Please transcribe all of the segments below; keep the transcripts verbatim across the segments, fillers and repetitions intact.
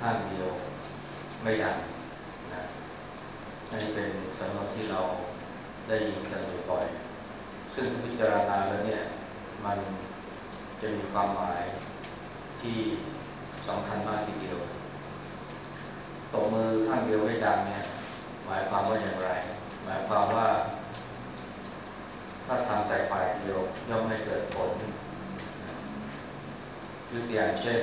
ข้างเดียวไม่ดังนะนี่เป็นสำนวนที่เราได้ยินกันบ่อยๆซึ่งพิจารณาแล้วเนี่ยมันจะมีความหมายที่สำคัญมากทีเดียวตบมือข้างเดียวไม่ดังเนี่ยหมายความว่าอย่างไรหมายความว่าถ้าทำแต่ฝ่ายเดียวย่อมไม่เกิดผลยกตัวอย่างเช่น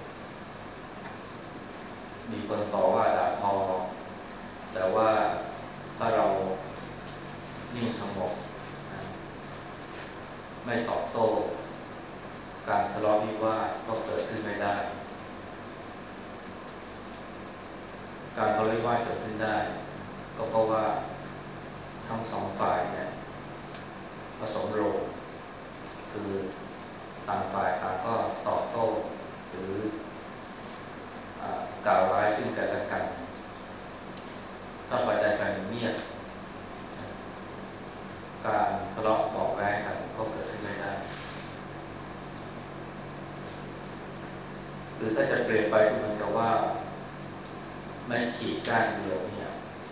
มีคนต่อว่าด่าทอแต่ว่าถ้าเรานิ่งสงบนะไม่ตอบโต้การทะเลาะวิวาทก็เกิดขึ้นไม่ได้การทะเลาะวิวาทเกิดขึ้นได้ก็เพราะว่าทั้งสองฝ่ายเนี่ยผสมโรงคือต่างฝ่ายต่างก็ตอบโต้หรือกล่าวร้ายซึ่งกันและกันถ้าฝ่ายใดฝ่ายหนึ่งเงียบการทะเลาะเบาะแว้งกันก็เกิดขึ้นไม่ได้หรือถ้าจะเปลี่ยนไปก็เหมือนกับว่าไม่ขีดก้านเดียวเนี่ย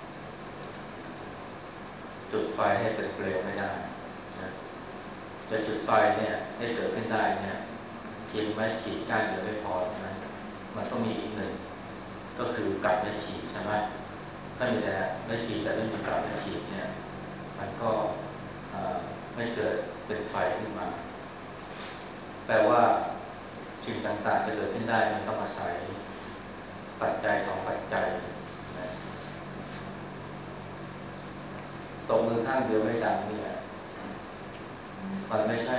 จุดไฟให้เกิดเปลวไม่ได้นะจะจุดไฟเนี่ยให้เกิดขึ้นได้เนี่ยเพียงไม่ขีดก้านเดียวไม่พอนะมันต้องมีอีกหนึ่งก็คือกับไม่ขีดใช่ไหมถ้ามีแต่ไม่ขีดแต่ไม่มีกับไม่ขีดเนี่ยมันก็ไม่เกิดเป็นไฟขึ้นมาแปลว่าสิ่งต่างๆจะเกิดขึ้นได้มันต้องอาศัยปัจจัยสองปัจจัยนะตบมือข้างเดียวไม่ดังเนี่ยมันไม่ใช่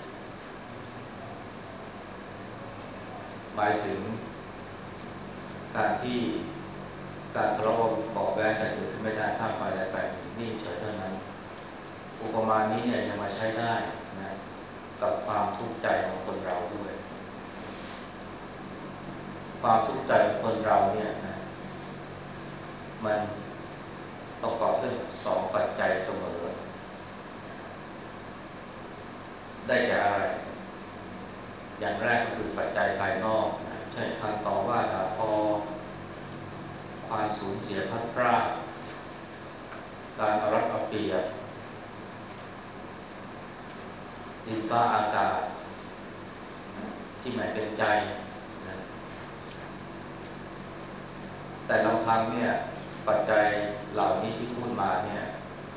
หมายถึงการที่การทะเลาะเบาะแว้งจะเกิดขึ้นไม่ได้ถ้าฝ่ายใดฝ่ายหนึ่งนิ่งเฉยเท่านั้นอุปมานี้เนี่ยยังมาใช้ได้นะกับความทุกข์ใจของคนเราด้วยความทุกข์ใจของคนเราเนี่ยนะมันประกอบด้วยสองปัจจัยเสมอได้แก่อะไรอย่างแรกก็คือปัจจัยภายนอกนะเช่นคำต่อว่าด่าทอความสูญเสียพลัดพรากการเอารัดเอาเปรียบดินฟ้าอากาศที่ไม่เป็นใจนะแต่ลำพังเนี่ยปัจจัยเหล่านี้ที่พูดมาเนี่ย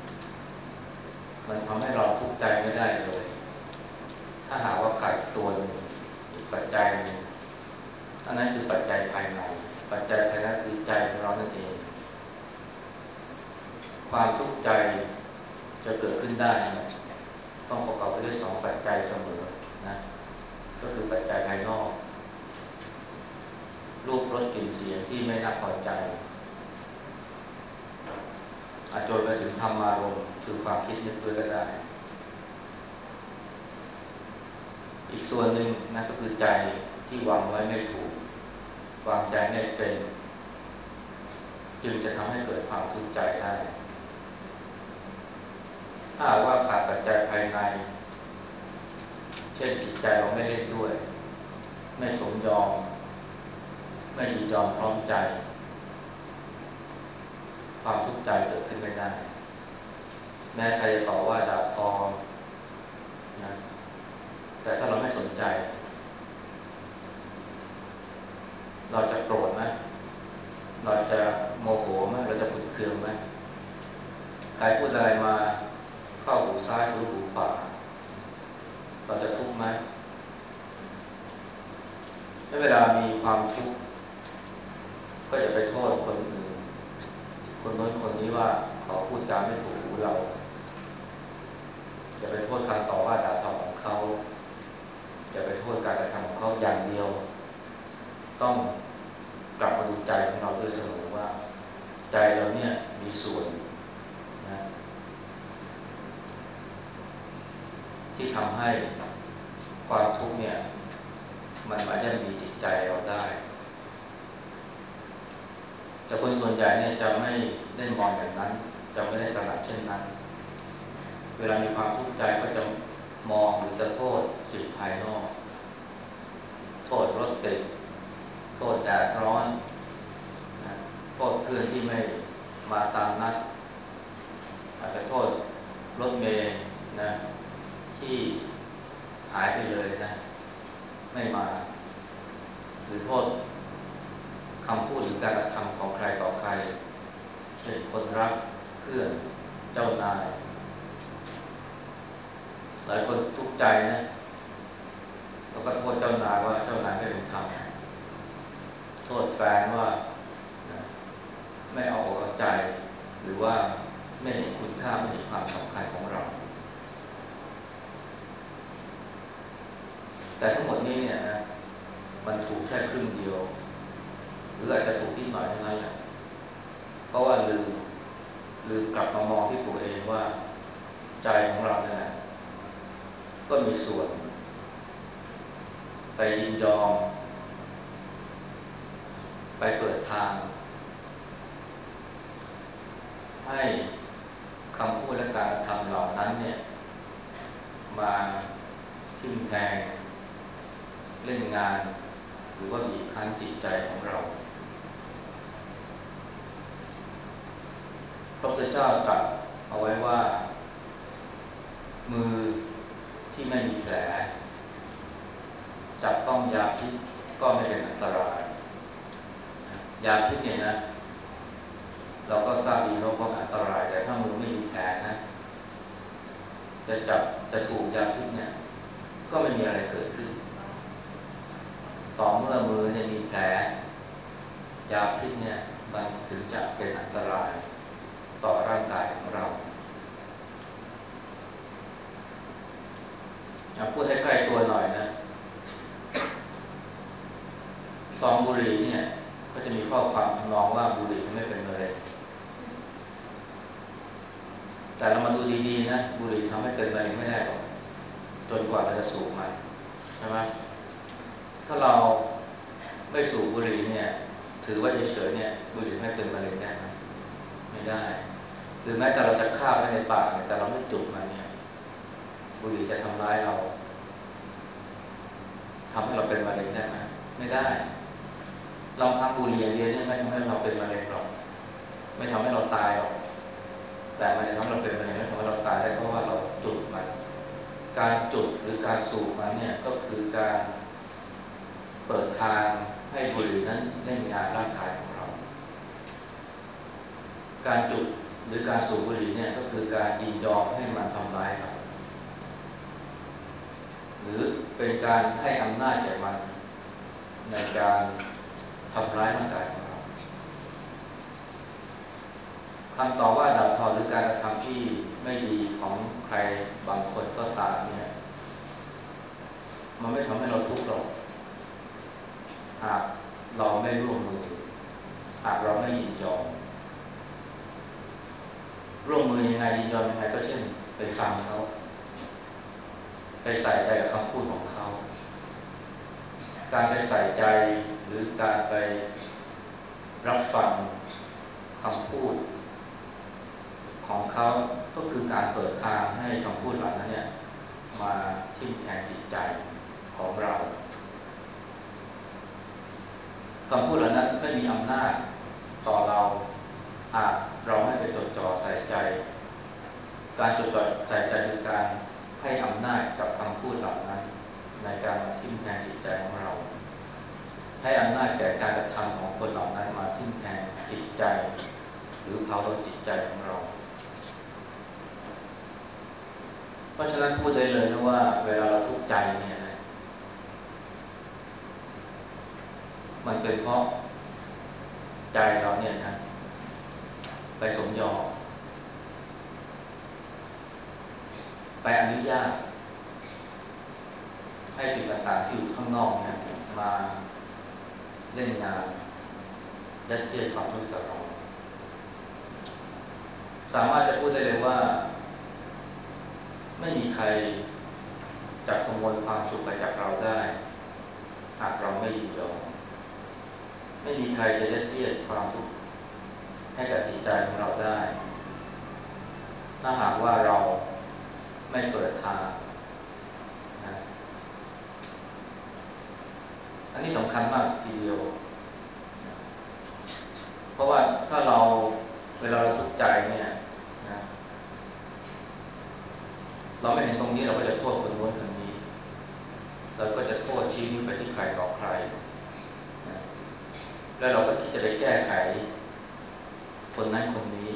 มันทำให้เราทุกข์ใจไม่ได้เลยถ้าหากว่าขาดตัวหนึ่งอีกปัจจัยหนึ่งอันนั้นคือปัจจัยภายในปัจจัยภายในคือใจของเรานั่นเองความทุกข์ใจจะเกิดขึ้นได้ต้องประกอบไปด้วยสองปัจจัยเสมอนะก็คือปัจจัยภายนอกรูปรสกลิ่นเสียงที่ไม่น่าพอใจอาจจนไปถึงธรรมารมณ์คือความคิดนึกด้วยก็ได้อีกส่วนหนึ่งนั่นก็คือใจที่วางไว้ไม่ถูกวางใจไม่เป็นจึงจะทำให้เกิดความทุกข์ใจได้ถ้าว่าขาดปัจจัยภายในเช่นจิตใจเราไม่เล่นด้วยไม่สมยอมไม่ยินยอมพร้อมใจความทุกข์ใจเกิดขึ้นไม่ได้แม้ใครจะต่อว่าด่าทอนะแต่ถ้าเราไม่สนใจเราจะโกรธไหมเราจะโมโหไหมเราจะขุ่นเคืองไหมใครพูดอะไรมาเข้าหูซ้ายหรือหูขวาเราจะทุกข์ไหมถ้าเวลามีความทุกข์ก็จะไปโทษคนอื่นคนโน้นคนนี้ว่าเขาพูดจาไม่ถูกหูเราอย่าไปโทษการต่อว่าด่าทอของเขาอย่าไปโทษการกระทำของเขาอย่างเดียวต้องกลับมาดูใจของเราด้วยเสมอว่าใจเราเนี่ยมีส่วนนะที่ทำให้ความทุกข์เนี่ยมันมาได้มีจิตใจเราได้แต่คนส่วนใหญ่เนี่ยจะไม่ได้มองอย่างนั้นจะไม่ได้ตระหนักเช่นนั้นเวลามีความทุกข์ใจก็จะมองหรือจะโทษสิ่งภายนอกโทษรถติดโทษแดดร้อนเพื่อนที่ไม่มาตามนัดอาจจะโทษรถเมล์นะที่หายไปเลยนะไม่มาหรือโทษคำพูดหรือการกระทำของใครต่อใครเช่นคนรักเพื่อนเจ้านายหลายคนทุกข์ใจนะแล้วก็โทษเจ้านายว่าเจ้านายไม่เป็นธรรมโทษแฟนว่าไม่เอาอกเอาใจหรือว่าไม่เห็นคุณค่าไม่เห็นความสำคัญของเราแต่ทั้งหมดนี้เนี่ยนะมันถูกแค่ครึ่งเดียวหรืออาจจะถูกนิดหน่อยเท่านั้นแหละเพราะว่าลืมลืมกลับมามองที่ตัวเองว่าใจของเราเนี่ยก็มีส่วนไปยินยอมไปเปิดทางให้คำพูดและการทำเหล่านั้นเนี่ยมาทิ่มแทงเล่นงานหรือว่าบีบคั้นจิตใจของเราพระพุทธเจ้าตรัสเอาไว้ว่ามือที่ไม่มีแผลจับต้องยาพิษก็ไม่เป็นอันตรายยาพิษเนี่ยนะเราก็ทราบดีว่าเป็นอันตรายแต่ถ้ามือไม่มีแผลนะจะจับจะถูกยาพิษเนี่ยก็ไม่มีอะไรเกิดขึ้นต่อเมื่อมือเนี่ยมีแผลยาพิษเนี่ยมันถึงจะเป็นอันตรายต่อร่างกายของเราพูดให้ใกล้ตัวหน่อยนะซองบุหรี่เนี่ยก็จะมีข้อความทำนองว่าบุหรี่ไม่เป็นมะเร็งแต่เรามาดูดีๆนะบุหรี่ทำให้เป็นมะเร็งไม่ได้หรอกจนกว่าเราจะสูบมันใช่ไหมถ้าเราไม่สูบบุหรี่เนี่ยถือว่าเฉยๆเนี่ยบุหรี่ไม่เป็นมะเร็งได้ไหมไม่ได้หรือแม้แต่เราจะฆ่าไว้ในปากเนี่ยแต่เราไม่จุดมันเนี่ยบุหรี่จะทำร้ายเราทำให้เราเป็นมะเร็งได้ไหมไม่ได้ลองทำบุหรี่อย่างเดียวเนี่ยไม่ทำให้เราเป็นมะเร็งหรอกไม่ทำให้เราตายหรอกแต่มันจะทำให้เราเป็นมะเร็งไม่ทำให้เราตายได้เพราะว่าเราจุดมันการจุดหรือการสูบมันเนี่ยก็คือการเปิดทางให้บุหรี่นั้นเล่นงานร่างกายของเราการจุดหรือการสูบบุหรี่เนี่ยก็คือการยินยอมให้มันทำร้ายเราหรือเป็นการให้อำนาจแก่มันในการทำร้ายร่างกายของเราคำต่อว่าด่าทอหรือการกระทำที่ไม่ดีของใครบางคนก็ตามเนี่ยมันไม่ทำให้เราทุกข์หรอกหากเราไม่ร่วมมือหากเราไม่ยินยอมร่วมมือยังไงยินยอมยังไงก็เช่นไปฟังเขาไปใส่ใจกับคำพูดของเขาการไปใส่ใจหรือการไปรับฟังคำพูดของเขาก็คือการเปิดทางให้คำพูดเหล่านั้นเนี่ยมาทิ่มแทงจิตใจของเราคำพูดเหล่านั้นไม่มีอำนาจต่อเราหากเราไม่ไปจดจ่อใส่ใจการจดจ่อใส่ใจคือการให้อำนาจกับคำพูดเหล่านั้นในการมาทิ่มแทงจิตใจของเราให้อำนาจแก่การกระทำของคนเหล่านั้นมาทิ่มแทงจิตใจหรือเผาลนจิตใจของเราเพราะฉะนั้นพูดได้เลยนะว่าเวลาเราทุกข์ใจเนี่ยนะมันเป็นเพราะใจเราเนี่ยนะไปสมยอมไปอนุญาตให้สิ่งต่างๆที่อยู่ข้างนอกเนี่ยมาเล่นงานยัดเยียดความทุกข์กับเราสามารถจะพูดได้เลยว่าไม่มีใครจะขโมยความสุขไปจากเราได้หากเราไม่ยินยอมไม่มีใครจะยัดเยียดความทุกข์ให้กับจิตใจของเราได้ถ้าหากว่าเราไม่เปิดทางนะอันนี้สำคัญมากทีเดียวเพราะว่าถ้าแล้วเราก็คิดจะไปแก้ไขคนนั้นคนนี้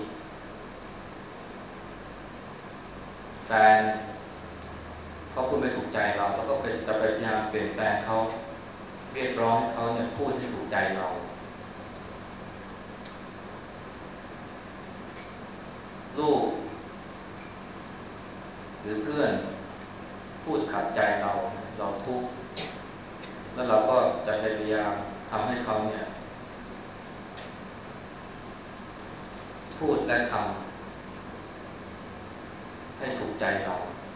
แฟนเขาพูดไม่ถูกใจเราเราก็ไปจะไปพยายามเปลี่ยนแปลงเขาเรียกร้องให้เขาเนี่ยพูดให้ถูกใจเราลูกหรือเพื่อนพูดขัดใจเราเราทุกข์แล้วเราก็จะพยายามทำให้เขาเนี่ยพูดและทำให้ถูกใจเรา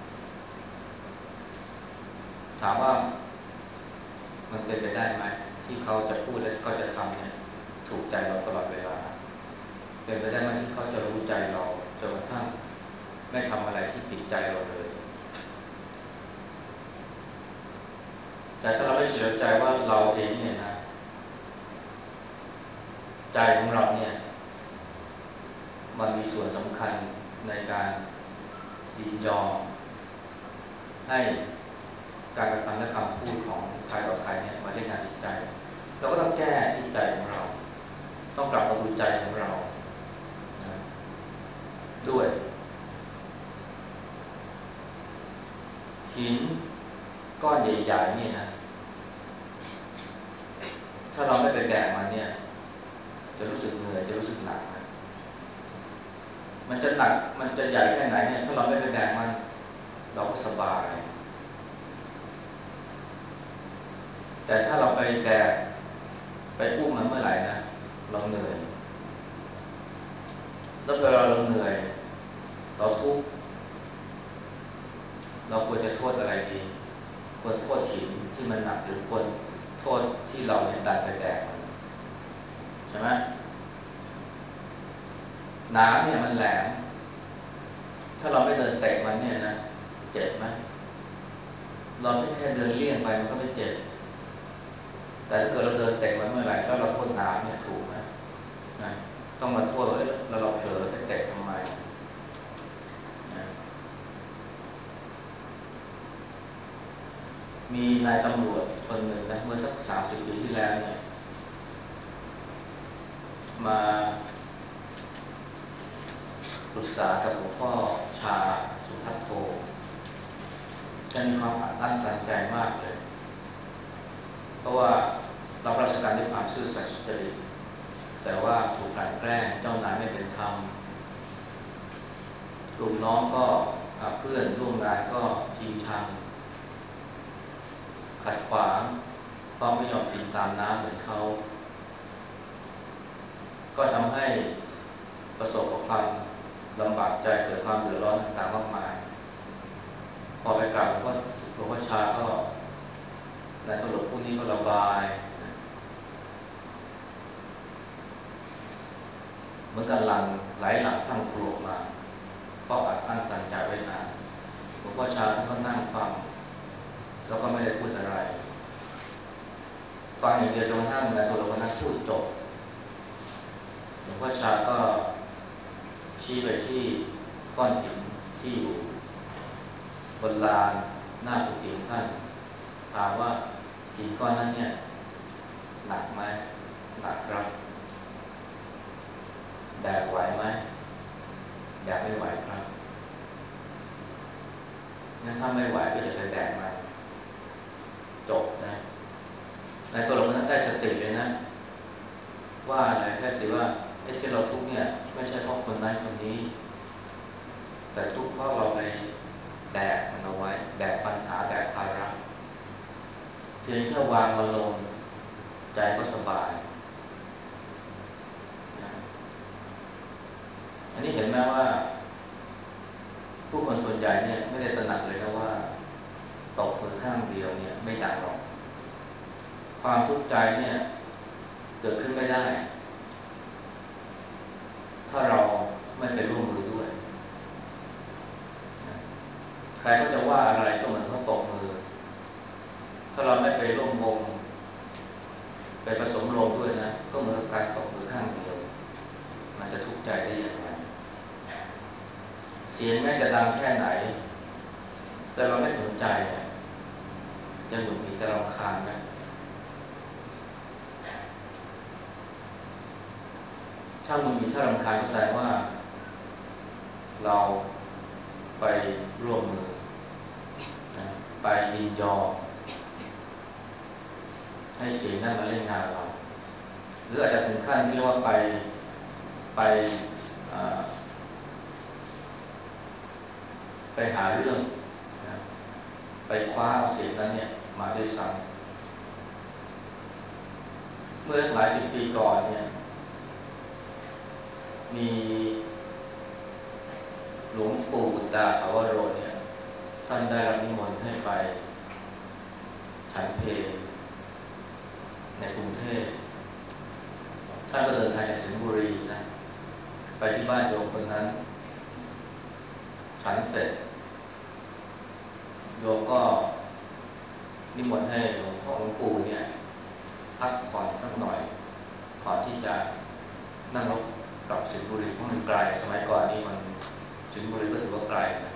ถามว่ามันเป็นไปได้ไหมที่เขาจะพูดและก็จะทำเนี่ยถูกใจเราตลอดเวลาเป็นไปได้ไหมที่เขาจะรู้ใจเราจนกระทั่งไม่ทำอะไรที่ผิดใจเราเลยแต่ถ้าเราไม่เฉลียวใจว่าเราเองเนี่ยนะใจของเราเนี่ยมันมีส่วนสำคัญในการยินยอมให้การกระทำและคำพูดของใครต่อใครเนี่ยมาเล่นงานจิตใจเราก็ต้องแก้ที่ใจของเราต้องกลับมาดูใจของเรานะด้วยหินก้อนใหญ่ๆนี่นะถ้าเราไม่ไปแบกมันเนี่ยจะรู้สึกเหนื่อยจะรู้สึกหนักนะมันจะหนักมันจะใหญ่แค่ไหนเนี่ยถ้าเราไม่ไปแบกมันเราก็สบายแต่ถ้าเราไปแบกไปอุ้มมันเมื่อไหร่นะเราเหนื่อยแล้วเวลาเราเหนื่อยเราทุกข์เราควรจะโทษอะไรดีควรโทษหินที่มันหนักหรือควรโทษที่เราเนี่ยดันไปแบกมันใช่ไหมน้ำเนี่ยมันแหลมถ้าเราไม่เดินเตะมันเนี่ยนะเจ็บไหมเราไม่แค่เดินเลี่ยงไปมันก็ไม่เจ็บแต่ถ้าเกิดเราเดินเตะมันเมื่อไหร่แล้วเราโทษน้ำเนี่ยถูกไหมนะต้องมาโทษว่าเราเราเผลอไปเตะทำไมนะมีนายตำรวจคนหนึ่งนะเมื่อสักสามสิบปีที่แล้วเนี่ยมาปรึกษากับหลวงพ่อชาสุภัทโทแกมีความอัดอั้นตันใจมากเลยเพราะว่ารับราชการด้วยความซื่อสัตย์สุจริตแต่ว่าถูกกลั่นแกล้งเจ้านายไม่เป็นธรรมลูกน้องก็เพื่อนร่วมงานก็ชิงชังขัดขวางเพราะไม่ยอมกินตามน้ำเหมือนเขาก็ทำให้ประสบกับความลำบากใจเกิดความเดือดร้อนต่างๆมากมายพอไปกราบหลวงพ่อหลวงพ่อชาก็นายตำรวจผู้นี้ก็ระบายเหมือนกับหลังไหลหลังทั้งครัวมาเพราะอัดอั้นตันใจไว้นานหลวงพ่อชาท่านก็นั่งฟังแล้วก็ไม่ได้พูดอะไรฟังอย่างเดียวจนกระทั่งนายตำรวจคนนั้นพูดจบหลวงพ่อชาก็ชี้ไปที่ก้อนหินที่อยู่บนลานหน้ากุฏิของท่านถามว่าหินก้อนนั้นเนี่ยหนักไหมหนักครับแบกไหวไหมแบกไม่ไหวครับงั้นถ้าไม่ไหวก็จะไปแบกมันจบนะนายตัวเราคนนั้นได้สติเลยนะว่าอะไรได้สติว่าไอ้ที่เราทุกข์เนี่ยไม่ใช่เพราะคนนั้นคนนี้แต่ทุกข์เพราะเราไปแบกมันเอาไว้แบกปัญหาแบกภาระเพียงแค่วางมันลงใจก็สบายนะอันนี้เห็นไหมว่าผู้คนส่วนใหญ่เนี่ยไม่ได้ตระหนักเลยนะว่าตกมือข้างเดียวเนี่ยไม่ดังหรอกความทุกข์ใจเนี่ยเกิดขึ้นไม่ได้ถ้าเราไม่ไปร่วมมือด้วยใครก็จะว่าอะไรก็เหมือนเขาตกมือถ้าเราไม่ไปร่วมวงไปผสมโรงด้วยนะก็เหมือนการตกมือข้างเดียวมันจะทุกข์ใจได้อย่างไรเสียงแม้จะดังแค่ไหนแต่เราไม่สนใจจะหงุดหงิดจะรำคาญไหมถ้ามึงมีถ้ารำคาญก็แสดงว่าเราไปร่วมมือนะไปยินยอมให้เสียงนั้นมาเล่นงานเราหรืออาจจะถึงขั้นที่ว่าไปไปไปหาเรื่องนะไปคว้าเอาเสียงนั้นเนี่ยมาด้วยซ้ำเมื่อหลายสิบปีก่อนเนี่ยมีหลวงปู่บุตรถาวโรเนี่ยท่านได้รับนิมนต์ให้ไปฉันเพลในกรุงเทพท่านก็เดินทางจากสิงห์บุรีนะไปที่บ้านโยมคนนั้นฉันเสร็จโยมก็นิมนต์ให้หลวงพ่อหลวงปู่เนี่ยพักผ่อนสักหน่อยก่อนที่จะนั่งรถกลับสิงห์บุรีเพราะมันไกลสมัยก่อนนี่มันสิงห์บุรีก็ถือว่าไกลนะ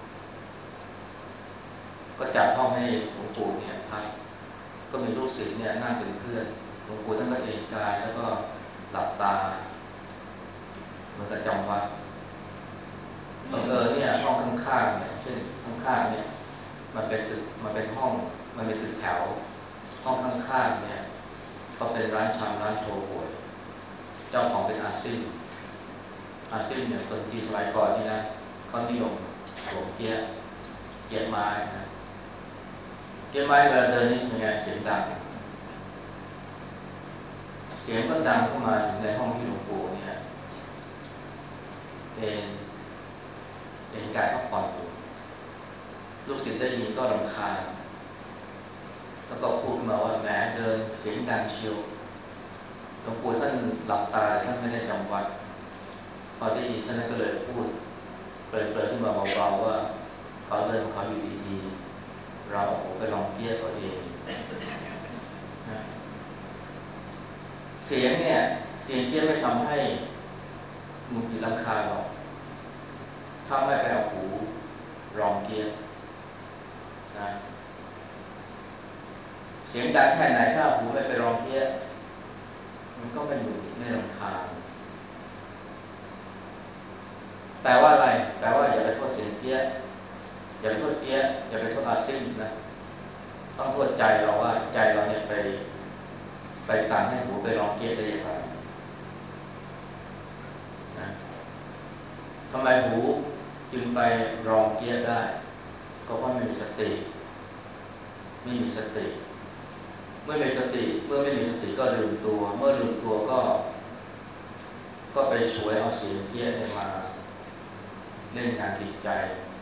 ก็จัดห้องให้หลวงปู่เนี่ยพักก็มีลูกศิษย์เนี่ยนั่งเป็นเพื่อนหลวงปู่ท่านก็เอนกายแล้วก็หลับตาเหมือนกับจำวัดบังเอิญเนี่ยห้องข้างๆเนี่ยเช่นข้างๆเนี่ยมันเป็นตึกมันเป็นห้องมันเป็นตึกแถวห้องข้างๆเนี่ยก็เป็นร้านชำร้านโชว์หวยเจ้าของเป็นอาซีพอาซีพเนี่ยคนจีนสมัยก่อนนี่นะเขานิยมสวมเกี๊ยะเกี๊ยะไม้นะเกี๊ยะไม้เวลาเดินนี่เป็นไงเสียงดังเสียงก็ดังเข้ามาถึงในห้องที่หลวงปู่เนี่ยเป็นเป็นการพักผ่อนอยู่ลูกศิษย์ได้ยินก็รำคาญแล้วก็พูดมาว่าแหมเดินเสียงดังเชียวหลวงปู่ท่านหลับตาท่านไม่ได้จำวัดพอได้ยินท่านก็เลยพูดเปรยๆขึ้นมาเบาๆว่าเขาเดินเขาอยู่ดีๆเราไปลองเกี๊ยะตัวเองนะเสียงเนี่ยเสียงเกี๊ยะไม่ทำให้มึงมีรำคาญหรอกถ้าไม่ไปเอาหูรองเกี๊ยะนะเสียงดังแค่ไหนถ้าหูไม่ไปรองเกี๊ยะมันก็ไม่หนุนไม่รำคาญแปลว่าอะไรแปลว่าอย่าไปโทษเสียงเกี๊ยะอย่าไปโทษเกี๊ยะอย่าไปโทษอาซิมนะต้องโทษใจเราว่าใจเราเนี่ยไปไปสั่งให้หูไปรองเกี๊ยะได้อย่างไรนะทำไมหูจึงไปรองเกี๊ยะได้ก็เพราะไม่มีสติไม่มีสติเมื่อไม่มีสติเมื่อไม่มีสติก็ลืมตัวเมื่อลืมตัวก็ก็ไปช่วยเอาเสียงเกี๊ยะมาเล่นงานจิตใจ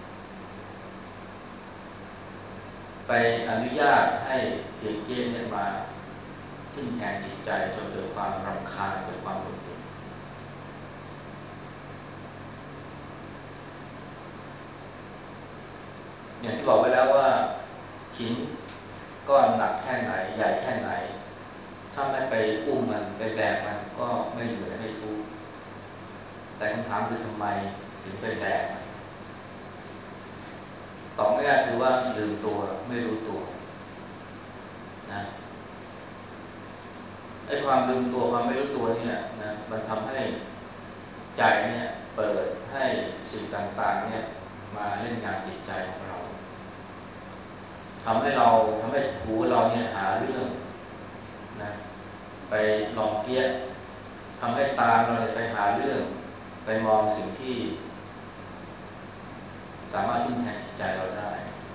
ไปอนุญาตให้เสียงเกี๊ยะเนี่ยมาทิ่มแทงจิตใจจนเกิดความรำคาญเกิดความหงุดหงิดอย่างที่บอกไปแล้วว่าหินก้อนหนักแค่ไหนใหญ่แค่ไหนถ้าไม่ไปอุ้มมันไปแบกมันก็ไม่เหนื่อยไม่ทุกข์แต่คำถามคือทำไมถึงไปแบกตอบง่ายๆคือว่าลืมตัวไม่รู้ตัวนะไอ้ความลืมตัวความไม่รู้ตัวเนี่ยนะมันทำให้ใจเนี่ยเปิดให้สิ่งต่างๆเนี่ยมาเล่นงานจิตใจของเราทำให้เราทำให้หูเราเนี่ยหาเรื่องนะไปลองเกี๊ยะทำให้ตาเราเนี่ยไปหาเรื่องไปมองสิ่งที่สามารถทิ่มแทงจิตใจเราได้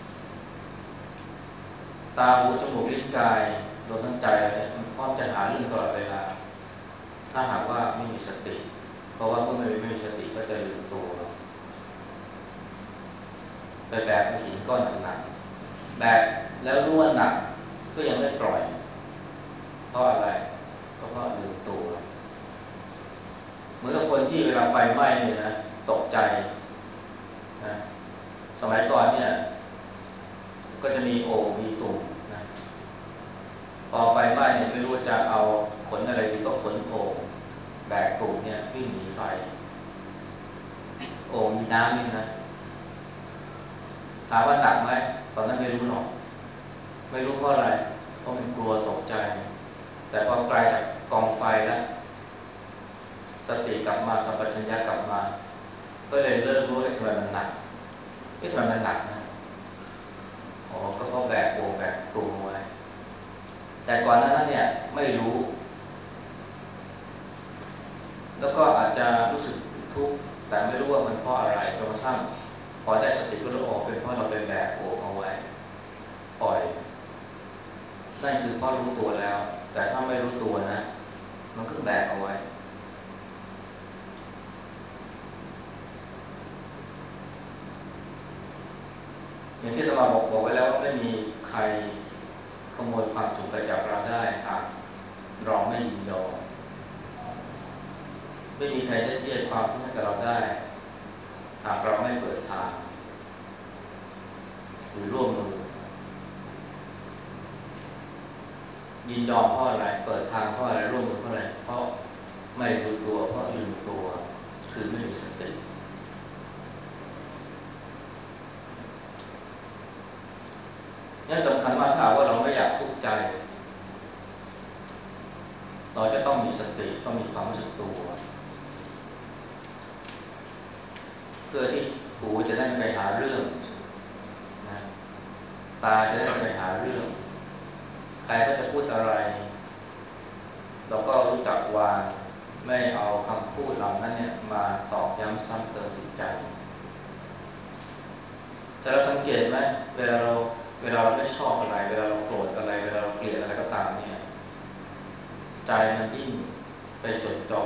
ตาหูจมูกลิ้นกายรวมทั้งใจเนี่ยมันพร้อมจะหาเรื่องตลอดเวลาถ้าหากว่าไม่มีสติเพราะว่าเมื่อไม่มีสติก็จะลืมตัวไปแบกหินก้อนหนักแบกแล้วรู้ว่าหนักก็ยังไม่ปล่อยเพราะอะไรเพราะว่าลืมตัวเหมือนกับคนที่เวลาไฟไหม้เนี่ยนะตกใจนะสมัยก่อนเนี่ยก็จะมีโอ่งมีตุ่มนะพอไฟไหม้เนี่ยไม่รู้จะเอาขนอะไรดีก็ขนโอ่งแบกตุ่มเนี่ยวิ่งหนีไฟโอ่งมีน้ำนี่นะถามว่าหนักไหมตอนนั้นไม่รู้หรอกไม่รู้เพราะอะไรเพราะมันกลัวตกใจแต่พอไกลจากกองไฟแล้วสติกลับมาสัมปชัญญะกลับมาก็เลยเริ่มรู้ว่าทำไมมันหนักที่ทำไมมันหนักนะอ๋อก็เพราะแบกโบกแบกตุ่มไว้แต่ก่อนหน้านั้นเนี่ยไม่รู้แล้วก็อาจจะรู้สึกทุกข์แต่ไม่รู้ว่ามันเพราะอะไรจนกระทั่งพอได้สติก็รู้ออกเป็นเพราะเราไปแบกโบกเอาไว้ปล่อยนั่นคือเพราะรู้ตัวแล้วแต่ถ้าไม่รู้ตัวนะมันก็แบกเอาไว้อย่างที่เราบอกบอกไว้แล้วว่าไม่มีใครขโมยความสุขไปจากเราได้หากเราไม่ยินยอมไม่มีใครได้เยียดความทุกข์ให้กับเราได้หากเราไม่เปิดทางหรือร่วมมือยินยอมเพราะอะไรเปิดทางเพราะอะไรร่วมมือเพราะอะไรเพราะไม่รู้ตัวเพราะลืมตัวคือไม่มีสตินี่สำคัญมากถ้าว่าเราไม่อยากทุกข์ใจเราจะต้องมีสติต้องมีความรู้สึกตัวเพื่อที่หูจะได้ไปหาเรื่องนะตาจะได้ไปหาเรื่องใครก็จะพูดอะไรเราก็รู้จักวางไม่เอาคำพูดเหล่านั้นเนี่ยมาตอกย้ำซ้ำเติมจิตใจแต่เราสังเกตไหมเวลาเราเวลาเราไม่ชอบอะไรเวลาเราโกรธอะไรเวลาเราเกลียดอะไรก็ตามเนี่ยใจมันยิ่งไปจดจ่อ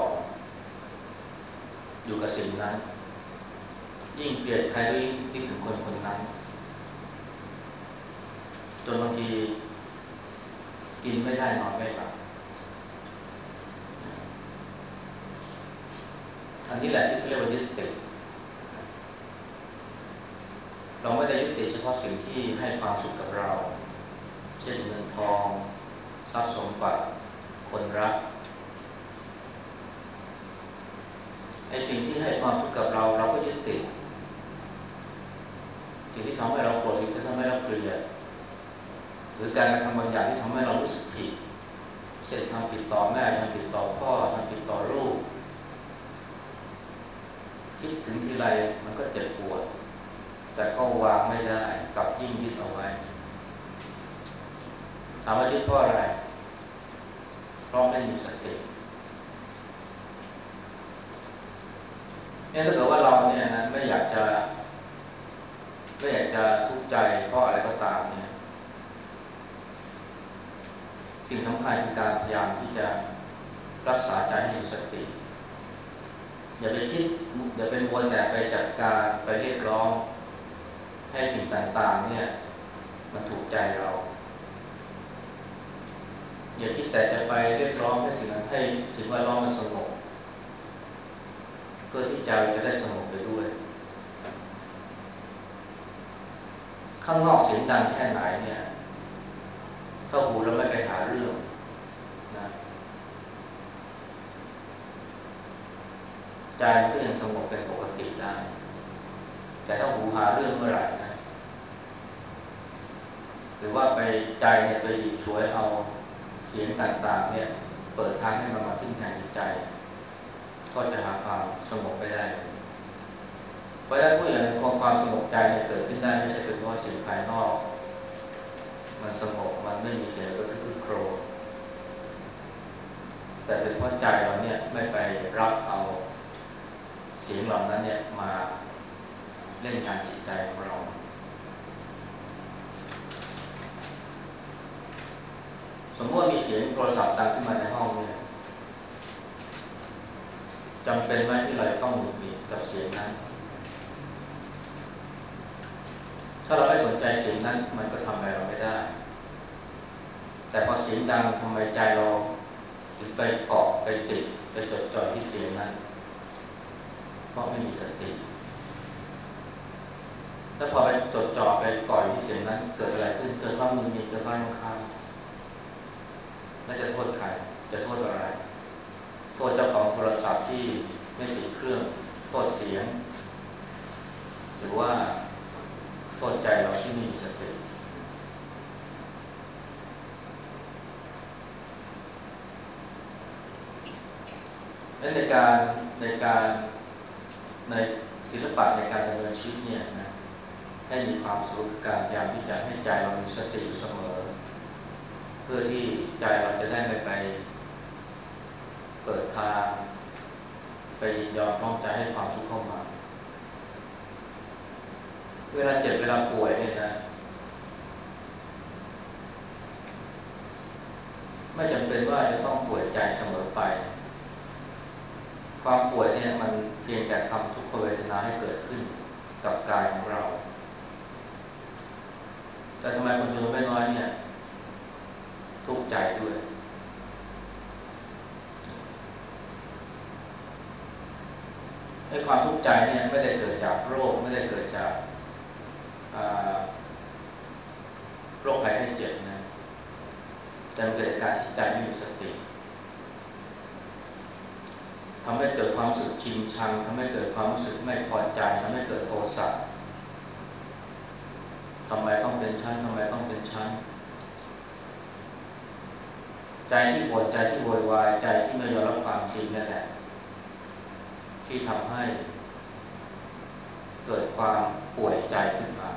อยู่กับสิ่งนั้นยิ่งเกลียดใครก็ยิ่งคิดถึงคนคนนั้นจนบางทีกินไม่ได้นอนไม่หลับอันนี้แหละที่เรียกว่ายึดติดเราไม่ได้ยึดติดเฉพาะสิ่งที่ให้ความสุขกับเราเช่นเงินทองทรัพย์สมบัติคนรักไอ้สิ่งที่ให้ความทุกข์กับเราเราก็ยึดติดสิ่งที่ทำให้เราโกรธสิ่งที่ทำให้เราเกลียดหรือการกระทำบางอย่างที่ทำให้เรารู้สึกผิดเช่นทำผิดต่อแม่ทำผิดต่อพ่อทำผิดต่อลูกคิดถึงทีไรมันก็เจ็บปวดแต่ก็วางไม่ได้กลับยิ่งยึดเอาไว้ถามว่ายึดเพราะอะไรเพราะไม่มีสติเนี่ยถ้าเกิดว่าเราเนี่ยนะไม่อยากจะไม่อยากจะทุกข์ใจเพราะอะไรก็ตามเนี่ยสิ่งสำคัญคือการพยายามที่จะรักษาใจให้มีสติอย่าไปคิดอย่าไปวนแต่ไปจัดการไปเรียกร้องให้สิ่งต่างๆเนี่ยมันถูกใจเราอย่าคิดแต่จะไปเรียกร้องให้สิ่งนั้นให้สิ่งแวดล้อมมันสงบเพื่อที่ใจจะได้สงบไปด้วยข้างนอกเสียงดังแค่ไหนเนี่ยถ้าหูเราไม่ไปหาเรื่องนะใจมันก็ยังสงบเป็นปกติได้แต่ถ้าหูหาเรื่องเมื่อไหร่นะหรือว่าไปใจเนี่ยไปหยิบฉวยเอาเสียงต่างๆเนี่ยเปิดทางให้มันมาทิ้งแทนใจก็จะหาความสงบไปได้เพราะฉะนั้นผู้อย่างความความสงบใจเนี่ยเกิดขึ้นได้ไม่ใช่เป็นเพราะสิ่งภายนอกมันสงบมันไม่มีเสียงกระทึกโครมแต่เป็นเพราะใจเราเนี่ยไม่ไปรับเอาเสียงเหล่านั้นเนี่ยมาเล่นงานจิตใจของเราสมมติว่ามีเสียงโทรศัพท์ดังขึ้นมาในห้องเนี่ยจำเป็นไหมที่เราต้องหงุดหงิดกับเสียงนั้นถ้าเราไม่สนใจเสียงนั้นมันก็ทำอะไรเราไม่ได้แต่พอเสียงดังทำไมใจเราถึงไปเกาะไปติดไปจดจ่อที่เสียงนั้นเพราะไม่มีสติถ้าพอไปจดจ่อไปก่อยที่เสียงนั้นเกิดอะไรขึ้นเกิดความหงุดหงิดเกิดความรำคาญแล้วจะโทษใครจะโทษอะไรโทษเจ้าของโทรศัพท์ที่ไม่ติดเครื่องโทษเสียงหรือว่าโทษใจเราที่ไม่มีสติและในการในการในศิลปะในการดำเนินชีวิตเนี่ยนะให้มีความสุขการพยายามที่จะให้ใจเรามีสติอยู่เสมอเพื่อที่ใจเราจะได้ไม่ไปเปิดทางไปยินยอมพร้อมใจให้ความทุกข์เข้ามาเวลาเจ็บเวลาป่วยเนี่ยนะไม่จำเป็นว่าจะต้องป่วยใจเสมอไปความป่วยเนี่ยมันเพียงแต่ทำทุกขเวทนาให้เกิดขึ้นกับกายของเราแต่ทำไมคนจำนวนไม่น้อยเนี่ยทุกข์ใจด้วยไอ้ความทุกข์ใจเนี่ยไม่ได้เกิดจากโรคไม่ได้เกิดจากโรคภัยไข้เจ็บนะแต่เกิดการที่ใจไม่มีสติทำให้เกิดความรู้สึกชิงชังทำให้เกิดความรู้สึกไม่พอใจทำให้เกิดโทสะทำไมต้องเป็นชั้นทำไมต้องเป็นชั้นใจที่ปวดใจที่โวยวายใจที่ไม่ยอมรับความจริงนั่นแหละที่ทำให้เกิดความป่วยใจขึ้นมา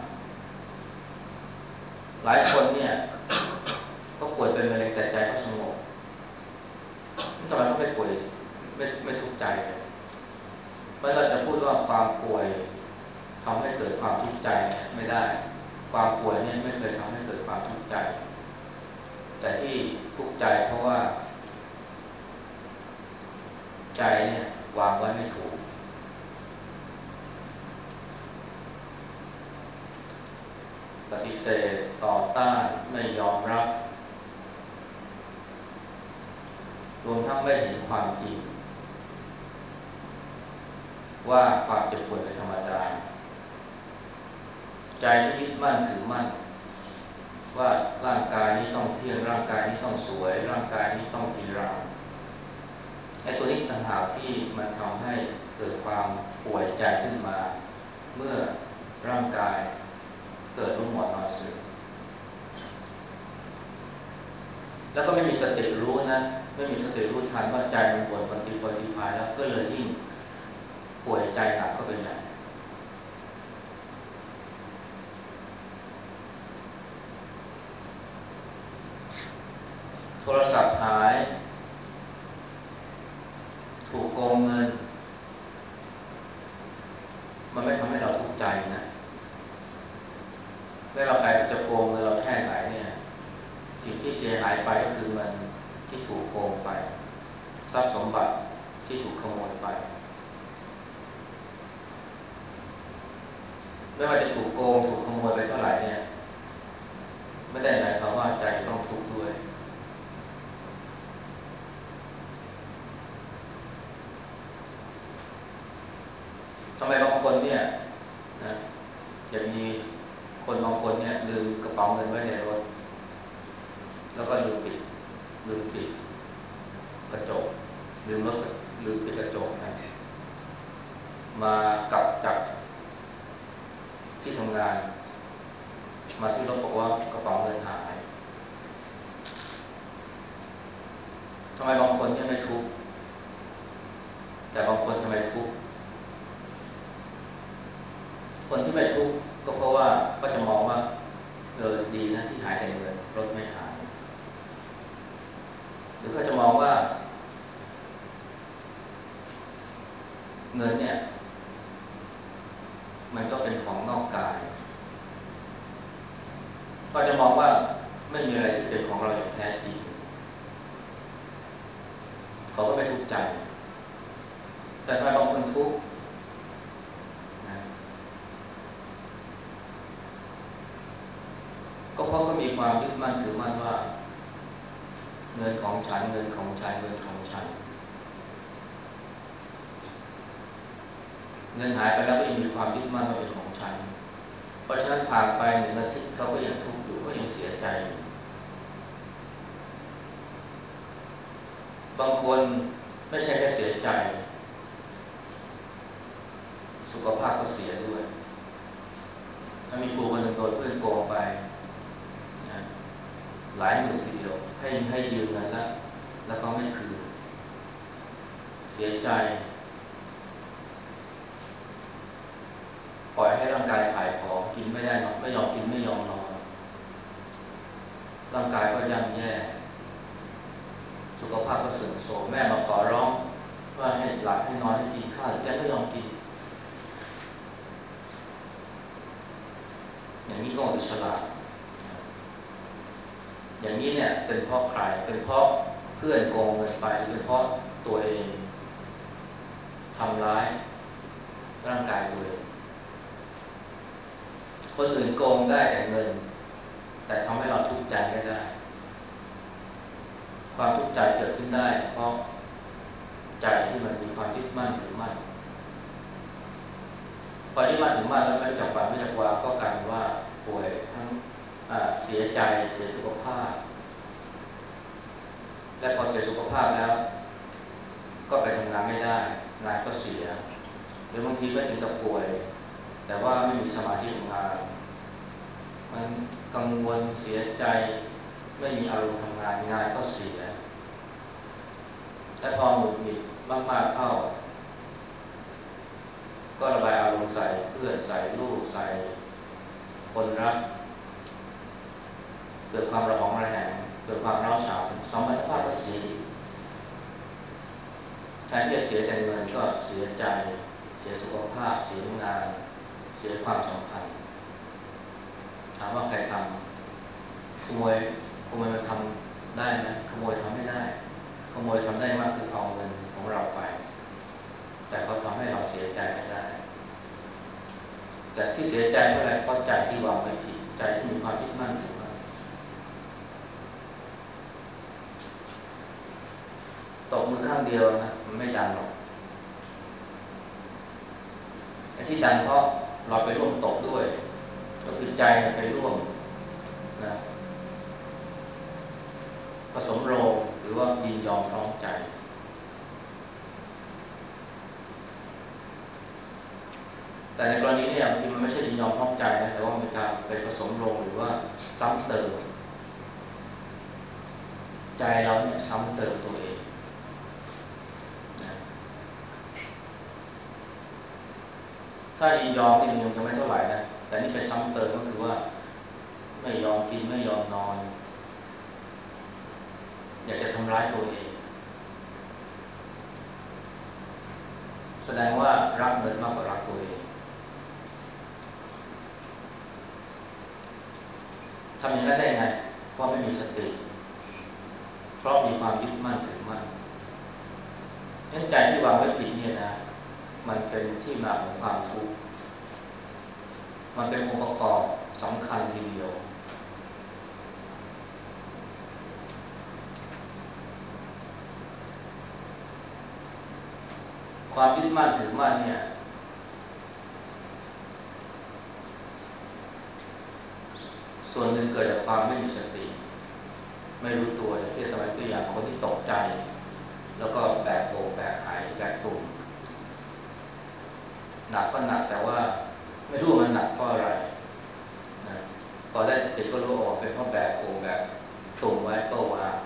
หลายคนเนี่ยก็ป่วยเป็นมะเร็งแต่ใจก็สงบทำไมต้องไม่ป่วยไม่ไม่ทุกข์ใจเลยเมื่อเราจะพูดว่าความป่วยทำให้เกิดความทุกข์ใจเนี่ยไม่ได้ความป่วยเนี่ยไม่เคยทำให้เกิดความทุกข์ใจแต่ที่ทุกข์ใจเพราะว่าใจเนี่ยวางไว้ไม่ถูกปฏิเสธต่อต้านไม่ยอมรับรวมทั้งไม่เห็นความจริงว่าความเจ็บปวดเป็นธรรมดาใจที่ยึดมั่นถือมั่นว่าร่างกายนี้ต้องเที่ยงร่างกายนี้ต้องสวยร่างกายนี้ต้องจีรังไอ้ตัวนี้ต่างหากที่มันทำให้เกิดความป่วยใจขึ้นมาเมื่อร่างกายเกิดรุ่มหมดนอนสึกแล้วก็ไม่มีสติรู้นะไม่มีสติรู้ทันว่าใจมันปวดปฏิปฏิภาณแล้วก็เลยยิ่งป่วยใจหนักเข้าไปใหญ่โทรศัพท์หายถูกโกงเงินมันไม่ทำให้เราทุกข์ใจนะเมื่อเราใครจะโกงเงินเราแค่ไหนเนี่ยสิ่งที่เสียหายไปก็คือมันที่ถูกโกงไปทรัพย์สมบัติที่ถูกขโมยไปไม่ว่าจะถูกโกงถูกขโมยไปเท่าไหร่เนี่ยไม่ได้หมายความว่าใจต้องทุกข์ด้วยทำไมบางคนเนี่ยนะอย่างมีคนบางคนเนี่ยลืมกระเป๋าเงินไว้ในรถแล้วก็ลืมปิดลืมปิดกระจกลืมรถลืมปิดกระจกนะมากลับจากที่ทำงานมาที่รถบอกว่ากระเป๋าเงินหายทำไมบางคนเนี่ยไม่ทุกข์แต่บางคนทำไมทุกข์คนที่ไม่ทุกข์ก็เพราะว่าก็จะมองว่าเออดีนะที่หายแต่เงินรถไม่หายหรือก็จะมองว่าเงินเนี่ยมันก็เป็นของนอกกายก็จะมองว่าไม่มีอะไรที่เป็นของเราอย่างแท้จริงเขาก็ไม่ทุกข์ใจแต่ถ้าบางคนทุกข์นะก็เพราะเขามีความยึดมั่นถือมั่นว่าเงินของฉันเงินของฉันเงินของฉันเงินหายไปแล้วก็ยังมีความยึดมั่นว่าเป็นของฉันเพราะฉะนั้นผ่านไปหนึ่งอาทิตย์เขาก็ยังทุกข์อยู่ก็ยังเสียใจอยู่บางคนไม่ใช่แค่เสียใจสุขภาพก็เสียด้วยถ้ามีครูคนหนึ่งโดนเพื่อนโกงไปนะหลายหมื่นทีเดียวให้ให้ยืมเงินแล้วแล้วเขาไม่คืนเสียใจปล่อยให้ร่างกายถ่ายของกินไม่ได้นอนไม่ยอมกินไม่ยอมนอนร่างกายก็ย่ำแย่สุขภาพก็เสื่อมโทรมแม่มาขอร้องว่าให้หลับให้นอนให้กินข้าวแกไม่ยอมกินอย่างนี้ก็อิสระอย่างนี้เนี่ยเป็นเพราะใครเป็นเพราะเพื่อนโกงเงินไปเป็นเพราะตัวเองทำร้ายร่างกายตัวเองคนอื่นโกงได้แต่เงินแต่ทำให้เราทุกข์ใจไม่ได้ความทุกข์ใจเกิดขึ้นได้เพราะใจที่มันมีความยึดมั่นถือมั่นพอยึดมั่นถือมั่นแล้วไม่จับวางไม่จับวางก็กลายเป็นว่าป่วยทั้งเสียใจเสียสุขภาพและพอเสียสุขภาพแล้วก็ไปทำงานไม่ได้งานก็เสียหรือบางทีก็ถึงกับป่วยแต่ว่าไม่มีสมาธิทำงานมันกังวลเสียใจไม่มีอารมณ์ทำงานงานก็เสียและพอหงุดหงิดมากๆเข้าก็ระบายอารมณ์ใส่เพื่อนใส่ลูกใส่คนรักเกิดความระหองระแหงเกิดความร้าวฉานสมรรถภาพก็เสียอีกแทนที่จะเสียแต่เงินก็เสียใจเสียสุขภาพเสียงานเสียความสัมพันธ์ถามว่าใครทำขโมยขโมยมาทำได้ไหมขโมยทำไม่ได้ขโมยทำได้มากคือเอาเงินของเราไปแต่เขาทำให้เราเสียใจไม่ได้แต่ที่เสียใจเพราะอะไรเพราะใจที่วางไว้ผิดใจที่มีความยึดมั่นถือมั่นตบมือข้างเดียวนะมันไม่ดังหรอกไอ้ที่ดังเพราะเราไปร่วมตบด้วยก็คือใจไปร่วมนะผสมโรงหรือว่ายินยอมพร้อมใจแต่ในกรณีนี้บางทีมันไม่ใช่ยินยอมพร้อมใจนะแต่ว่ามีการไปผสมโรงหรือว่าซ้ำเติมใจเราเนี่ยซ้ำเติมตัวเองนะถ้ายินยอมนี่มันยังไม่เท่าไหร่นะแต่นี่ไปซ้ำเติมก็คือว่าไม่ยอมกินไม่ยอมนอนอยากจะทำร้ายตัวเองแสดงว่ารักเงินมากกว่ารักตัวเองทำอย่างนั้นได้ไงเพราะไม่มีสติเพราะมีความยึดมั่นถือมั่นงั้นใจที่วางไว้ผิดเนี่ยนะมันเป็นที่มาของความทุกข์มันเป็นองค์ประกอบสำคัญทีเดียวความยึดมั่นถือมั่นเนี่ยส่วนหนึ่งเกิดจากความไม่มีสติไม่รู้ตัวอย่างที่ทำไมตัวอย่างคนที่ตกใจแล้วก็แบกโบกแบกหายแบกตุ่มหนักก็หนักแต่ว่าไม่รู้มันหนักเพราะอะไรนะพอได้สติก็รู้ออกเป็นเพราะแบกโบกแบกตุ่มไว้ก็วาง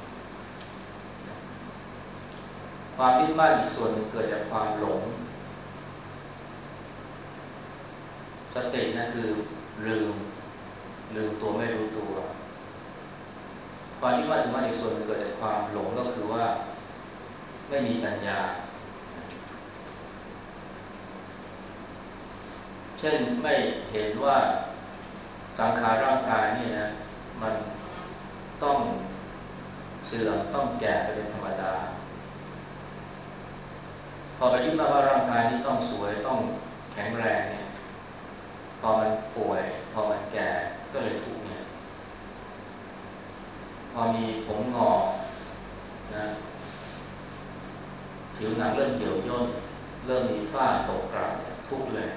ความยึดมั่นอีกส่วนหนึ่งเกิดจากความหลงสตินั่นคือลืมลืมตัวไม่รู้ตัวความยึดมั่นถือมั่นอีกส่วนหนึ่งเกิดจากความหลงก็คือว่าไม่มีปัญญาเช่นไม่เห็นว่าสังขารร่างกายนี่นะมันต้องเสื่อมต้องแก่เป็นธรรมดาพอไปยึดมั่นว่าร่างกายนี้ต้องสวยต้องแข็งแรงเนี่ยพอมันป่วยพอมันแก่ก็เลยทุกข์เนี่ยพอมีผมงอกนะผิวหนังเริ่มเหี่ยวย่นเริ่มมีฝ้าตกกระทุกข์เลย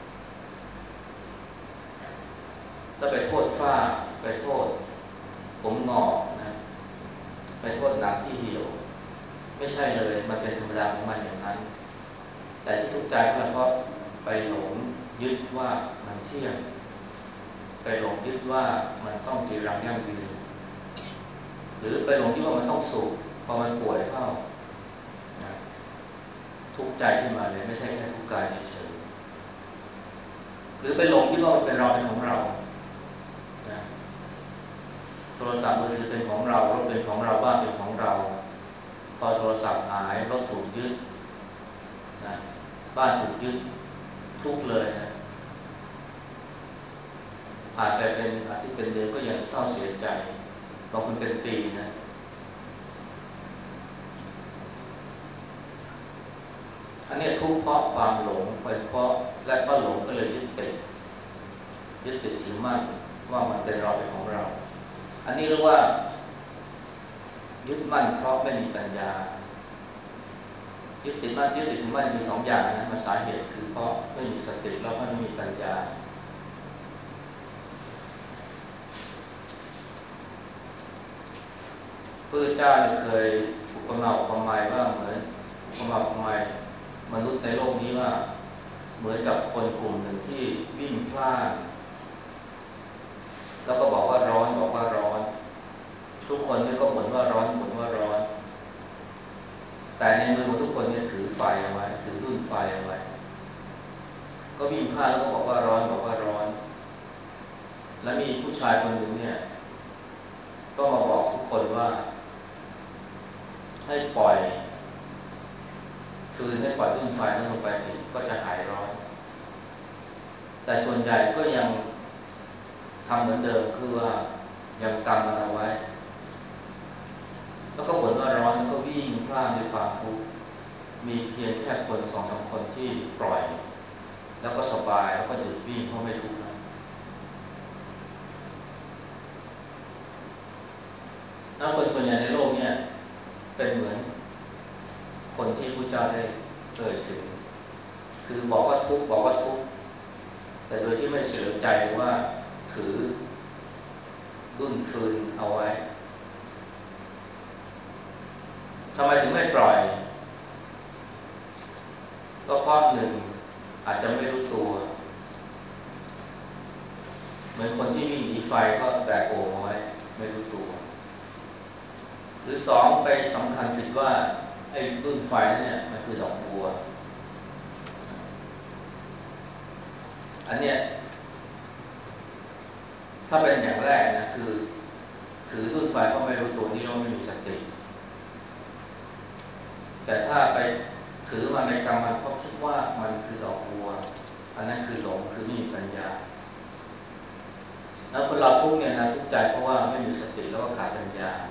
ถ้าไปโทษฝ้าไปโทษผมงอกนะไปโทษหนังที่เหี่ยวไม่ใช่เลยมันเป็นธรรมดาของมันอย่างนั้นแต่ที่ทุกข์ใจก็เพราะไปหลงยึดว่ามันเที่ยงไปหลงยึดว่ามันต้องจีรังยั่งยืนหรือไปหลงยึดว่ามันต้องสุขพอมันป่วยเข้านะทุกข์ใจขึ้นมาเลยไม่ใช่แค่ทุกข์กายเฉยๆหรือไปหลงคิดว่าเป็นเราเป็นของเรานะโทรศัพท์มือถือเป็นของเรารถเป็นของเราบ้านเป็นของเราพอโทรศัพท์หายรถถูกยึดนะบ้านถูกยึดทุกข์เลยนะผ่านไปเป็นอาทิตย์เป็นเดือนก็ยังเศร้าเสียใจบางคนเป็นปีนะอันนี้ทุกข์เพราะความหลงไปเพราะและก็หลงก็เลยยึดติดยึดติดถือมั่นว่ามันเป็นเราเป็นของเราอันนี้เรียกว่ายึดมั่นเพราะไม่มีปัญญายึดติดมั่นยึดติดถือมั่นมีสองอย่างนะมาสาเหตุคือเพราะไม่มีสติแล้วก็ไม่มีปัญญาพระเจ้าเคยอุปมาอุปไมยว่าเหมือนอุปมาอุปไมยมนุษย์ในโลกนี้ว่าเหมือนกับคนกลุ่มหนึ่งที่วิ่งพล่านแล้วก็บอกว่าร้อนบอกว่าร้อนทุกคนนี่ก็บ่นว่าร้อนบ่นว่าร้อนแต่ในมือของทุกคนเนี่ยถือไฟเอาไว้ถือรุ่นไฟเอาไว้ก็วิ่งพล่านแล้วก็บอกว่าร้อนบอกว่าร้อนแล้วมีผู้ชายคนหนึ่งเนี่ยก็มาบอกทุกคนว่าให้ปล่อยฟืนให้ปล่อยรุ่นไฟนั้นลงไปสิก็จะหายร้อนแต่ส่วนใหญ่ก็ยังทำเหมือนเดิมคือว่ายังกำมันเอาไว้แล้วก็บ่นว่าร้อนแล้วก็วิ่งพล่านด้วยความทุกข์มีเพียงแค่คนสองสามคนที่ปล่อยแล้วก็สบายแล้วก็หยุดวิ่งเพราะไม่ทุกข์แล้วคนส่วนใหญ่ในโลกเนี่ยเป็นเหมือนคนที่พระเจ้าได้เอ่ยถึงคือบอกว่าทุกข์บอกว่าทุกข์แต่โดยที่ไม่เฉลียวใจว่าถือรุ่นฟืนเอาไว้ทำไมถึงไม่ปล่อยก็เพราะหนึ่งอาจจะไม่รู้ตัวเหมือนคนที่วิ่งหนีไฟก็แบกโอ่งเอาไว้ไม่รู้ตัวหรือสองไปสำคัญผิดว่าไอ้รุ่นไฟเนี่ยมันคือดอกบัวอันเนี้ยถ้าเป็นอย่างแรกนะคือถือรุ่นไฟก็ไม่รู้ตัวนี่เราไม่มีสติแต่ถ้าไปถือมันในกรรมมันเพราะคิดว่ามันคือดอกบัวอันนั้นคือหลงคือไม่มีปัญญาแล้วคนเราทุกเนี่ยนะทุกใจเพราะว่าไม่มีสติแล้วก็ขาดปัญญา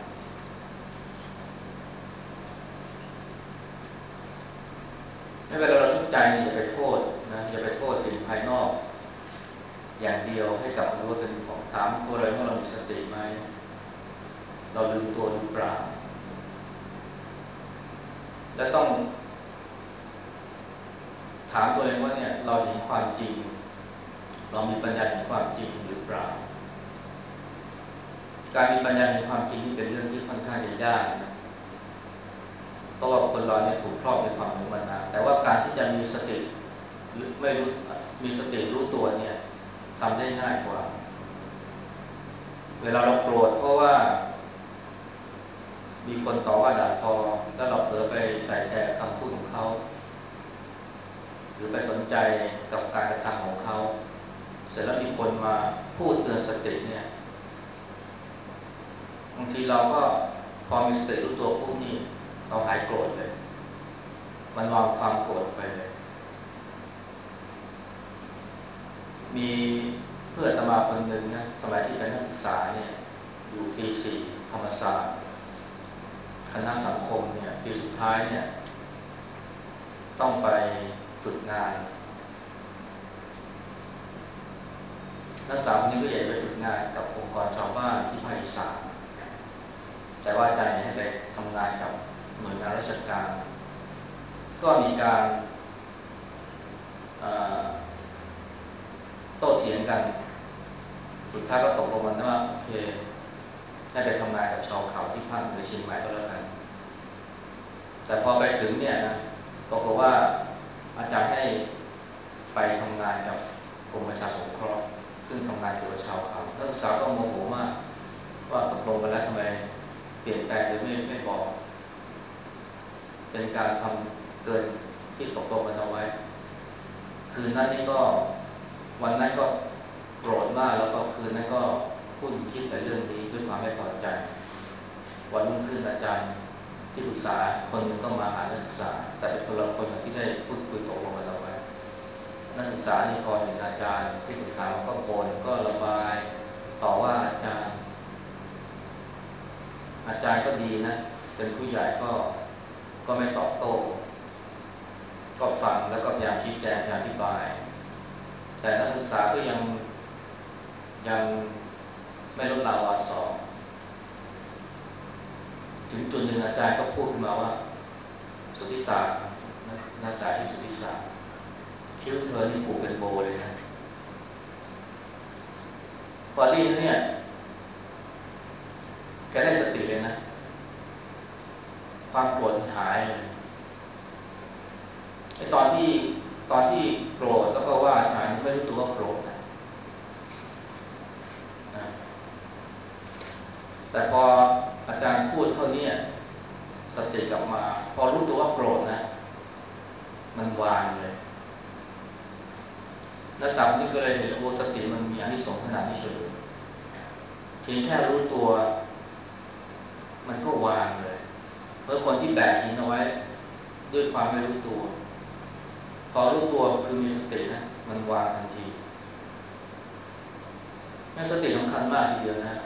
ไม่เวลาเราทุกข์ใจนี่อย่าไปโทษนะอย่าไปโทษสิ่งภายนอกอย่างเดียวให้กลับมาดูว่าเป็นของถามตัวเราว่าเรามีสติไหมเราลืมตัวหรือเปล่าและต้องถามตัวเองว่าเนี่ยเราเห็นความจริงเรามีปัญญาเห็นความจริงหรือเปล่าการมีปัญญาเห็นความจริงนี่เป็นเรื่องที่ค่อนข้างจะยากนะเพราะว่าคนเราเนี่ยถูกครอบในความหลงมานานแต่ว่าการที่จะมีสติหรือไม่รู้มีสติรู้ตัวเนี่ยทำได้ง่ายกว่าเวลาเราโกรธเพราะว่ามีคนต่อว่าด่าทอแล้วเราเผลอไปใส่ใจคำพูดของเขาหรือไปสนใจกับการกระทำของเขาเสร็จแล้วมีคนมาพูดเตือนสติเนี่ยบางทีเราก็พอมีสติรู้ตัวปุ๊บนี่เราหายโกรธเลยมันวางความโกรธไปเลยมีเพื่อนอาตมาคนหนึ่งนะสมัยที่เป็นนักศึกษาเนี่ยอยู่ปีสี่ธรรมศาสตร์คณะสังคมเนี่ยปีสุดท้ายเนี่ยต้องไปฝึกงานนักศึกษาคนนี้ก็อยากไปฝึกงานกับองค์กรชาวบ้านที่ภาคอีสานแต่ว่าใจให้ไปทำงานกับหน่วยงานราชการก็มีการโต้เถียงกันสุดท้ายก็ตกลงกันว่าโอเคให้ไปทำงานกับชาวเขาที่ภาคเหนือเชียงใหม่ก็แล้วกันแต่พอไปถึงเนี่ยนะบอกว่าอาจารย์ให้ไปทำงานกับกรมประชาสงเคราะห์ซึ่งทำงานเกี่ยวกับชาวเขานักศึกษาก็โมโหมากว่าตกลงกันแล้วทำไมเปลี่ยนแปลงหรือไม่ไม่บอกเป็นการทำเกินที่ตกลงกันเอาไว้คืนนั้นนี่ก็วันนั้นก็โกรธมากแล้วก็คืนนั้นก็พูดคิดแต่เรื่องนี้ด้วยความไม่พอใจวันรุ่งขึ้นอาจารย์ที่ปรึกษาคนหนึ่งก็มาหานักศึกษาแต่เป็นคนละคนกับที่ได้พูดคุยตกลงกันเอาไว้นักศึกษานี่พอเห็นอาจารย์ที่ปรึกษาก็โกรธก็ระบายต่อว่าอาจารย์อาจารย์ก็ดีนะเป็นผู้ใหญ่ก็ก็ไม่ตอบโต้ก็ฟังแล้วก็พยายามชี้แจงพยายามอธิบายแต่นักศึกษาก็ยังยังไม่ลดละวาสอถึงจุดหนึ่งอาจารย์ก็พูดขึ้นมาว่าสุทธิศาสตร์นักศึกษาที่สุทธิศาสตร์คิ้วเธอนี่ผูกเป็นโบเลยนะพอดีเนี่ยแกได้สติเลยนะความโกรธหายเลยไอ้ตอนที่ตอนที่โกรธแล้วก็ว่าอาจารย์ไม่รู้ตัวว่าโกรธนะแต่พออาจารย์พูดเท่านี้สติกลับมาพอรู้ตัวว่าโกรธนะมันวางเลยนักศึกษาคนนี้ก็เลยเห็นว่าสติมันมีอานิสงส์ขนาดนี้เฉยเพียงแค่รู้ตัวมันก็วางเลยเมื่อคนที่แบกหินเอาไว้ด้วยความไม่รู้ตัวพอรู้ตัวคือมีสตินะมันวางทันทีนั่นสติสำคัญมากทีเดียวนะ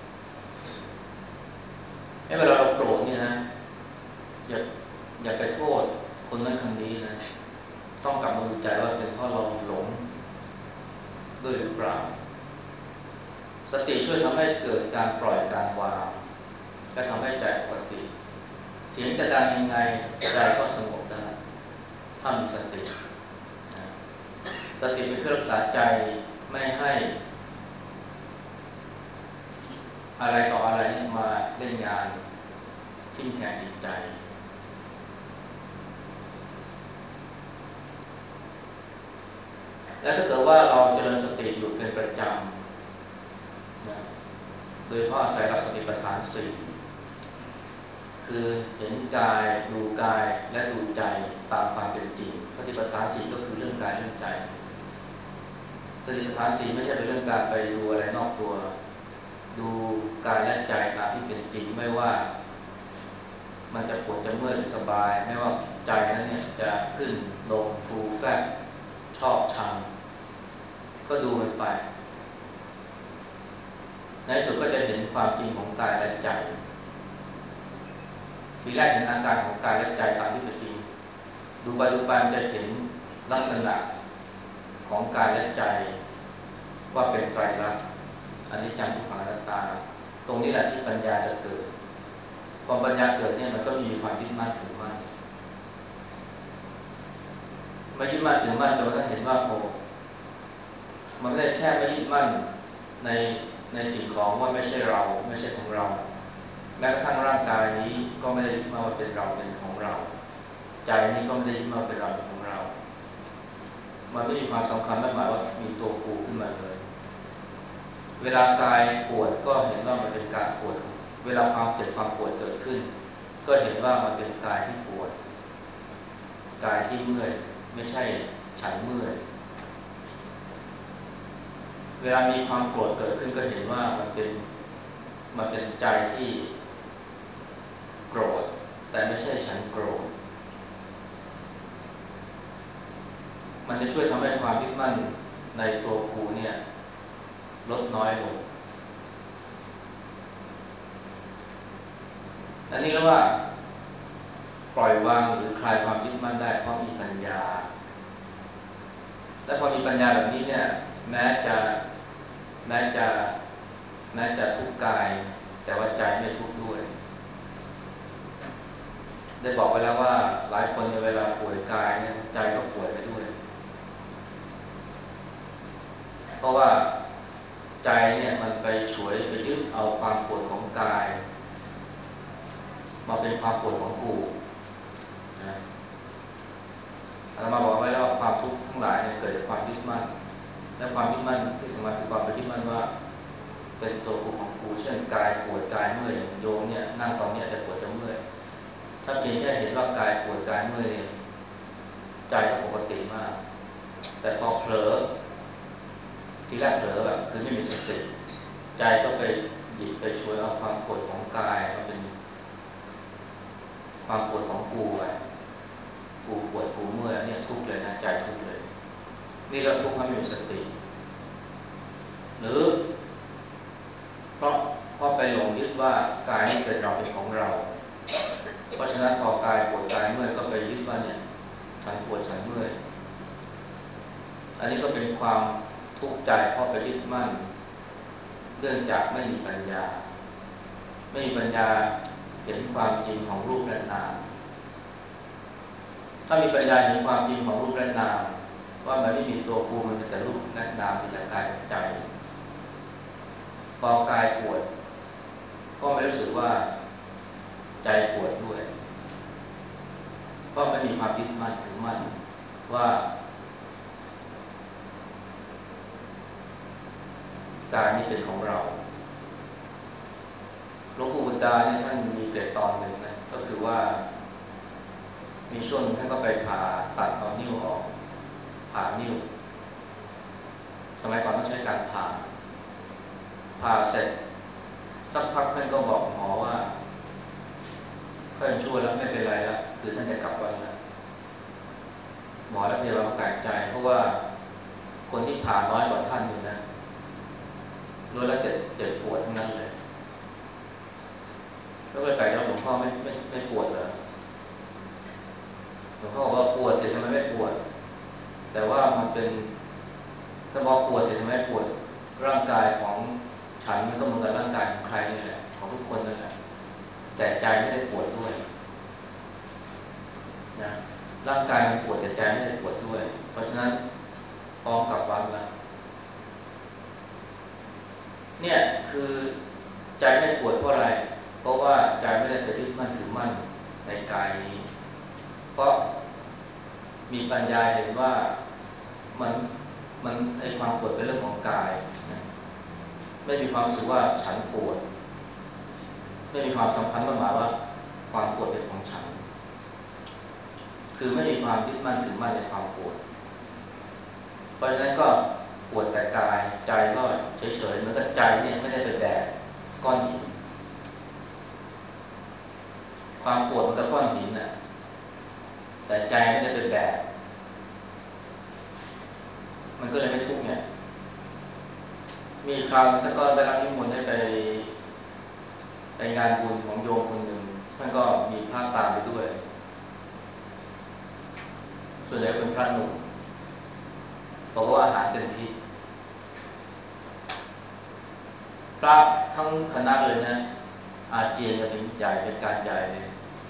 ไอ้เวลาเราโกรธนี่นะอย่าอย่าไปโทษคนนั้นคนนี้นะต้องกลับมาดูใจว่าเป็นเพราะเราหลงด้วยหรือเปล่าสติช่วยทำให้เกิดการปล่อยการวางและทำให้ใจปกติเสียงจะดังยังไงใจก็สงบได้ถ้ามีสติสติเป็นเครื่องรักษาใจไม่ให้อะไรต่ออะไรมาเล่นงานทิ่มแทงจิตใจและถ้าเกิดว่าเราเจริญสติอยู่เป็นประจำนะโดยเฉพาะอาศัยหลักสติปัฏฐานสี่คือเห็นกายดูกายและดูใจตามความเป็นจริงสติปัฏฐานสี่ก็คือเรื่องกายเรื่องใจสติปัฏฐานสี่ไม่ใช่เป็นเรื่องการไปดูอะไรนอกตัวดูกายและใจตามที่เป็นจริงไม่ว่ามันจะปวดจะเมื่อยหรือสบายไม่ว่าใจนั้นเนี่ยจะขึ้นลงฟูแฟบชอบชังก็ดูมันไปในสุดก็จะเห็นความจริงของกายและใจทีแรกเห็นอาการของกายและใจตามที่เป็นจริงดูไปดูไปมันจะเห็นลักษณะของกายและใจว่าเป็นไตรลักษณ์อนิจจังทุกขังอนัตตาตรงนี้แหละที่ปัญญาจะเกิดพอปัญญาเกิดเนี่ยมันก็มีความยึดมั่นถือมั่นไม่ยึดมั่นถือมั่นจนกระทั่งเห็นว่าโอ้มันไม่ได้แค่ไม่ยึดมั่นในในสิ่งของว่าไม่ใช่เราไม่ใช่ของเราแม้กระทั่งร่างกายนี้ก็ไม่ได้ยึดมั่นว่าเป็นเราเป็นของเราใจนี้ก็ไม่ได้ยึดมั่นเป็นเราเป็นของเรามันไม่มีความสำคัญมากหมายว่ามีตัวกูขึ้นมาเลยเวลากายปวดก็เห็นว่ามันเป็นการปวดเวลาความเจ็บความปวดเกิดขึ้นก็เห็นว่ามันเป็นกายที่ปวดกายที่เมื่อยไม่ใช่ฉันเมื่อยเวลามีความโกรธเกิดขึ้นก็เห็นว่ามันเป็นมันเป็นใจที่โกรธแต่ไม่ใช่ฉันโกรธมันจะช่วยทำให้ความยึดมั่นในตัวกูเนี่ยลดน้อยลงอันนี้เรียกว่าปล่อยวางหรือคลายความยึดมั่นได้เพราะมีปัญญาและพอมีปัญญาแบบนี้เนี่ยแม้จะแม้จะแม้จะทุกข์กายแต่ว่าใจไม่ทุกข์ด้วยได้บอกไปแล้วว่าหลายคนในเวลาป่วยกายเนี่ยใจก็ป่วยไปด้วยเพราะว่าใจเนี่ยมันไปฉวยไปยึดเอาความปวดของกายมาเป็นความปวดของกูนะอาตมาบอกไว้แล้วว่าความทุกข์ทั้งหลายเนี่ยเกิดจากความยึดมั่นและความยึดมั่นที่สำคัญคือความไปยึดมั่นว่าเป็นตัวกูของกูเช่นกายปวดกายเมื่อยโยมเนี่ยนั่งตอนนี้จะปวดจะเมื่อยถ้าเพียงแค่เห็นว่ากายปวดกายเมื่อยใจก็ปกติมากแต่พอเผลอทีแรกเผลอแบบคือไม่มีสติใจก็ไปหยิบไปช่วยเอาความปวดของกายมาเป็นความปวดของกูไปกูปวดกูเมื่อยเนี่ยทุกข์เลยนะใจทุกข์เลยนี่เราทุกข์เพราะไม่มีสติหรือเพราะเพราะไปหลงยึดว่ากายนี่เป็นเราเป็นของเราเพราะฉะนั้นพอกายปวดกายเมื่อยก็ไปยึดว่าเนี่ยฉันปวดฉันเมื่อยอันนี้ก็เป็นความทุกข์ใจเพราะไปยึดมั่นเนื่องจากไม่มีปัญญาไม่มีปัญญาเห็นความจริงของรูปและนามถ้ามีปัญญาเห็นความจริงของรูปและนามว่ามันไม่มีตัวกูมันเป็นแต่รูปและนามเป็นแต่กายกับใจพอกายปวดก็ไม่รู้สึกว่าใจปวดด้วยเพราะไม่มีความยึดมั่นถือมั่นว่ากายนี้เป็นของเราหลวงปู่บุญตาเนี่ยท่านมีเกร็ดตอนหนึ่งนะก็คือว่ามีช่วงท่านก็ไปผ่าตัดเอานิ้วออกผ่านิ้วสมัยก่อนต้องใช้การผ่าผ่าเสร็จสักพักท่านก็บอกหมอว่าค่อยช่วยแล้วไม่เป็นไรแล้วคือท่านจะกลับวันแล้วหมอและพยาบาลก็แปลกใจเพราะว่าคนที่ผ่าน้อยกว่าท่านอยู่นะรู้แล้วเจ็บเจ็บปวดทั้งนั้นเลยก็เลยแปลกใจหลวงพ่อไม่ไม่ไม่ปวดเหรอหลวงพ่อบอกว่าปวดเสร็จทำไมไม่ปวดแต่ว่ามันเป็นถ้าบอกปวดเสร็จทำไมไม่ปวดร่างกายของฉันมันก็เหมือนกับร่างกายของใครนี่แหละของทุกคนนั่นแหละแต่ใจไม่ได้ปวดด้วยนะร่างกายมันปวดแต่ใจไม่ได้ปวดด้วยเพราะฉะนั้นพร้อมกับวันละเนี่ยคือใจไม่ปวดเพราะอะไรเพราะว่าใจไม่ได้ไปยึดมั่นถือมั่นในกายนี้เพราะมีปัญญาเห็นว่ามันมันไอความปวดเป็นเรื่องของกายนะไม่มีความรู้สึกว่าฉันปวดไม่มีความสำคัญหมายว่าความปวดเป็นของฉันคือไม่มีความยึดมั่นถือมั่นในความปวดเพราะฉะนั้นก็ปวดแต่กายใจก็เฉยๆเหมือนกับใจเนี่ยไม่ได้ไปแบกก้อนหินความปวดมันก็ก้อนหินน่ะแต่ใจไม่ได้ไปแบกมันก็เลยไม่ทุกข์เนี่ยมีคราวท่านก็ได้รับนิมนต์ให้ไปไปงานบุญของโยมคนหนึ่งท่านก็มีพระตามไปด้วยส่วนใหญ่เป็นพระหนุ่มบอกว่าอาหารเป็นพิษพระทั้งคณะเลยนะอาเจียนจะเป็นใหญ่เป็นการใหญ่เลย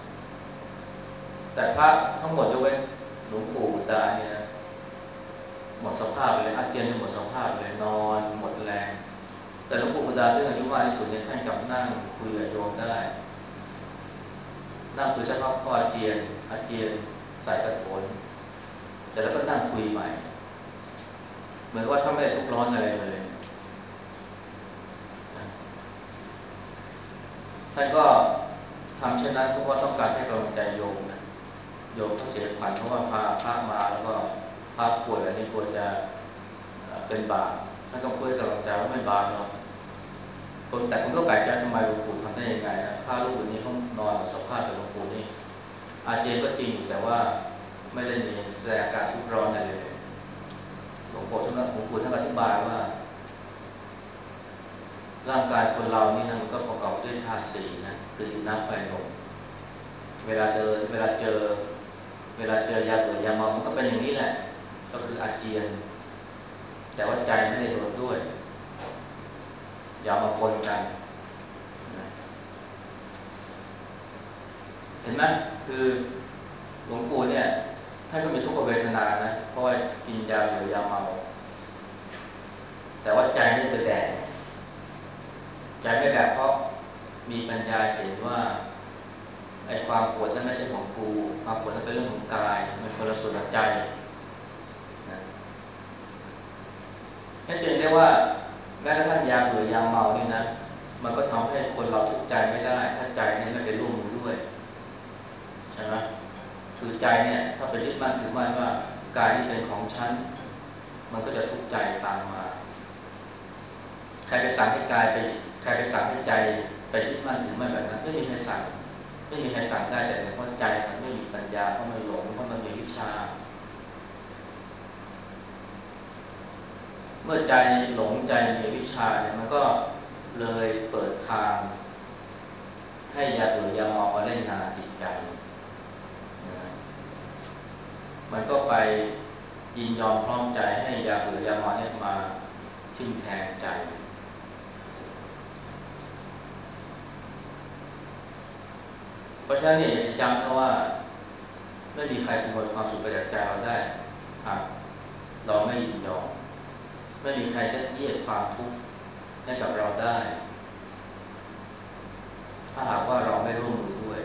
แต่พระทั้งหมดยกเว้นหลวงปู่บุตาเนี่ยหมดสภาพเลยอาเจียนหมดสภาพเลยนอนหมดแรงแต่หลวงปู่บุตาซึ่งอายุมากที่สุดเนี่ยท่านกลับนั่งคุยกับโยมได้นั่งคุยสักพักก็อาเจียนอาเจียนใส่กระโถนแต่แล้วก็นั่งคุยใหม่เหมือนว่าท่านไม่ได้ทุกข์ร้อนอะไรเลยท่านก็ทำเช่นนั้นเพราะว่าต้องการให้กำลังใจโยมนะโยมก็เสียขวัญเพราะว่าพาพระมาแล้วก็พระป่วยอะไรนี่ควรจะเป็นบาปท่านก็พูดให้กำลังใจว่าไม่บาปหรอกคนแต่ผมก็แปลกใจทำไมหลวงปู่ทำได้ยังไงนะพระรูปนี้เขานอนกับสภาพแบบหลวงปู่นี่อาเจียนก็จริงแต่ว่าไม่ได้มีแสดงอาการทุกข์ร้อนอะไรเลยหลวงปู่ท่านหลวงปู่ท่านอธิบายว่าร่างกายคนเรานี่นะมันก็ประกอบด้วยธาตุสี่นะคือดินน้ำไฟลมเวลาเดินเวลาเจอเวลาเจอยาเบื่อยาเมามันก็เป็นอย่างนี้แหละก็คืออาเจียนแต่ว่าใจไม่ได้โดนด้วยอย่ามาปนกันเห็นไหมคือหลวงปู่เนี่ยท่านก็มีทุกขเวทนานะเพราะว่ากินยาเบื่อยาเมาแต่ว่าใจไม่ไปแบกใจไม่แบกเพราะมีปัญญาเห็นว่าไอ้ความปวดนั้นไม่ใช่ของกูความปวดนั้นเป็นเรื่องของกายมันคนละส่วนกับใจนะให้เจนได้ว่าแม้กระทั่งยาเบื่อยาเมานี่นะมันก็ทำให้คนเราทุกข์ใจไม่ได้ถ้าใจนี่ไม่ไปร่วมมือด้วยใช่ไหมคือใจเนี่ยถ้าไปยึดมั่นถือมั่นว่ากายนี่เป็นของฉันมันก็จะทุกข์ใจตามมาใครไปสั่งให้กายไปใครไปสั่งให้ใจไปยึดมั่นถือมั่นแบบนั้นไม่มีใครสั่งไม่มีใครสั่งได้แต่เพราะใจมันไม่มีปัญญาเพราะมันหลงเพราะมันมีวิชาเมื่อใจหลงใจมีวิชาเนี่ยมันก็เลยเปิดทางให้ยาตัวยามองมาเล่นงานจิตใจนะมันก็ไปยินยอมพร้อมใจให้ยาตัวยามองเนี่ยมาทิ่มแทงใจเพราะฉะนั้นเนี่ยจำนะว่าไม่มีใครขโมยความสุขไปจากใจเราได้หากเราไม่ยินยอมไม่มีใครจะเยียดความทุกข์ให้กับเราได้ถ้าหากว่าเราไม่ร่วมมือด้วย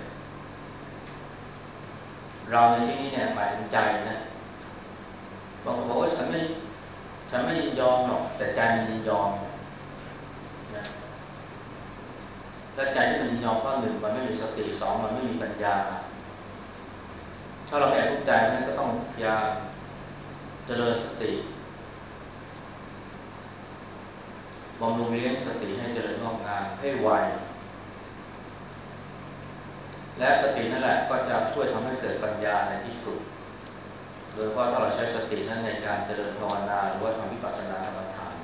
เราในที่นี้เนี่ยหมายถึงใจนะบางคนบอกว่าฉันไม่ฉันไม่ยินยอมหรอกแต่ใจมันยินยอมนะและใจที่มันยินยอมเพราะหนึ่งมันไม่มีสติสองมันไม่มีปัญญาถ้าเราแอบทุกข์ใจนั้นก็ต้องพยายามเจริญสติบำรุงเลี้ยงสติให้เจริญงอกงามให้ไวและสตินั่นแหละก็จะช่วยทำให้เกิดปัญญาในที่สุดโดยว่าถ้าเราใช้สตินั้นในการเจริญภาวนาหรือว่าทำวิปัสสนากรรมฐาน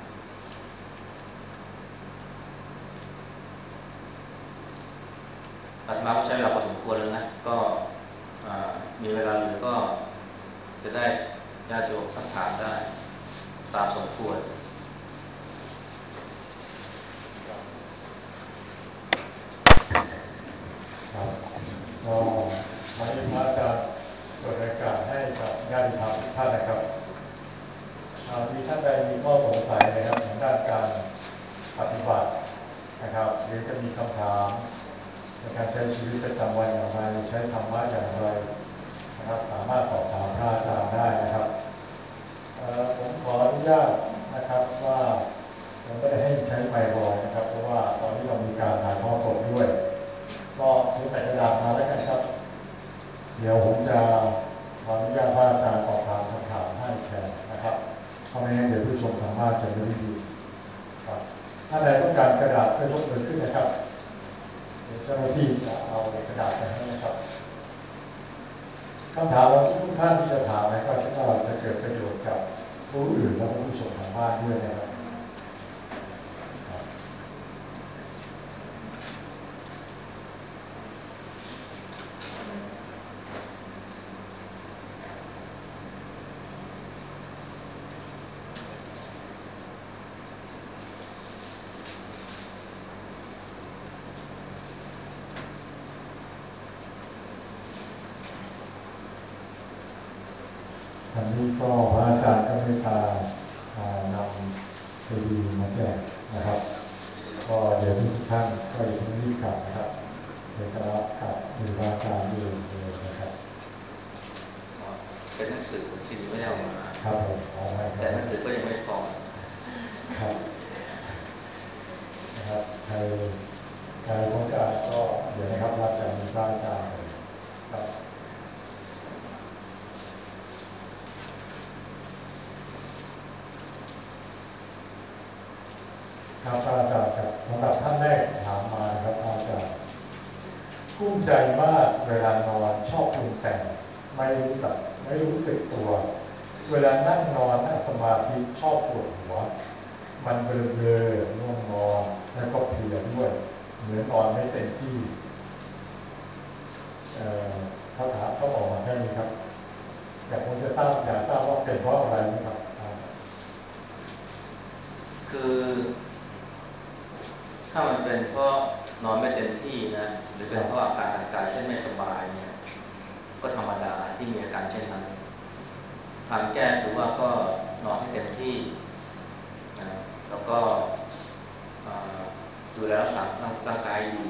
อาตมาก็ใช้เวลาพอสมควรแล้วนะก็มีเวลาเหลือก็จะได้ญาติโยมสักถามได้ตามสมควรครับก็วันนี้พระอาจารย์เปิดโอกาสให้กับญาติธรรมทุกท่านนะครับมีท่านใดมีข้อสงสัยนะครับทางด้านการปฏิบัตินะครับหรือจะมีคำถามในการใช้ชีวิตประจำวันอย่างไรใช้ธรรมะอย่างไรนะครับสามารถสอบถามพระอาจารย์ได้นะครับผมขออนุญาตนะครับว่าผมไม่ได้ให้ใช้ไมค์บอยนะครับเพราะว่าตอนนี้เรามีการถ่ายทอดสดด้วยก็ถือใส่กระดาษมาแล้วกันครับเดี๋ยวผมจะขออนุญาตพระอาจารย์ตอบถามคำถามให้แทนนะครับเพราะไม่งั้นเดี๋ยวผู้ชมทางบ้านจะไม่ได้ยินครับถ้าใดต้องการกระดาษก็ยกมือขึ้นนะครับเดี๋ยวเจ้าหน้าที่จะเอากระดาษไปให้นะครับคำถามของทุกท่านที่จะถามนะครับก็จะเกิดประโยชน์กับผู้อื่นและผู้ชมทางบ้านด้วยนะครับอันนี้ก็พระอาจารย์ก็ไม่ตานำซีดีมาแจกนะครับก็เดี๋ยวทุกท่านก็อย่าเพิ่งรีบกลับนะครับเดี๋ยวจะรับกับมือพระอาจารย์ด้วยเลยนะครับเป็นหนังสือซีดีไม่ได้เอามาครับผมเอาไว้แต่หนังสือก็ยังไม่พอครับนะครับใครใครต้องการก็เดี๋ยวนะครับรับจากมือพระอาจารย์เลยครับครับอาจารย์ครับสำหรับท่านแรกถามมานะครับอาจารย์กุ้มใจมากเวลานอนชอบปรุงแต่งไม่รู้สึกไม่รู้สึกตัวเวลานั่งนอนนั่งสมาธิชอบปวดหัวมันเบลอเบลอง่วงนอนแล้วก็เพลียด้วยเหมือนนอนไม่เต็มที่เขาถามเขาบอกมาแค่นี้ครับแต่ผมจะทราบอยากทราบว่าเป็นเพราะอะไรนะครับคือถ้ามันเป็นเพราะนอนไม่เต็มที่นะหรือเป็นเพราะอาการทางกายเช่นไม่สบายเนี่ยก็ธรรมดาที่มีอาการเช่นนั้นทางแก้ถือว่าก็นอนให้เต็มที่นะแล้วก็ดูแลรักษาร่างกายดี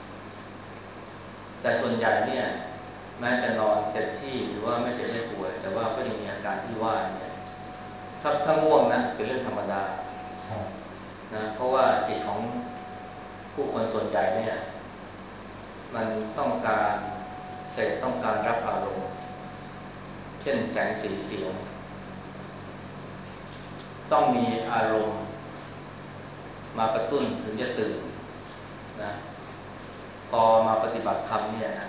แต่ส่วนใหญ่เนี่ยแม้จะนอนเต็มที่หรือว่าไม่เจ็บไม่ป่วยแต่ว่าก็ยังมีอาการที่ว่าเนี่ยถ้าถ้าง่วงนะเป็นเรื่องธรรมดานะเพราะว่าจิตของผู้คนส่วนใหญ่เนี่ยมันต้องการเสพต้องการรับอารมณ์เช่นแสงสีเสียงต้องมีอารมณ์มากระตุ้นถึงจะตื่นนะพอมาปฏิบัติธรรมเนี่ยนะ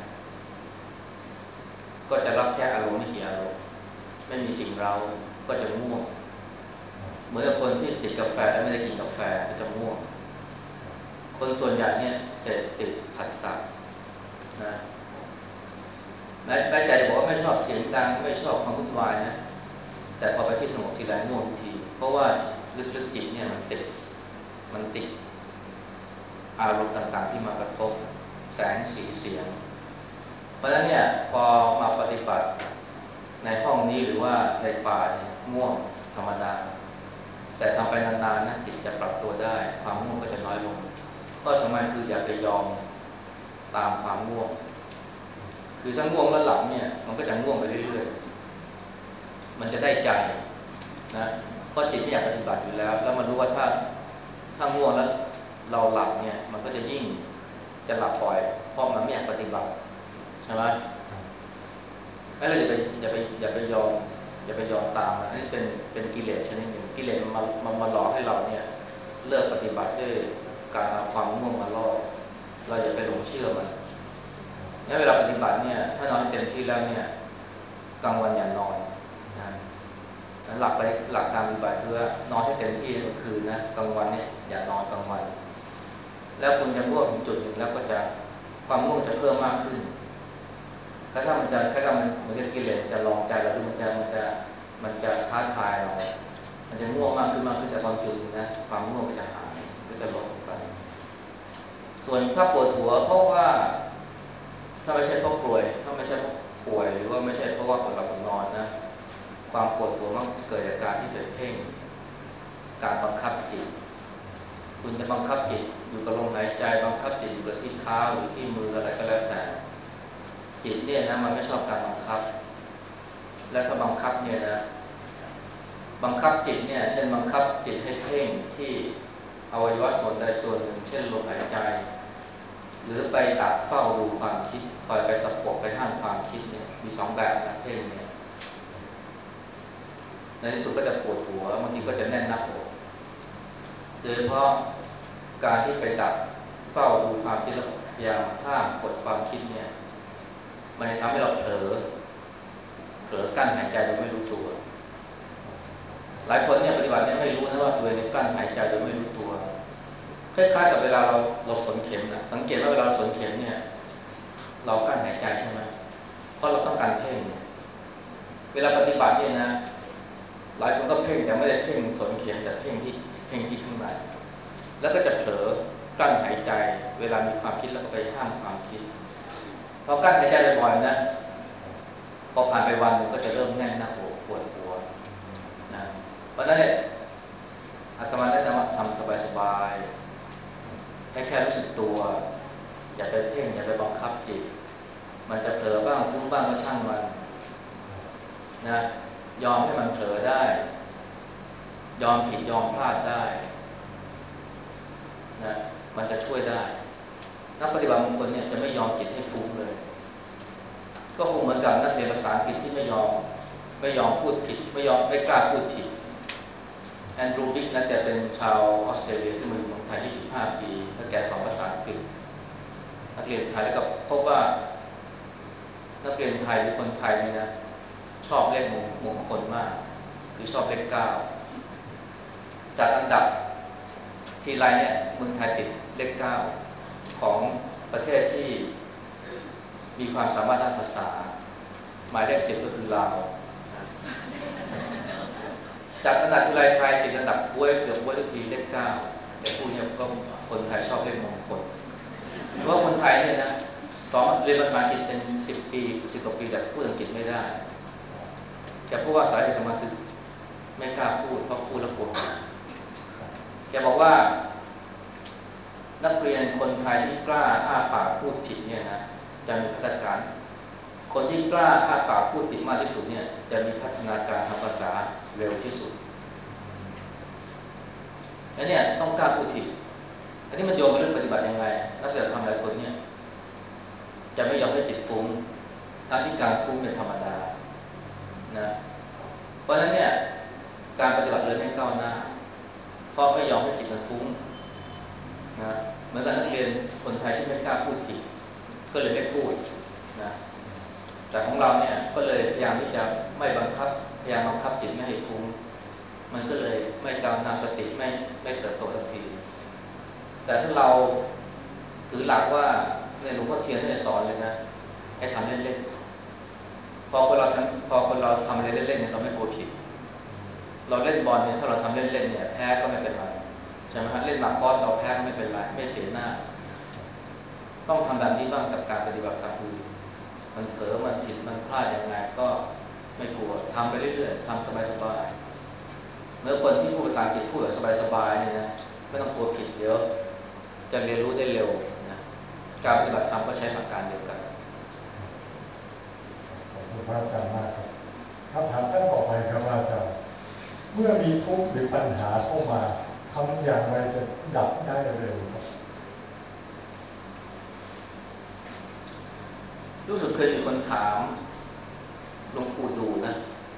ก็จะรับแค่อารมณ์ไม่กี่อารมณ์ไม่มีสิ่งเราก็จะง่วงเหมือนกับคนที่ติดกาแฟแล้วไม่ได้กินกาแฟก็จะง่วงคนส่วนใหญ่เนี่ยเสพติดผัสสะนะแม้ใจจะบอกว่าไม่ชอบเสียงดังไม่ชอบความวุ่นวายนะแต่พอไปที่สงบทีไรง่วงทีเพราะว่าลึกๆจิตเนี่ยมันติดมันติดอารมณ์ต่างๆที่มากระทบแสงสีเสียงเพราะฉะนั้นเนี่ยพอมาปฏิบัติในห้องนี้หรือว่าในป่าเนี่ยง่วงธรรมดาแต่ทำไปนานๆนะจิตจะปรับตัวได้ความง่วงก็จะน้อยลงข้อสำคัญคืออย่าไปยอมตามความง่วงคือถ้าง่วงแล้วหลับเนี่ยมันก็จะง่วงไปเรื่อยๆมันจะได้ใจนะเพราะจิตไม่อยากปฏิบัติอยู่แล้วแล้วมันรู้ว่าถ้าถ้าง่วงแล้วเราหลับเนี่ยมันก็จะยิ่งจะหลับปล่อยเพราะมันไม่อยากปฏิบัติใช่ไหมไม่เราอย่าไปอย่าไปอย่าไปยอมอย่าไปยอมตามอันนี้เป็นเป็นกิเลสชนิดหนึ่งกิเลสมันมามันมาหลอกให้เราเนี่ยเลิกปฏิบัติด้วยการเอาความง่วงมาล่อเราอย่าไปหลงเชื่อมันงั้นเวลาปฏิบัติเนี่ยถ้านอนเต็มที่แล้วเนี่ยกลางวันอย่านอนนะหลักไปหลักการปฏิบัติคือว่านอนให้เต็มที่กลางคืนนะกลางวันเนี่ยอย่านอนกลางวันแล้วคุณจะง่วงถึงจุดหนึ่งแล้วก็จะความง่วงจะเพิ่มมากขึ้นถ้าถ้ามันจะถ้าถ้ามันมันจะกิเลสจะลองใจเราดูมันจะมันจะมันจะท้าทายเรามันจะง่วงมากขึ้นมากขึ้นแต่ความจุดนะความง่วงก็จะหายก็จะลดลงไปส่วนถ้าปวดหัวเพราะว่าถ้าไม่ใช่เพราะป่วยถ้าไม่ใช่เพราะป่วยหรือว่าไม่ใช่เพราะว่าปวดหลับปวดนอนนะความปวดหัวมักเกิดจากการที่เป็นเพ่งการบังคับจิตคุณจะบังคับจิตอยู่กับลมหายใจบังคับจิตอยู่กับที่เท้าหรือที่มืออะไรก็แล้วแต่จิตเนี่ยนะมันไม่ชอบการบังคับและถ้าบังคับเนี่ยนะบังคับจิตเนี่ยเช่นบังคับจิตให้เพ่งที่อวัยวะส่วนใดส่วนหนึ่งเช่นลมหายใจหรือไปดักเฝ้าดูความคิดคอยไปตะปบไปห้ามความคิดเนี่ยมีสองแบบนะเพ่งเนี่ยในที่สุดก็จะปวดหัวบางทีก็จะแน่นหน้าอกโดยเฉพาะการที่ไปดักเฝ้าดูความคิดแล้วพยายามห้ามกดความคิดเนี่ยมันจะทำให้เราเผลอเผลอกั้นหายใจโดยไม่รู้ตัวหลายคนเนี่ยปฏิบัติเนี่ยไม่รู้นะว่าตัวเองกั้นหายใจโดยไม่รู้ตัวคล้ายๆกับเวลาเราเราสนเข็มนะสังเกตว่าเวลาเราสนเข็มเนี่ยเรากั้นหายใจใช่ไหมเพราะเราต้องการเพ่งเวลาปฏิบัติเนี่ยนะหลายคนก็เพ่งแต่ไม่ได้เพ่งสนเข็มแต่เพ่งที่เพ่งที่ข้างในแล้วก็จะเผลอกั้นหายใจเวลามีความคิดแล้วก็ไปห้ามความคิดพอกั้นหายใจบ่อยๆนะพอผ่านไปวันมันก็จะเริ่มแน่นหน้าอกปวดหัวนะเพราะนั้นเนี่ยอาตมาได้นำมาทำสบายๆให้แค่รู้สึกตัวอย่าไปเพ่งอย่าไปบังคับจิตมันจะเผลอบ้างฟุ้งบ้างก็ช่างมันนะยอมให้มันเผลอได้ยอมผิดยอมพลาดได้นะมันจะช่วยได้นักปฏิบัติบางคนเนี่ยจะไม่ยอมจิตให้ฟุ้งเลยก็คงเหมือนกับนักเรียนภาษาอังกฤษที่ไม่ยอมไม่ยอมพูดผิดไม่ยอมไม่กล้าพูดผิดแอนดรูว์ บิ๊กนั้นแกเป็นชาวออสเตรเลียซึ่งมาอยู่เมืองไทยยี่สิบห้าปีแล้วแกสอนภาษาอังกฤษนักเรียนไทยแล้วก็พบว่านักเรียนไทยหรือคนไทยนี่นะชอบเลขมงคลมากคือชอบเลขเก้าจากอันดับทีไรเนี่ยเมืองไทยติดเลขเก้าของประเทศที่มีความสามารถด้านภาษาหมายเลขสิบก็คือลาวจากอันดับทีไรไทยติดอันดับบ้วยเกือบบ้วยทุกทีเลขเก้าแต่ผู้นี้ก็คนไทยชอบเลขมงคลเพราะว่าคนไทยเนี่ยนะสอนเรียนภาษาอังกฤษเป็นสิบปีสิบกว่าปีแต่พูดอังกฤษไม่ได้แกพูดว่าสาเหตุสำคัญคือไม่กล้าพูดเพราะพูดแล้วกลัวแกบอกว่านักเรียนคนไทยที่กล้าอ้าปากพูดผิดเนี่ยนะจะมีพัฒนาการคนที่กล้าอ้าปากพูดผิดมากที่สุดเนี่ยจะมีพัฒนาการทางภาษาเร็วที่สุดอันนี้ต้องกล้าพูดผิดอันนี้มันโยงไปเรื่องปฏิบัติยังไงนักเรียนทำหลายคนเนี่ยจะไม่ยอมให้จิตฟุ้งทั้งที่การฟุ้งเป็นธรรมดานะเพราะฉะนั้นเนี่ยการปฏิบัติเลยไม่ก้าวหน้าเพราะไม่ยอมให้จิตมันฟุ้งนะเหมือนกับนักเรียนคนไทยที่ไม่กล้าพูดผิดก็เลยไม่พูดนะแต่ของเราเนี่ยก็เลยพยายามที่จะไม่บังคับพยายามบังคับจิตไม่ให้ฟุ้งมันก็เลยไม่ก้าวหน้าสติไม่ไม่เติบโตทันทีแต่ถ้าเราถือหลักว่าในหลวงพ่อเทียนท่านสอนเลยนะให้ทำเล่นๆพอคนเราทำพอคนเราทำอะไรเล่นๆเนี่ยเราไม่กลัวผิดเราเล่นบอลเนี่ยถ้าเราทำเล่นๆเนี่ยแพ้ก็ไม่เป็นไรใช่ไหมครับเล่นหมากบอลเราแพ้ก็ไม่เป็นไรไม่เสียหน้าต้องทำแบบนี้บ้างกับการปฏิบัติธรรมคือมันเผลอมันผิดมันพลาดยังไงก็ไม่กลัวทำไปเรื่อยๆทำสบายๆเมื่อคนที่พูดภาษาอังกฤษพูดแบบสบายๆเนี่ยนะไม่ต้องกลัวผิดเยอะจะเรียนรู้ได้เร็วนะการปฏิบัติธรรมก็ใช้หลักการเดียวกันขอบคุณพระอาจารย์มากครับคำถามท่านต่อไปครับอาจารย์เมื่อมีทุกข์หรือปัญหาเข้ามาทำอย่างไรจะดับได้เร็วครับรู้สึกเคยมีคนถามหลวงปู่ดูนะ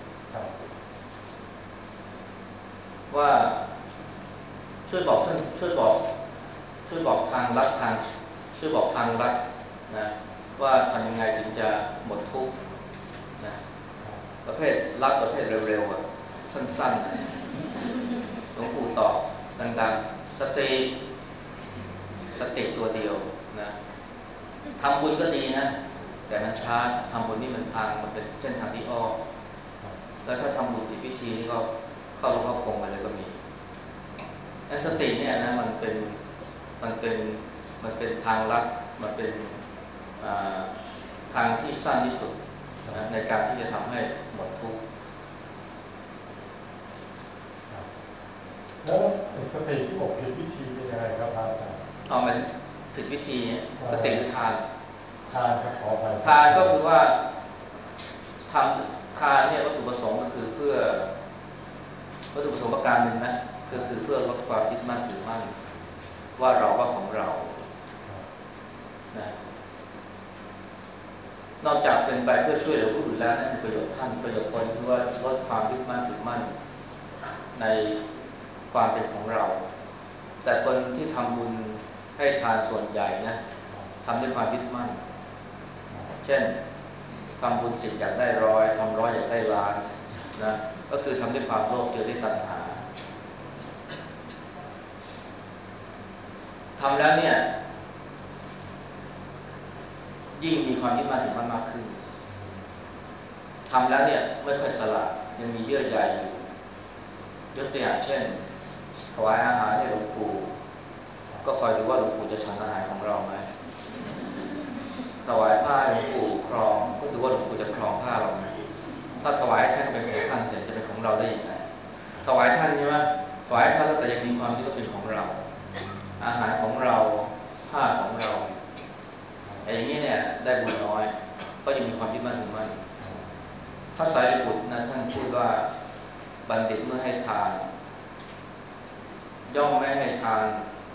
ว่าช่วยบอกช่วยบอกช่วยบอกทางลัดทางช่วยบอกทางลัดนะว่าทำยังไงถึงจะหมดทุกข์นะประเภทลัดประเภทเร็วๆอ่ะสั้นๆนะหลวงปู่ตอบดังๆสติสติตัวเดียวนะทำบุญก็ดีนะแต่มันช้าทำบุญนี่มันทางมันเป็นเส้นทางที่อ้อมแล้วถ้าทำบุญผิดวิธีนี่ก็เข้าลงเข้าคงอะไรก็มีไอ้สติเนี่ยนะมันเป็นมันเป็นมันเป็นทางลัดมันเป็นทางที่สั้นที่สุดนะในการที่จะทำให้หมดทุกข์แล้วสติที่บอกผิดวิธีเป็นยังไงครับอาจารย์เอามันผิดวิธีสติหรือทานทานก็ขอไปทานก็คือว่าทำทานเนี่ยวัตถุประสงค์ก็คือเพื่อวัตถุประสงค์ประการหนึ่งนะก็คือเพื่อลดความยึดมั่นถือมั่นว่าเราว่าของเรานะนอกจากเป็นไปเพื่อช่วยเหลือผู้อื่นแล้วนั่นคือประโยชน์ท่านประโยชน์คนคือว่าลดความยึดมั่นถือมั่นในความเป็นของเราแต่คนที่ทำบุญให้ทานส่วนใหญ่นะทำด้วยความยึดมั่นเช่นทำบุญสิบอยากได้ร้อยทำร้อยอยากได้ล้านนะก็คือทำด้วยความโลภเจอด้วยตัณหาทำแล้วเนี่ยยิ่งมีความยึดมั่นถือมั่นมากขึ้นทำแล้วเนี่ยไม่ค่อยสละยังมีเยื่อใยอยู่ยกตัวอย่างเช่นถวายอาหารให้หลวงปู่ก็คอยดูว่าหลวงปู่จะฉันอาหารของเราไหมถวายผ้าหลวงปู่ครองก็ดูว่าหลวงปู่จะครองผ้าเราไหมถ้าถวายท่านเป็นของท่านเสร็จจะเป็นของเราได้ยังไงถวายท่านใช่ไหมถวายท่านแต่ยังมีความที่ว่าเป็นของเราอาหารของเราผ้าของเราไอ้อย่างนี้เนี่ยได้บุญน้อยก็ยังมีความยึดมั่นถือมั่นพระสารีบุตรนะท่านพูดว่าบัณฑิตเมื่อให้ทานย่อมไม่ให้ทาน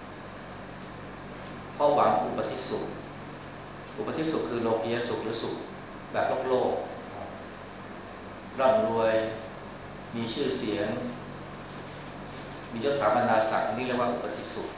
เพราะหวังอุปธิสุขอุปธิสุขคือโลภะสุขหรือสุขแบบโลกโลกร่ำรวยมีชื่อเสียงมียศถาบรรดาศักดิ์นี่เรียกว่าอุปธิสุข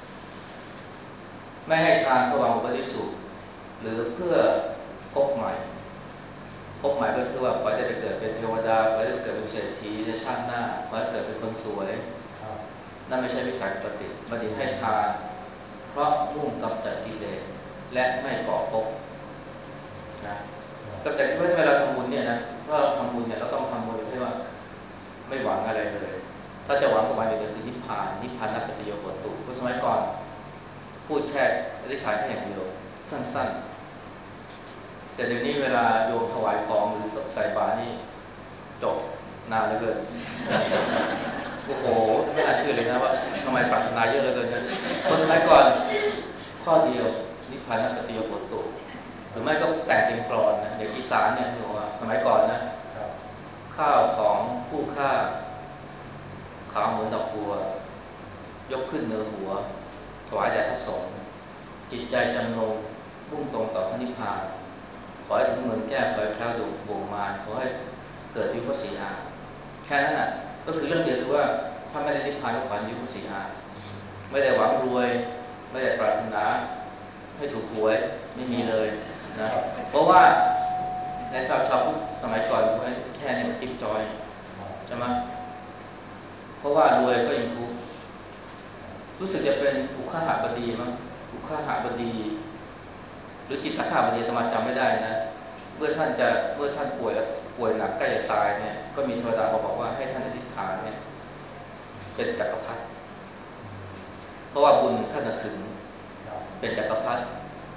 ไม่ให้ทานเพราะหวังอุปธิสุขหรือเพื่อพบใหม่พบใหม่ก็คือว่าขอให้ได้ไปเกิดเป็นเทวดาขอให้ได้เกิดเป็นเศรษฐีในชาติหน้าขอให้เกิดเป็นคนสวยนั่นไม่ใช่วิสัยปกติบัณฑิตให้ทานเพราะมุ่งกำจัดกิเลสและไม่ก่อภพนะกำจัดเวลาทำบุญเนี่ยนะถ้าเราทำบุญเนี่ยเราต้องทำบุญที่ว่าไม่หวังอะไรเลยถ้าจะหวังก็หวังอย่างเดียวคือนิพพานนิพพานัปฏิโยโหตุเพราะสมัยก่อนพูดแค่อธิษฐานแค่อย่างเดียวสั้นๆแต่เดี๋ยวนี้เวลาโยมถวายของหรือใส่บาตรนี่จบนานเหลือเกินโอ้โหไม่น่าเชื่อเลยนะว่าทำไมปรารถนาเยอะเหลือเกินนะเพราะสมัยก่อนข้อเดียวนิพพานัปฏิโยโหตุหรือไม่ก็แต่งเป็นกลอนนะเด็กอีสานเนี่ยบอกว่าสมัยก่อนนะข้าวของผู้ฆ่าขาวเหมือนดอกบัวยกขึ้นเหนือหัวถวายแด่พระสงฆ์จิตใจจำนงมุ่งตรงต่อพระนิพพานขอให้ถึงเมืองแก้ขอให้แคล้วดุบ่งมารขอให้เกิดวิปัสสีอาแค่นั้นน่ะก็คือเรื่องเดียวคือว่าถ้าไม่ได้นิพพานก็ขอวิปัสสีอาไม่ได้หวังรวยไม่ได้ปรารถนาให้ถูกหวยไม่มีเลยนะเพราะว่าในชาวชาวพุทธสมัยก่อนแค่นี้มันจิ๊บจอยใช่ไหมเพราะว่ารวยก็ยังทุกข์รู้สึกจะเป็นอุคหบดีมั้งอุคหบดีหรือจิตตคหบดีอาตมาจำไม่ได้นะเมื่อท่านจะเมื่อท่านป่วยแล้วป่วยหนักใกล้จะตายเนี่ยก็มีเทวดามาบอกว่าให้ท่านอธิษฐานเนี่ยเป็นจักรพรรดิเพราะว่าบุญท่านจะถึงเป็นจักรพรรดิ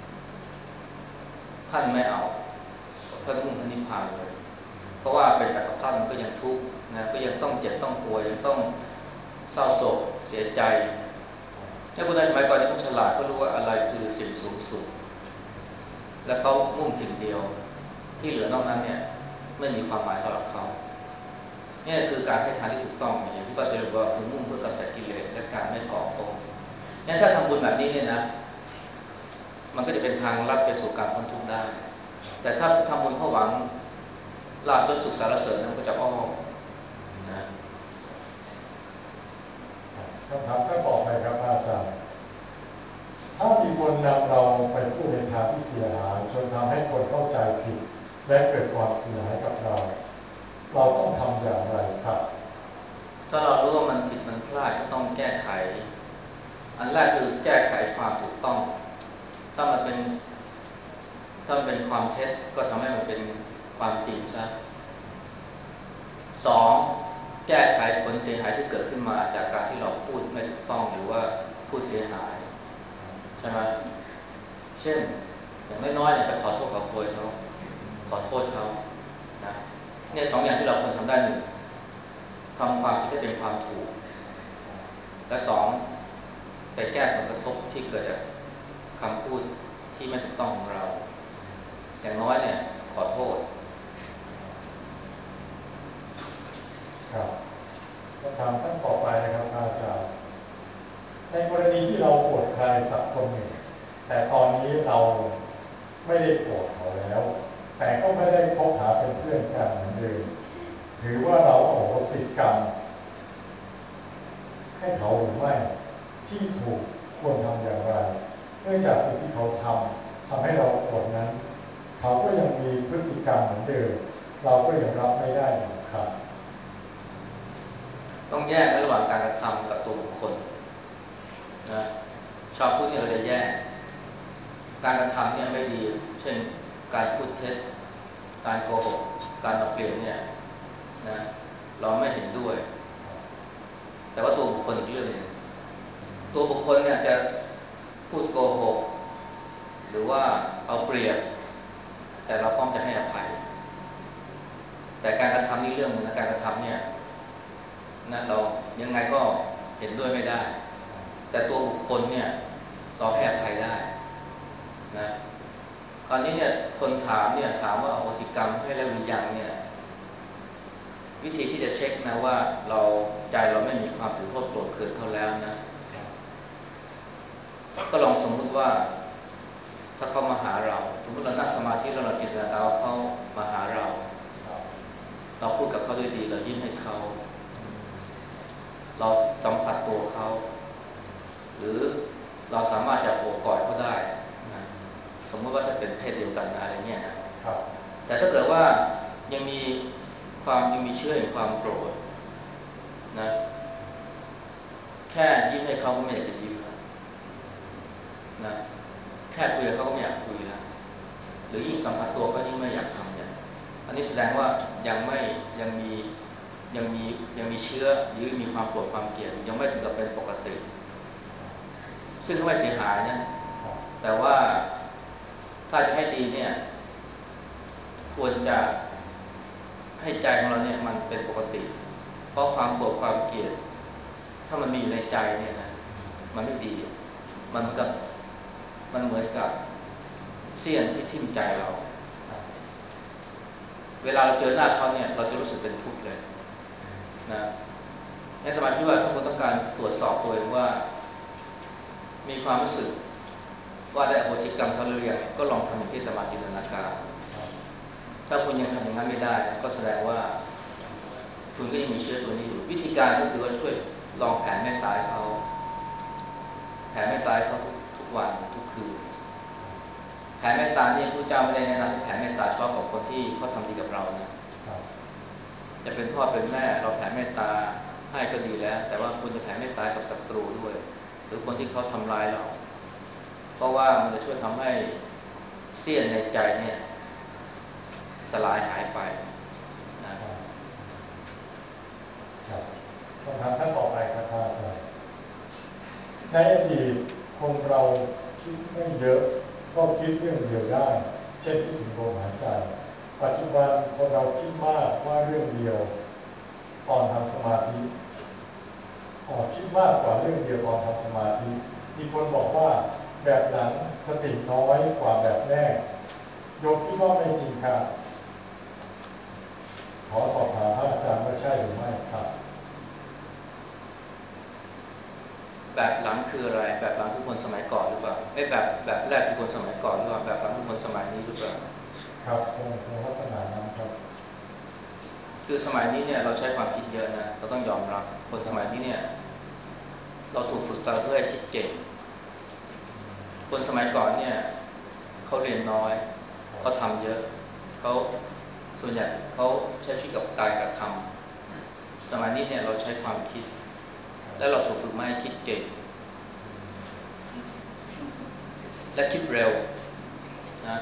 ท่านไม่เอาท่านมุ่งพระนิพพานเลยเพราะว่าเป็นจักรพรรดิมันก็ยังทุกข์นะก็ยังต้องเจ็บต้องป่วยยังต้องเศร้าโศกเสียใจถ้าคนในสมัยก่อนที่เขาฉลาดก็รู้ว่าอะไรคือสิ่งสูงสุดและเขามุ่งสิ่งเดียวที่เหลือนอกนั้นเนี่ยไม่มีความหมายสำหรับเขาเนี่ยคือการให้ทานที่ถูกต้องอย่างที่พระเสด็จว่าคือมุ่งเพื่อกำจัดกิเลสและการไม่ก่อตนเนี่ยถ้าทำบุญแบบนี้เนี่ยนะมันก็จะเป็นทางลัดไปสู่การพ้นทุกข์ได้แต่ถ้าทำบุญเพื่อหวังลาภยศสุขสารเสริญมันก็จะอ้อมนะคำถามก็บอกไปครับอาจารย์ถ้ามีคนนำเราไปพูดในทางที่เสียหายจนทำให้คนเข้าใจผิดและเกิดความเสียหายกับเราเราต้องทำอย่างไรครับถ้าเรารู้ว่ามันผิดมันพลาดก็ต้องแก้ไขอันแรกคือแก้ไขความถูกต้องถ้ามันเป็นถ้ามันเป็นความเท็จก็ทำให้มันเป็นความจริงซะสองแก้ไขผลเสียหายที่เกิดขึ้นมาจากการที่เราพูดไม่ถูกต้องหรือว่าพูดเสียหายใช่ไหมเช่นอย่างน้อยๆเนี่ยไปขอโทษขอโพยเขาขอโทษเขานะเนี่ยสองอย่างที่เราควรทำได้หนึ่งทำความผิดให้เป็นความถูกและสองไปแก้ผลกระทบที่เกิดจากคำพูดที่ไม่ถูกต้องของเราอย่างน้อยเนี่ยขอโทษครับคำถามท่านต่อไปนะครับอาจารย์ในกรณีที่เราโกรธใครสักคนหนึ่งแต่ตอนนี้เราไม่ได้โกรธเขาแล้วแต่ก็ไม่ได้คบหาเป็นเพื่อนกันเหมือนเดิมถือว่าเราโอโหสิกรรมให้เขาหรือไม่ที่ถูกควรทำอย่างไรเนื่องจากสิ่งที่เขาทำทำให้เราโกรธนั้นเขาก็ยังมีพฤติกรรมเหมือนเดิมเราก็ยังรับไม่ได้ครับต้องแยกระหว่างการกระทำกับตัวบุคคลนะชอบพูดเนี่ยเราจะแยกการกระทำเนี่ยไม่ดีเช่นการพูดเท็จการโกหกการเอาเปรียบเนี่ยนะเราไม่เห็นด้วยแต่ว่าตัวบุคคลอีกเรื่องหนึ่งตัวบุคคลเนี่ยจะพูดโกหกหรือว่าเอาเปรียบแต่เราพร้อมจะให้อภัยแต่การกระทำนี่เรื่องนึงนะการกระทำเนี่ยนะเรายังไงก็เห็นด้วยไม่ได้แต่ตัวบุคคลเนี่ยเราให้อภัยได้นะคราวนี้เนี่ยคนถามเนี่ยถามว่าโอสิกรรมให้แล้วหรือยังเนี่ยวิธีที่จะเช็คนะว่าเราใจเราไม่มีความถือโทษโกรธเคืองเขาแล้วนะก็ลองสมมุติว่าถ้าเขามาหาเราสมมติเรานั่งสมาธิแล้วเราจินตนาการว่าเขามาหาเราเราพูดกับเขาด้วยดีเรายิ้มให้เขาเราสัมผัสตัวเขาหรือเราสามารถจะโอบกอดเขาได้นะสมมติว่าถ้าเป็นเพศเดียวกันอะไรเงี้ยนะแต่ถ้าเกิดว่ายังมีความยังมีเชื่อในความโกรธนะแค่ยิ้มให้เขาก็ไม่อยากจะยิ้มแล้วนะแค่คุยกับเขาก็ไม่อยากคุยแล้วหรือยิ่งสัมผัสตัวเขายิ่งไม่อยากทำเนี่ยอันนี้แสดงว่ายังไม่ยังมียังมียังมีเชื้อหรือมีความโกรธความเกลียดยังไม่ถึงกับเป็นปกติซึ่งก็ไม่เสียหายนะแต่ว่าถ้าจะให้ดีเนี่ยควรจะให้ใจของเราเนี่ยมันเป็นปกติเพราะความโกรธความเกลียดถ้ามันมีอยู่ในใจเนี่ยนะมันไม่ดีมันเหมือนกับมันเหมือนกับเสี้ยนที่ทิ่มใจเราเวลาเราเจอหน้าเขาเนี่ยเราจะรู้สึกเป็นทุกข์เลยนะในสมัยที่ว่าถ้าคุณต้องการตรวจสอบตัวเองว่ามีความรู้สึกว่าได้อโหสิกรรมเขาหรือยังก็ลองทำอย่างที่อาตมาจินตนาการถ้าคุณยังทำอย่างนั้นไม่ได้ก็แสดงว่าคุณก็ยังมีเชื้อตัวนี้อยู่วิธีการก็คือว่าช่วยลองแผ่เมตตาเขาแผ่เมตตาเขาทุกทุกวันทุกคืนแผ่เมตตานี่พระเจ้าไม่ได้แนะนำให้แผ่เมตตาเฉพาะกับคนที่เขาทำดีกับเรานะจะเป็นพ่อเป็นแม่เราแผ่เมตตาให้ก็ดีแล้วแต่ว่าคุณจะแผ่เมตตากับศัตรูด้วยหรือคนที่เขาทำร้ายเราเพราะว่ามันจะช่วยทำให้เสี้ยนในใจเนี่ยสลายหายไปนะครับคำถามท่านต่อไปครับอาจารย์ในอดีตคนเราคิดไม่เยอะก็คิดเรื่องเดียวได้เช่นคิดถึงลมหายใจปัจจุบันคนเราคิดมากว่าเรื่องเดียวตอนทำสมาธิอ๋อคิดมากกว่าเรื่องเดียวตอนทำสมาธิมีคนบอกว่าแบบหลังสติน้อยกว่าแบบแรกโยมคิดว่าไม่จริงครับขอสอบถามพระอาจารย์ว่าใช่หรือไม่ครับแบบหลังคืออะไรแบบหลังคือคนสมัยก่อนหรือเปล่าไอ้แบบแบบแรกคือคนสมัยก่อนหรือเปล่าแบบหลังคือคนสมัยนี้หรือเปล่าครับคงคงลักษณะนั้นครับคือสมัยนี้เนี่ยเราใช้ความคิดเยอะนะเราต้องยอมรับคนสมัยนี้เนี่ยเราถูกฝึกมาเพื่อให้คิดเก่งคนสมัยก่อนเนี่ยเขาเรียนน้อยเขาทำเยอะเขาส่วนใหญ่เขาใช้ชีวิตกับการกระทำสมัยนี้เนี่ยเราใช้ความคิดและเราถูกฝึกมาให้คิดเก่งและคิดเร็วนะ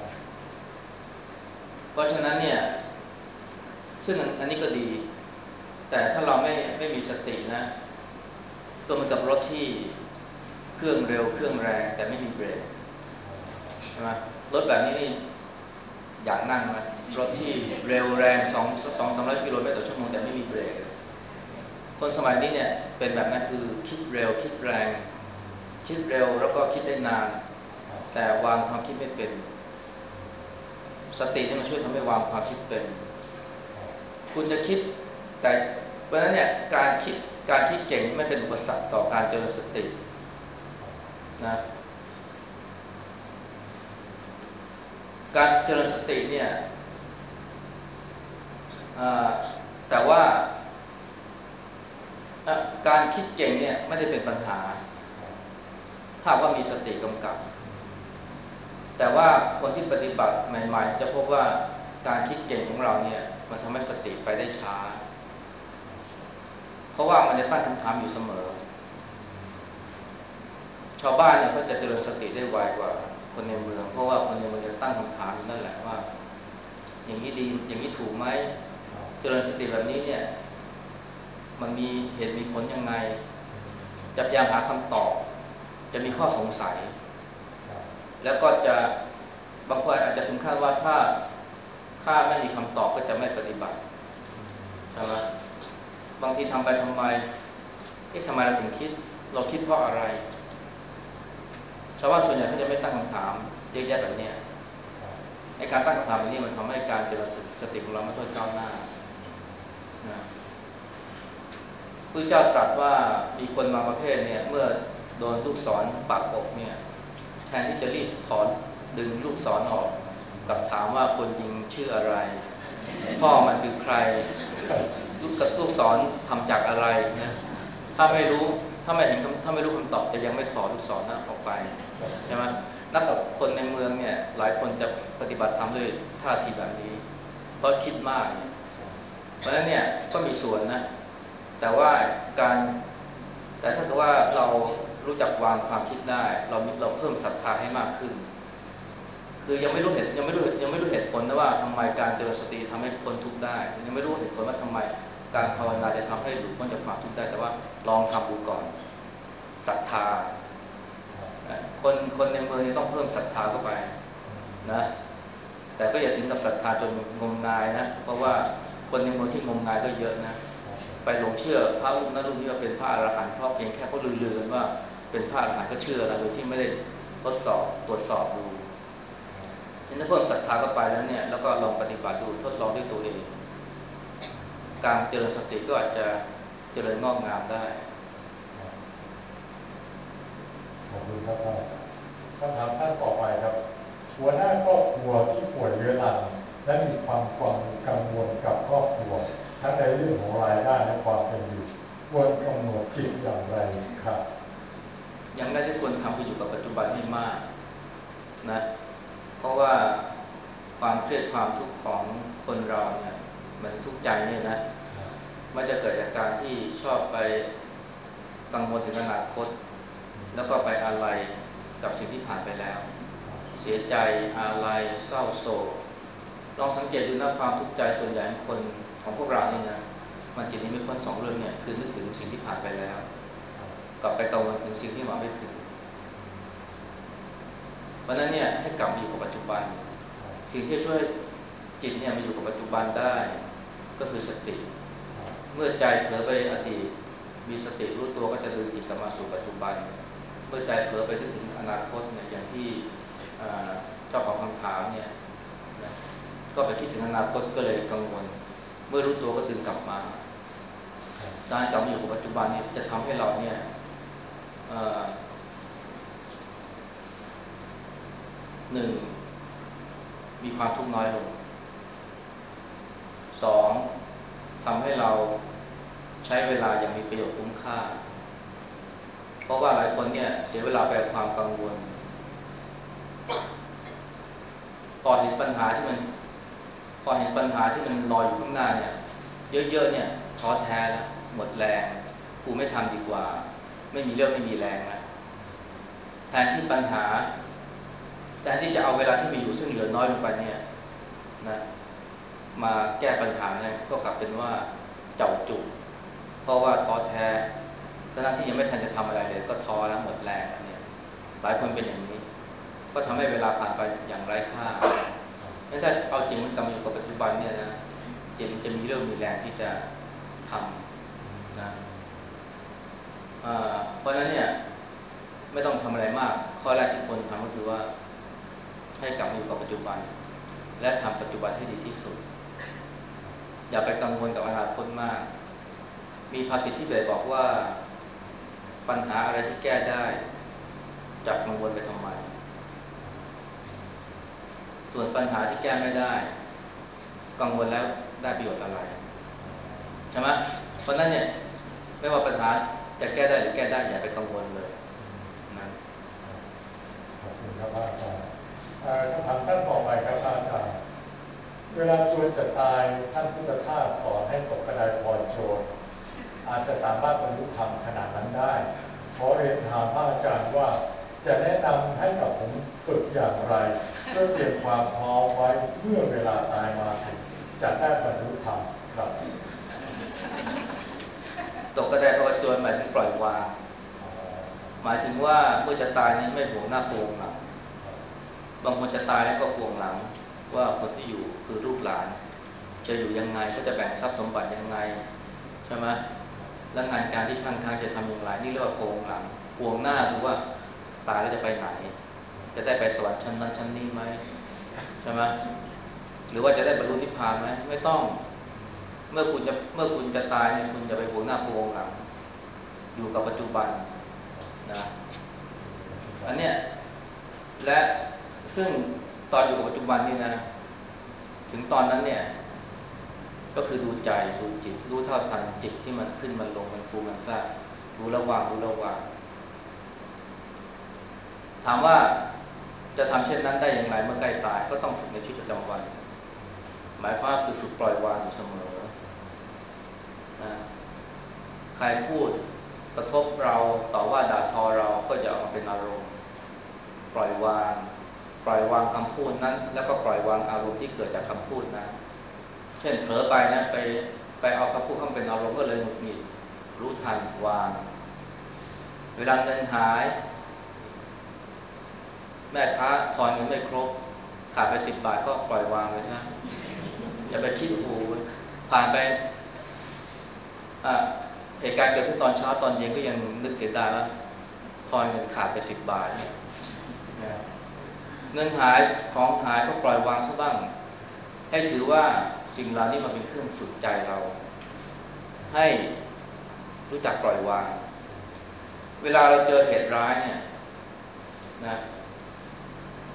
เพราะฉะนั้นเนี่ยซึ่งอันนี้ก็ดีแต่ถ้าเราไม่ไม่มีสตินะก็เหมือนกับรถที่เครื่องเร็วเครื่องแรงแต่ไม่มีเบรกใช่ไหมรถแบบนี้นี่อยากนั่งไหมรถที่เร็วแรงสองสองสามร้อยกิโลเมตรต่อชั่วโมงแต่ไม่มีเบรกคนสมัยนี้เนี่ยเป็นแบบนั้นคือคิดเร็วคิดแรงคิดเร็วแล้วก็คิดได้นานแต่วางความคิดไม่เป็นสตินี่มันช่วยทำให้วางความคิดเป็นคุณจะคิดแต่เพราะฉะนั้นเนี่ยการคิดการคิดเก่งไม่เป็นอุปสรรคต่อการเจริญสตินะการเจริญสติเนี่ยแต่ว่าการคิดเก่งเนี่ยไม่ได้เป็นปัญหาถ้าว่ามีสติกำกับแต่ว่าคนที่ปฏิบัติใหม่ๆจะพบว่าการคิดเก่งของเราเนี่ยมันทำให้สติไปได้ช้าเพราะว่ามันจะตั้งคำถามอยู่เสมอชาวบ้านเนี่ยเขาจะเจริญสติได้ไวกว่าคนในเมืองเพราะว่าคนในเมืองจะตั้งคำถามอยู่นั่นแหละว่าอย่างนี้ดีอย่างนี้ถูกไหมเจริญสติแบบนี้เนี่ยมันมีเหตุมีผลยังไงจะพยายามหาคำตอบจะมีข้อสงสัยแล้วก็จะบางคนอาจจะถึงขั้นว่าถ้าถ้าไม่มีคำตอบก็จะไม่ปฏิบัติใช่ไหมบางทีทำไปทำไมเอ๊ะทำไมเราถึงคิดเราคิดเพราะอะไรชาวบ้านส่วนใหญ่เขาจะไม่ตั้งคำถามเยอะแยะแบบนี้ในการตั้งคำถามแบบนี้มันทำให้การเจริญสติของเราไม่ค่อยก้าวหน้านะพระเจ้าตรัสว่ามีคนบางประเภทเนี่ยเมื่อโดนลูกศรปักอกเนี่ยแทนที่จะรีบถอนดึงลูกศรออกกลับถามว่าคนยิงชื่ออะไรพ่อมันคือใครลูกกระสุนลูกศรทำจากอะไรนะถ้าไม่รู้ถ้าไม่เห็นถ้าไม่รู้คำตอบจะยังไม่ถอดลูกศรนั้นออกไปใช่ไหมนับกับคนในเมืองเนี่ยหลายคนจะปฏิบัติธรรมด้วยท่าทีแบบนี้เพราะคิดมากเพราะฉะนั้นเนี่ยก็มีส่วนนะแต่ว่าการแต่ถ้าเกิดว่าเรารู้จักวางความคิดได้เราเราเพิ่มศรัทธาให้มากขึ้นคือยังไม่รู้เหตุยังไม่รู้ยังไม่รู้เหตุผลนะว่าทำไมการเจริญสติทำให้พ้นทุกข์ได้ยังไม่รู้เหตุผลว่าทำไมการภาวนาจะทำให้หลุดพ้นจากความทุกข์ได้แต่ว่าลองทำดูก่อนศรัทธาคนคนในเมืองต้องเพิ่มศรัทธาเข้าไปนะแต่ก็อย่าถึงกับศรัทธาจนงมงายนะเพราะว่าคนในเมืองที่งมงายก็เยอะนะไปหลงเชื่อพระรูปนั้นรูปนี้ว่าเป็นพระอรหันต์เพราะเพียงแค่เขาลือๆกันว่าเป็นพระอรหันต์ก็เชื่อแล้วโดยที่ไม่ได้ทดสอบตรวจสอบดูถ้าเพิ่มศรัทธาเข้าไปแล้วเนี่ยแล้วก็ลองปฏิบัติดูทดลองด้วยตัวเองการเจริญสติก็อาจจะเจริญงอกงามได้ขอบคุณครับอาจารย์คำถามท่านต่อไปครับหัวหน้าครอบครัวที่ป่วยเรื้อรังและมีความกังวลกับครอบครัวทั้งในเรื่องของรายได้และความเป็นอยู่ควรกำหนดจิตอย่างไรครับอย่างแรกที่ควรทำคืออยู่กับปัจจุบันให้มากนะเพราะว่าความเครียดความทุกข์ของคนเราเนี่ยมันทุกข์ใจเนี่ยนะมันจะเกิดจากการที่ชอบไปกังวลถึงอนาคตแล้วก็ไปอาลัยกับสิ่งที่ผ่านไปแล้วเสียใจอาลัยเศร้าโศกลองสังเกตดูนะความทุกข์ใจส่วนใหญ่ของคนของพวกเรานี่นะมันจะมีไม่พ้นสองเรื่องเนี่ยคือนึกถึงสิ่งที่ผ่านไปแล้วกลับไปกังวลถึงสิ่งที่มาไม่ถึงเพราะนั้นเนี่ยให้กลับมาอยู่กับปัจจุบันสิ่งที่ช่วยจิตเนี่ยมาอยู่กับปัจจุบันได้ก็คือสติเมื่อใจเผลอไปอดีตมีสติรู้ตัวก็จะดึงจิตกลับมาสู่ปัจจุบันเมื่อใจเผลอไปถึงอนาคตเนี่ยอย่างที่เจ้าของคำถามเนี่ยก็ไปคิดถึงอนาคตก็เลยกังวลเมื่อรู้ตัวก็ดึงกลับมาการกลับมาอยู่กับปัจจุบันเนี่ยจะทำให้เราเนี่ยหนึ่งมีความทุกข์น้อยลงสองทำให้เราใช้เวลาอย่างมีประโยชน์คุ้มค่าเพราะว่าหลายคนเนี่ยเสียเวลาไปกับความกังวลพอเห็นปัญหาที่มันพอเห็นปัญหาที่มันลอยอยู่ข้างหน้าเนี่ยเยอะๆเนี่ยท้อแท้แล้วหมดแรงกูไม่ทำดีกว่าไม่มีเรื่องไม่มีแรงนะแทนที่ปัญหาแทนที่จะเอาเวลาที่มีอยู่ซึ่งเหลือน้อยลงไปเนี่ยนะมาแก้ปัญหาเนี่ยก็กลับเป็นว่าเจ้าจุกเพราะว่าท้อแท้ขณะที่ยังไม่ทันจะทำอะไรเลยก็ท้อแล้วหมดแรงเนี่ยหลายคนเป็นอย่างนี้ก็ทำให้เวลาผ่านไปอย่างไร้ค่างั้นถ้าเอาจริงมันกำลังอยู่กับปัจจุบันเนี่ยนะจิตมันจะมีเรื่องมีแรงที่จะทำนะเพราะฉะนั้นเนี่ยไม่ต้องทำอะไรมากข้อแรกที่ควรทำก็คือว่าให้กลับมาอยู่กับปัจจุบันและทำปัจจุบันให้ดีที่สุดอย่าไปกังวลกับอนาคตมากมีภาษิตที่เบยบอกว่าปัญหาอะไรที่แก้ได้จับกังวลไปทำไมส่วนปัญหาที่แก้ไม่ได้กังวลแล้วได้ประโยชน์อะไรใช่ไหมเพราะนั้นเนี่ยไม่ว่าปัญหาจะแก้ได้หรือแก้ได้อย่าไปกังวลเลยนะขอบคุณครับอาจารย์คำถามท่านต่อไปครับอาจารย์เวลาจวนจะตายท่านพุทธทาสสอนให้ตกกระไดพลอยโจรอาจจะสามารถบรรลุธรรมขนาดนั้นได้ขอเรียนถามพระอาจารย์ว่าจะแนะนำให้กับผมฝึกอย่างไรเพื่อเตรียมความพร้อมไว้เมื่อเวลาตายมาถึงจะได้บรรลุธรรมครับตกกระไดพลอยโจรหมายถึงปล่อยวางหมายถึงว่าเมื่อจะตายนี้ไม่ห่วงหน้าห่วงหลังบางคนจะตายแล้วก็ห่วงหลังว่าคนที่อยู่คือลูกหลานจะอยู่ยังไงก็จะแบ่งทรัพย์สมบัติยังไงใช่ไหมแล้วงานการที่ข้างๆจะทำอย่างไรนี่เรียกว่าห่วงหลังห่วงหน้าคือว่าตายแล้วจะไปไหนจะได้ไปสวรรค์ชั้นนั้นชั้นนี้ไหมใช่ไหมหรือว่าจะได้บรรลุนิพพานไหมไม่ต้องเมื่อคุณจะเมื่อคุณจะตายเนี่ยคุณจะไปห่วงหน้าห่วงหลังอยู่กับปัจจุบันนะอันเนี้ยและซึ่งตอนอยู่กับปัจจุบันนี่นะถึงตอนนั้นเนี่ยก็คือดูใจดูจิตรู้เท่าทันจิตที่มันขึ้นมันลงมันฟูมันซ่ารู้ระหว่างรู้ระหว่างถามว่าจะทำเช่นนั้นได้อย่างไรเมื่อใกล้ตายก็ต้องฝึกในชีวิตประจำวันหมายความคือฝึกปล่อยวางอยู่เสมอนะใครพูดกระทบเราต่อว่าด่าทอเราก็จะเอามาเป็นอารมณ์ปล่อยวางปล่อยวางคำพูดนั้นแล้วก็ปล่อยวางอารมณ์ที่เกิดจากคำพูดนั้นเช่นเผลอไปนะไปไปเอาคำพูดเข้าเป็นอารมณ์ก็เลยหงุดหงิดรู้ทันวางเวลาเงินหายแม่ค้าทอนเงินไม่ครบขาดไปสิบบาทก็ปล่อยวางไว้นะอย่าไปคิดโอ้โหผ่านไปเหตุการณ์เกิดขึ้นตอนเช้าตอนเย็นก็ยังนึกเสียดายว่าทอนเงินขาดไปสิบบาทเงินหายของหายก็ปล่อยวางซะบ้างให้ถือว่าสิ่งเหล่านี้มันเป็นเครื่องฝึกใจเราให้รู้จักปล่อยวางเวลาเราเจอเหตุร้ายเนี่ยนะ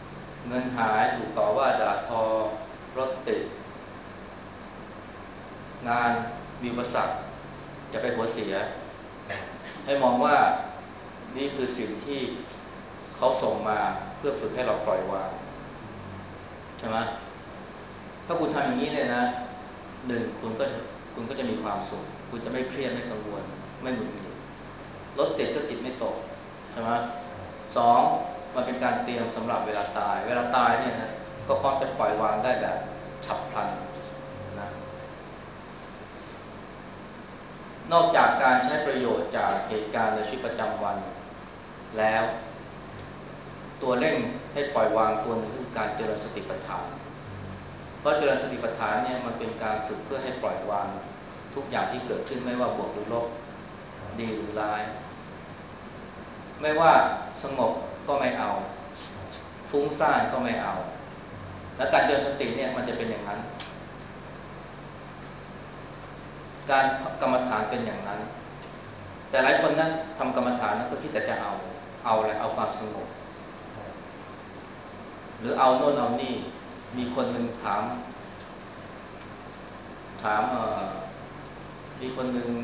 เงินหายถูกต่อว่าด่าทอรถติดงานมีอุปสรรคจะไปหัวเสียให้มองว่านี่คือสิ่งที่เขาส่งมาเพื่อฝึกให้เราปล่อยวางใช่ไหมถ้าคุณทำอย่างนี้เลยนะหนึ่งคุณก็คุณก็จะมีความสุขคุณจะไม่เครียดไม่กังวลไม่หงุดหงิดรถติดก็ติดไม่ตกใช่ไหมสองมันเป็นการเตรียมสำหรับเวลาตายเวลาตายเนี่ยนะก็พร้อมจะปล่อยวางได้แบบฉับพลันนะนอกจากการใช้ประโยชน์จากเหตุการณ์ในชีวิตประจำวันแล้วตัวเร่งให้ปล่อยวางตัวนึงคือการเจริญสติปัฏฐานเพราะเจริญสติปัฏฐานเนี่ยมันเป็นการฝึกเพื่อให้ปล่อยวางทุกอย่างที่เกิดขึ้นไม่ว่าบวกหรือลบดีหรือร้ายไม่ว่าสงบก็ไม่เอาฟุ้งซ่านก็ไม่เอาและการเจริญสติเนี่ยมันจะเป็นอย่างนั้นการกรรมฐานเป็นอย่างนั้นแต่หลายคนนั้นทำกรรมฐานนั้นก็คิดแต่จะเอาเอาอะไรเอาความสงบหรือเอาโน่นเอานี่มีคนหนึ่งถามถามเอ่อมีคนหนึ่ง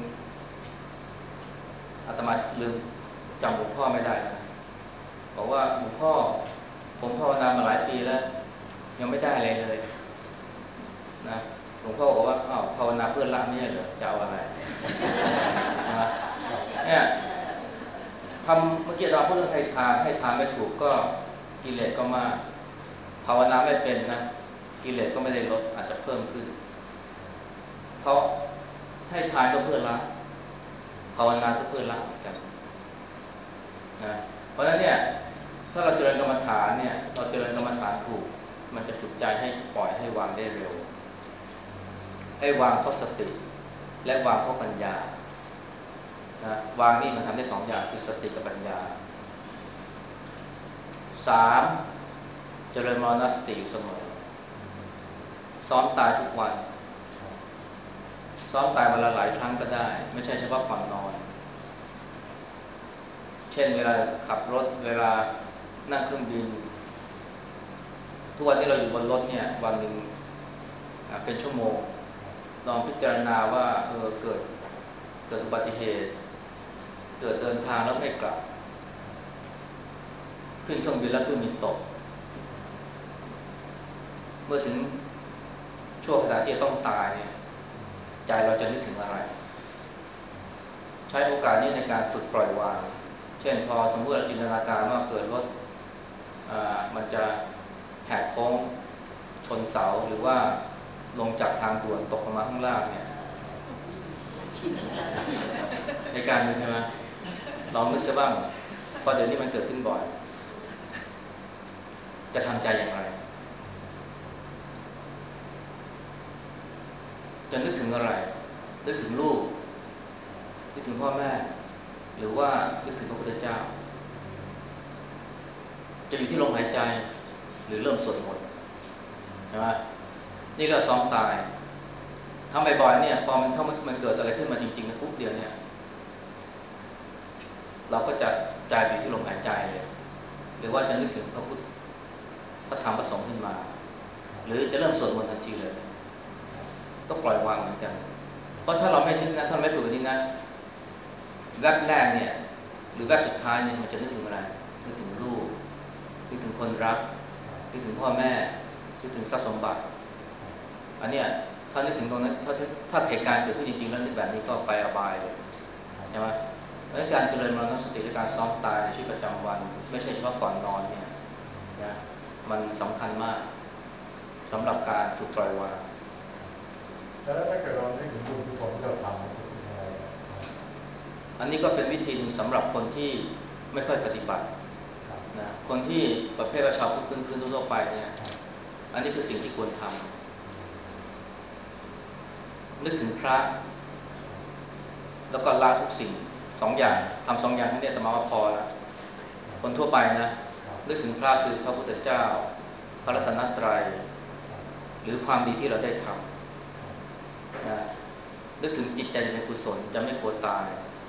อาตมาลืมจำหลวงพ่อไม่ได้นะบอกว่าหลวงพ่อผมภาวนามาหลายปีแล้วยังไม่ได้อะไรเลยนะหลวงพ่อบอกว่าอ้าวภาวนาเพื่อละไม่ใช่เหรอจะเอาอะไรนะเนี่ยทำเมื่อกี้เราพูดเรื่องให้ทานให้ทานไม่ถูกก็กิเลสก็มากภาวนาไม่เป็นนะกิเลสก็ไม่ได้ลดอาจจะเพิ่มขึ้นเพราะให้ทานก็เพื่อละภาวนาก็เพื่อละเหมือนกันนะเพราะฉะนั้นเนี่ยถ้าเราเจริญกรรมฐานเนี่ยเราเจริญกรรมฐานถูกมันจะฝึกใจให้ปล่อยให้วางได้เร็วให้วางเพราะสติและวางเพราะปัญญานะวางนี่มันทำได้สองอย่างคือสติกับปัญญาสามเจริญมรณสติอยู่เสมอซ้อมตายทุกวันซ้อมตายวันละหลายครั้งก็ได้ไม่ใช่เฉพาะก่อนนอนเช่นเวลาขับรถเวลานั่งเครื่องบินทุกวันที่เราอยู่บนรถเนี่ยวันหนึ่งเป็นชั่วโมงลองพิจารณาว่าเออเกิดเกิดอุบัติเหตุเกิดเดินทางแล้วไม่กลับขึ้นเครื่องบินแล้วเครื่องบินตกเมื่อถึงช่วงเวลาที่จะต้องตายเนี่ยใจเราจะนึกถึงอะไรใช้โอกาสนี้ในการฝึกปล่อยวางเช่นพอสมมติเราจินตนาการว่าเกิดรถมันจะแหกโค้งชนเสาหรือว่าลงจากทางด่วนตกลงมาข้างล่างเนี่ยในการนึกใช่ไหมลองนึกซะบ้างเพราะเดี๋ยวนี้มันเกิดขึ้นบ่อยจะทำใจอย่างไรจะนึกถึงอะไรนึกถึงลูกนึกถึงพ่อแม่หรือว่านึกถึงพระพุทธเจ้าจะอยู่ที่ลมหายใจหรือเริ่มสวดมนต์ใช่ไหมนี่ก็ซ้อมตายทำบ่อยๆเนี่ยพอมันถ้ามันเกิดอะไรขึ้นมาจริงๆนะปุ๊บเดียวเนี่ยเราก็จะใจอยู่ที่ลมหายใจเลยหรือว่าจะนึกถึงพระพุทธพระธรรมพระสงฆ์ขึ้นมาหรือจะเริ่มสวดมนต์ทันทีเลยก็ปล่อยวางเหมือนกันเพราะถ้าเราไม่นึกนะถ้าไม่ฝึกแบบนี้นะแวบแรกเนี่ยหรือแวบสุดท้ายเนี่ยมันจะนึกถึงอะไรนึกถึงลูกนึกถึงคนรักนึกถึงพ่อแม่นึกถึงทรัพย์สมบัติอันเนี้ยถ้านึกถึงตรงนั้นถ้าถ้าเหตุการณ์เกิดขึ้นจริงๆแล้วนึกแบบนี้ก็ไปอบายเลยใช่ไหมและการเจริญมรณสติและการซ้อมตายในชีวิตประจำวันไม่ใช่เฉพาะก่อนนอนเนี่ยนะมันสำคัญมากสำหรับการฝึกปล่อยวางแล้วถ้าเกิดเราไม่ถึงบุญกุศลที่เราทำมันจะเป็นยังไงอันนี้ก็เป็นวิธีหนึ่งสำหรับคนที่ไม่ค่อยปฏิบัตินะคนที่ประเภทประชาชนพื้นๆทั่วไปเนี่ยอันนี้คือสิ่งที่ควรทำนึกถึงพระแล้วก็ละทุกสิ่งสองอย่างทำสองอย่างทั้งนี้แต่มาว่าพอแล้วคนทั่วไปนะนึกถึงพระคือพระพุทธเจ้าพระรัตนตรัยหรือความดีที่เราได้ทำนะนึกถึงจิตใจเป็นกุศลจะไม่กลัวตาย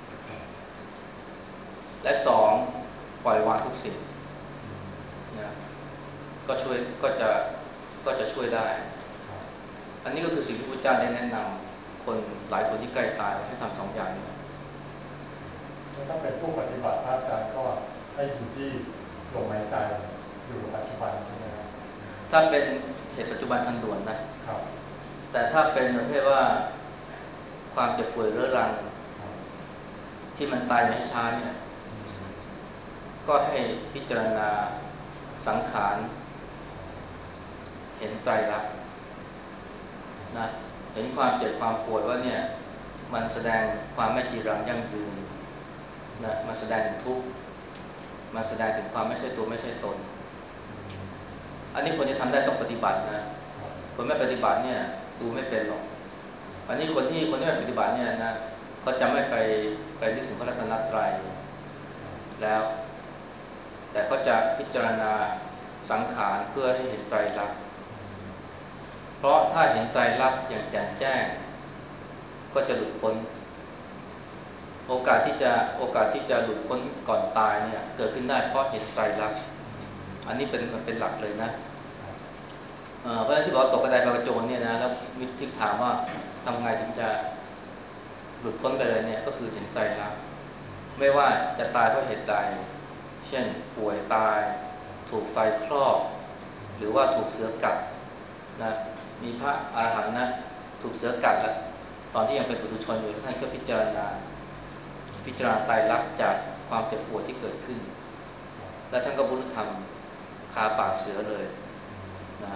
และสองปล่อยวางทุกสิ่งนะก็ช่วยก็จะก็จะช่วยได้อันนี้ก็คือสิ่งที่พระพุทธเจ้าได้แนะนำคนหลายคนที่ใกล้ตายให้ทำสองอย่างนี้ถ้าเป็นผู้ปฏิบัติพระอาจารย์ก็ให้อยู่ที่ลมหายใจอยู่ปัจจุบันใช่ไหมครับถ้าเป็นเหตุปัจจุบันทันด่วนนะครับแต่ถ้าเป็นประเภทว่าความเจ็บป่วยเรื้อรังที่มันตายไม่ช้าเนี่ยก็ให้พิจารณาสังขารเห็นไตรลักษณ์นะเห็นความเจ็บความปวดว่าเนี่ยมันแสดงความไม่จีรังยั่งยืนนะมาแสดงถึงทุกข์มาแสดงถึงความไม่ใช่ตัวไม่ใช่ตนอันนี้คนจะทำได้ต้องปฏิบัตินะคนไม่ปฏิบัติเนี่ยดูไม่เป็นหรอกอันนี้คนที่คนที่ไม่ปฏิบัติเนี่ยนะเขาจะไม่ไปไปนึกถึงพระรัตนตรัยแล้วแต่เขาจะพิจารณาสังขารเพื่อให้เห็นไตรลักษณ์เพราะถ้าเห็นไตรลักษณ์อย่างแจ่มแจ้งก็จะหลุดพ้นโอกาสที่จะโอกาสที่จะหลุดพ้นก่อนตายเนี่ยเกิดขึ้นได้เพราะเห็นไตรลักษณ์อันนี้เป็นมันเป็นหลักเลยนะเอ่อเพราะฉะนั้นที่บอกตกกระไดพลอยกระโจนเนี่ยนะแล้วมีที่ถามว่าทำไงถึงจะหลุดพ้นไปเลยเนี่ยก็คือเห็นไตรลักษณ์ไม่ว่าจะตายเพราะเหตุใดเช่นป่วยตายถูกไฟคลอกหรือว่าถูกเสือกัดนะมีพระอรหันต์นะถูกเสือกัดแล้วตอนที่ยังเป็นปุถุชนอยู่ท่านก็พิจารณาพิจารณาไตรลักษณ์จากความเจ็บปวดที่เกิดขึ้นและท่านก็บรรลุธรรมคาปากเสือเลยนะ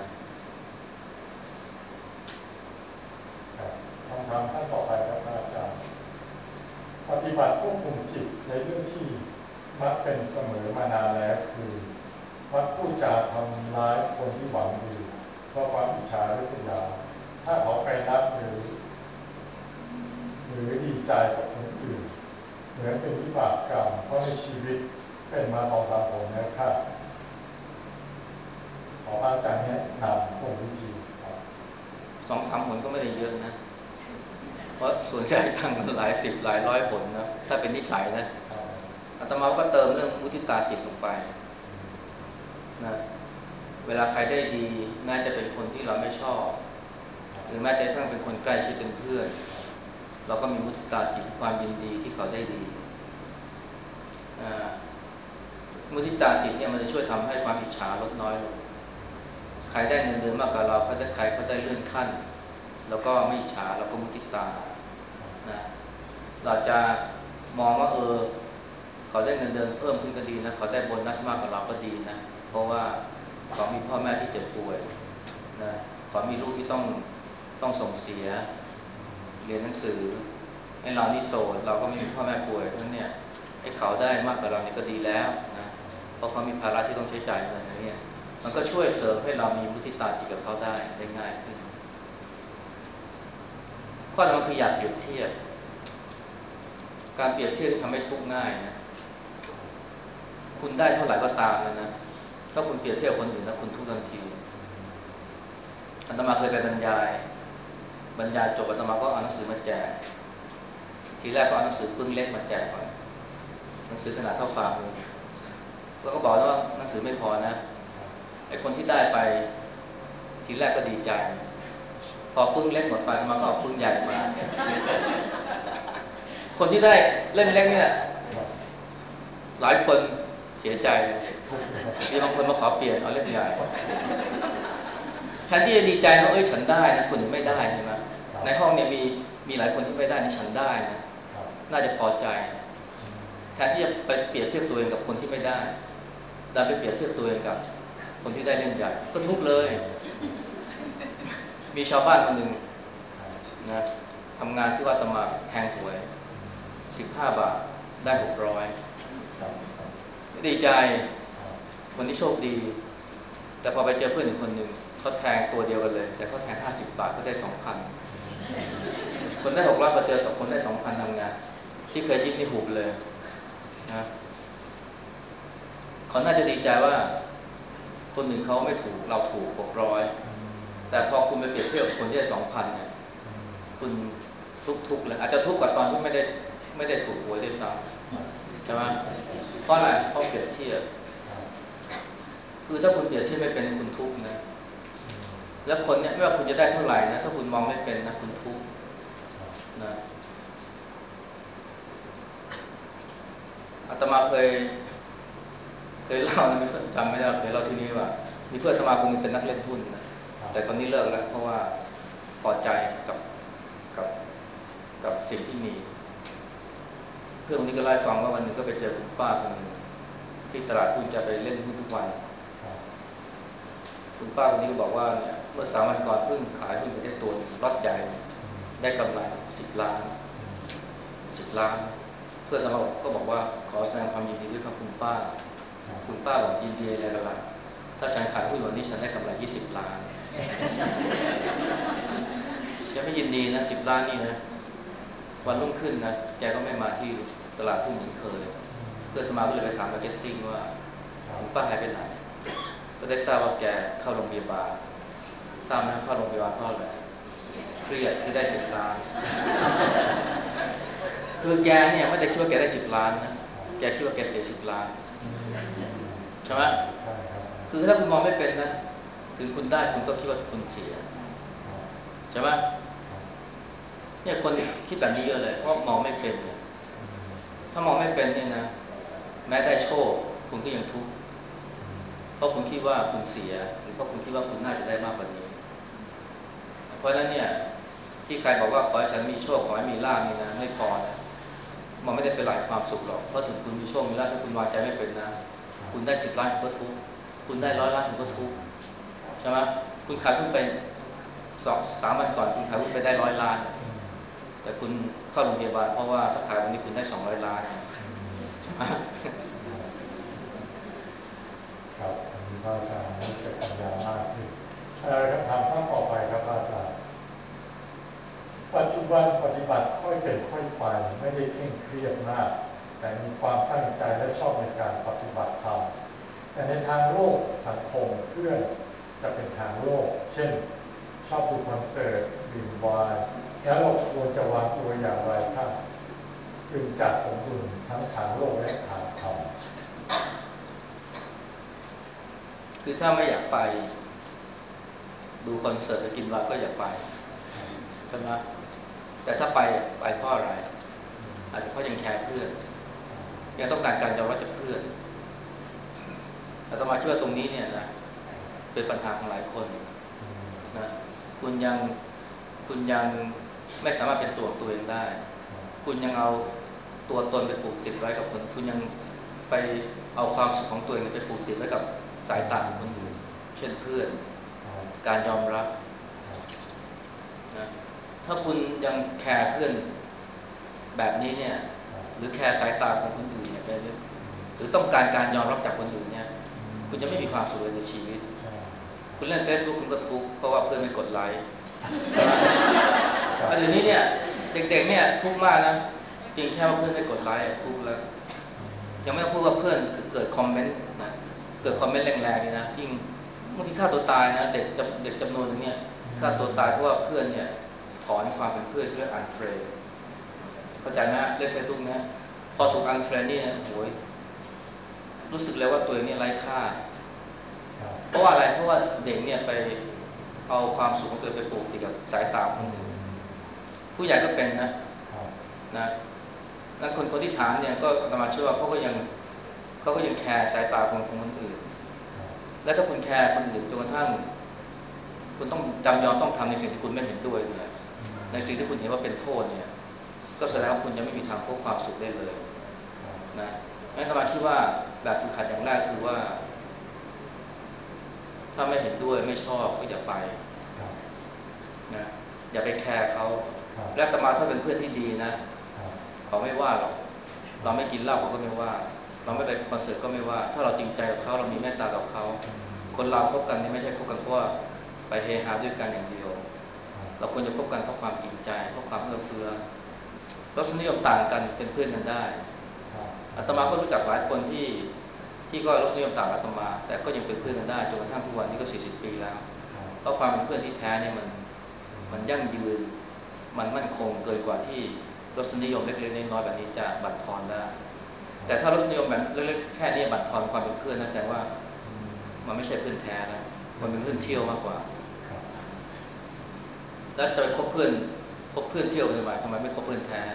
คำถามท่านต่อไปครับอาจารย์ปฏิบัติควบคุมจิตในเรื่องที่มักเป็นเสมอมานานแล้วคือมักพูดจาทำร้ายคนที่หวังดีเพราะความอิจฉาริษยาถ้าเขาไปรักหรือหรือดีใจกับคนอื่นเหมือนเป็นวิบากกรรมเพราะในชีวิตเป็นมาสองสามผลนะครับขออาจารย์แนะนำผู้วิธีสองสามผลก็ไม่ได้เยอะนะเพราะส่วนใหญ่ทั้งหลายสิบหลายร้อยผลนะถ้าเป็นนิสัยนะอาตมาก็เติมเรื่องมุทิตาจิตลงไปนะเวลาใครได้ดีแม้จะเป็นคนที่เราไม่ชอบหรือแม้จะต้องเป็นคนใกล้ชิดเป็นเพื่อนเราก็มีมุทิตาจิตความยินดีที่เขาได้ดีมุทิตาจิตเนี่ยมันจะช่วยทำให้ความอิจฉาลดน้อยลงใครได้เงินเดือนมากกว่าเราเขาได้ใครเขาได้เลื่อนขั้นแล้วก็ไม่อิจฉาเราก็มุทิตานะเราจะมองว่าเออเขาได้เงินเดือนเพิ่มขึ้นก็ดีนะเขาได้โบนัสมากกว่าเราก็ดีนะเพราะว่าเขามีพ่อแม่ที่เจ็บป่วยนะเขามีลูกที่ต้องต้องส่งเสียเรียนหนังสือให้เรานี่โสดเราก็ไม่มีพ่อแม่ป่วยเพราะนั้นเนี่ยให้เขาได้มากกว่าเราเนี่ยก็ดีแล้วนะเพราะเขามีภาระที่ต้องใช้จ่ายเงินอะไรเนี่ยมันก็ช่วยเสริมให้เรามีมุทิตาจิตกับเขาได้ได้ง่ายขึ้นข้อสำคัญคืออยากเปรียบเทียบการเปรียบเทียบทำให้ทุกข์ง่ายนะคุณได้เท่าไหร่ก็ตามนะนะถ้าคุณเปรียบเทียบคนอื่นแล้วคุณทุกข์ทันทีอาตมาเคยไปบรรยายบรรยายจบอาตมาก็เอาหนังสือมาแจกทีแรกก็เอาหนังสือปึ้งเล็กมาแจกก่อนหนังสือขนาดเท่าฝ่ามือแล้วก็บอกว่าหนังสือไม่พอนะไอ้คนที่ได้ไปทีแรกก็ดีใจพอปึ้งเล็กหมดไปมาก็เอาปึ้งใหญ่มาคนที่ได้เล่มเล็กเนี่ยหลายคนเสียใจมีบางคนมาขอเปลี่ยนเอาเล่มใหญ่แทนที่จะดีใจว่าเอ้ยฉันได้นะคนอื่นไม่ได้ใช่ไหมในห้องเนี่ยมีมีหลายคนที่ไม่ได้นี่ฉันได้นะน่าจะพอใจแทนที่จะไปเปรียบเทียบตัวเองกับคนที่ไม่ได้ดันไปเปรียบเทียบตัวเองกับคนที่ได้เล่มใหญ่ก็ทุกข์เลยมีชาวบ้านคนหนึ่งนะทำงานที่วัดตมาแทงหวยสิบห้าบาทได้หกร้อยดีใจคนที่โชคดีแต่พอไปเจอเพื่อนอีกคนหนึ่งเขาแทงตัวเดียวกันเลยแต่เขาแทงห้าสิบบาทเขาได้สองพันคนได้หกร้อยมาเจอสองคนได้สองพันทำงานที่เคยยิ้มที่หุบเลยนะเขาน่าจะดีใจว่าคนหนึ่งเขาไม่ถูกเราถูกหกร้อยแต่พอคุณไปเปรียบเทียบกับคนที่ได้สองพันเนี่ยคุณทุกทุกเลยอาจจะทุกกว่าตอนที่ไม่ได้ไม่ได้ถูกหวยด้วยซ้ำใช่ไหมเพราะอะไรเพราะเปรียบเทียบคือถ้าคุณเปรียบเทียบไม่เป็นคุณทุกข์นะแล้วคนเนี่ยไม่ว่าคุณจะได้เท่าไหร่นะถ้าคุณมองไม่เป็นนะคุณทุกข์นะอาตมาเคยเคยเล่านะไม่จำไม่ได้เคยเล่าที่นี่ว่ามีเพื่อนอาตมาคนนึงเป็นนักเล่นหุ้นนะแต่ตอนนี้เลิกแล้วเพราะว่าพอใจกับกับกับสิ่งที่มีเพื่อนคนนี้ก็เล่าให้ฟังว่าวันหนึ่งก็ไปเจอคุณป้าคนนึงที่ตลาดหุ้นจะไปเล่นหุ้นทุกวันคุณป้าคนนี้ก็บอกว่าเนี่ยเมื่อสามวันก่อนเพิ่งขายหุ้นไปได้ตัวล็อตใหญ่ได้กำไรสิบล้านสิบล้านเพื่อนเราก็บอกว่าขอแสดงความยินดีด้วยครับคุณป้าคุณป้าบอกยินดีอะไรกันล่ะถ้าฉันขายหุ้นวันนี้ฉันได้กำไรยี่สิบล้านแกไม่ยินดีนะสิบล้านนี่นะวันรุ่งขึ้นนะแกก็ไม่มาที่ตลาดหุ้นเหมือนเคยเพื่อนมาก็เลยไปถามมาร์เก็ตติ้งว่าคุณป้าหายไปไหนก็ได้ทราบว่าแกเข้าโรงพยาบาลทราบไหมเข้าโรงพยาบาลเพราะอะไรเครียดที่ได้สิบล้านคือแกเนี่ยไม่ได้คิดว่าแกได้สิบล้านนะแกคิดว่าแกเสียสิบล้านใช่ไหมคือถ้าคุณมองไม่เป็นนะถึงคุณได้คุณก็คิดว่าคุณเสียใช่ไหมเนี่ยคนคิดแบบนี้เยอะเลยเพราะมองไม่เป็นเนี่ยถ้ามองไม่เป็นเนี่ยนะแม้ได้โชคคุณก็ยังทุกข์เพราะคุณคิดว่าคุณเสียหรือเพราะคุณคิดว่าคุณน่าจะได้มากกว่านี้เพราะฉะนั้นเนี่ยที่ใครบอกว่าขอให้ฉันมีโชคขอให้มีลาภนี่นะไม่พอนะมันไม่ได้เป็นหลายความสุขหรอกเพราะถึงคุณมีโชคมีลาภถ้าคุณวางใจไม่เป็นนะคุณได้สิบล้านคุณก็ทุกข์คุณได้ร้อยล้านคุณก็ทุกข์ใช่ไหมคุณขายหุ้นไปสองสามวันก่อนคุณขายหุ้นไปได้ร้อยล้านแต่คุณเข้าโรงพยาบาลเพราะว่าถ้าขายวันนี้คุณได้สองร้อยล้านใช่ไหมครับมีพระอาจารย์ให้เกิดปัญญามากขึ้นคำถามข้อต่อไปครับอาจารย์ปัจจุบันปฏิบัติค่อยเป็นค่อยไปไม่ได้เคร่งเครียดมากแต่มีความตั้งใจและชอบในการปฏิบัติธรรมแต่ในทางโลกสังคมเพื่อนจะเป็นทางโลกเช่นชอบดูคอนเสิร์ตดื่มไวน์แล้วเราควรจะวางตัวอย่างไรครับจึงจะสมดุลทั้งทางโลกและทางธรรมคือถ้าไม่อยากไปดูคอนเสิร์ตหรือกินไวน์ก็อย่าไปใช่ไหมแต่ถ้าไปไปเพราะอะไรอาจจะเพราะยังแคร์เพื่อนยังต้องการการยอมรับจากเพื่อนอาตมาเชื่อตรงนี้เนี่ยนะเป็นปัญหาของหลายคนนะคุณยังคุณยังไม่สามารถเป็นตัวตัวเองได้คุณยังเอาตัวตนไปผูกติดไว้กับคนคุณยังไปเอาความสุขของตัวเองไปผูกติดไว้กับสายตาของคนอื่นเช่นเพื่อนการยอมรับนะถ้าคุณยังแคร์เพื่อนแบบนี้เนี่ยหรือแคร์สายตาของคนอื่นเนี่ยไปหรือต้องการการยอมรับจากคนอื่นเนี่ยคุณจะไม่มีความสุขเลยในชีวิตคุณเล่น Facebook คุณก็ทุกข์เพราะว่าเพื่อนไม่กดไลค์เดี๋ยวนี้เนี่ยเด็กๆเนี่ยทุกข์มากนะเพียงแค่ว่าเพื่อนไม่กดไลค์ทุกข์แล้วยังไม่ต้องพูดว่าเพื่อนเกิดคอมเมนต์นะเกิดคอมเมนต์แรงๆนี่นะยิ่งบางทีฆ่าตัวตายนะเด็กเด็กจำนวนนึงเนี่ยฆ่าตัวตายเพราะว่าเพื่อนเนี่ยถอนความเป็นเพื่อนเรื่องอันเฟรนเข้าใจไหมเรื่องเฟซบุ๊กนะพอถูกอันเฟรนนี่นะโอ้ยรู้สึกเลยว่าตัวเองนี่ไร้ค่าเพราะว่าอะไรเพราะว่าเด็กเนี่ยไปเอาความสุขของตัวไปปลูกติดกับสายตาคนอื่นผู้ใหญ่ก็เป็นนะนะแล้วคนคนที่ถามเนี่ยก็อาตมาเชื่อว่าเขาก็ยังเขาก็ยังแคร์สายตาของคนอื่นและถ้าคุณแคร์คนอื่นจนกระทั่งคุณต้องจำยอมต้องทำในสิ่งที่คุณไม่เห็นด้วยเนี่ยในสิ่งที่คุณเห็นว่าเป็นโทษเนี่ยก็แสดงว่าคุณจะไม่มีทางพบความสุขได้เลยนะงั้นอาตมาคิดว่าแบบฝึกหัดอย่างแรกคือว่าถ้าไม่เห็นด้วยไม่ชอบก็อย่าไปนะอย่าไปแคร์เขาและอาตมาถ้าเป็นเพื่อนที่ดีนะเขาไม่ว่าหรอกเราไม่กินเหล้าเขาก็ไม่ว่าเราไม่ไปคอนเสิร์ตก็ไม่ว่าถ้าเราจริงใจกับเขาเรามีเมตตาต่อเขาคนเราคบกันนี่ไม่ใช่คบกันเพราะว่าไปเฮฮาด้วยกันอย่างเดียวเราควรจะคบกันเพราะความจริงใจเพราะความเอื้อเฟื้อรสนิยมต่างกันเป็นเพื่อนกันได้อาตมาก็รู้จักหลายคนที่ที่ก็รสนิยมต่างอาตมาแต่ก็ยังเป็นเพื่อนกันได้จนกระทั่งทุกวันนี้ก็สี่สิบปีแล้วเพราะความเป็นเพื่อนที่แท้เนี่ยมันมันยั่งยืนมันมั่นคงเกินกว่าที่รสนิยมเล็กๆน้อยๆแบบนี้จะบั่นทอนได้แต่ถ้ารสนิยมแบบเล็กๆแค่นี้บั่นทอนความเป็นเพื่อนนะแสดงว่ามันไม่ใช่เพื่อนแท้แล้วมันเป็นเพื่อนเที่ยวมากกว่าแล้วจะไปคบเพื่อนคบเพื่อนเที่ยวทำไมทำไมไม่คบเพื่อนแท้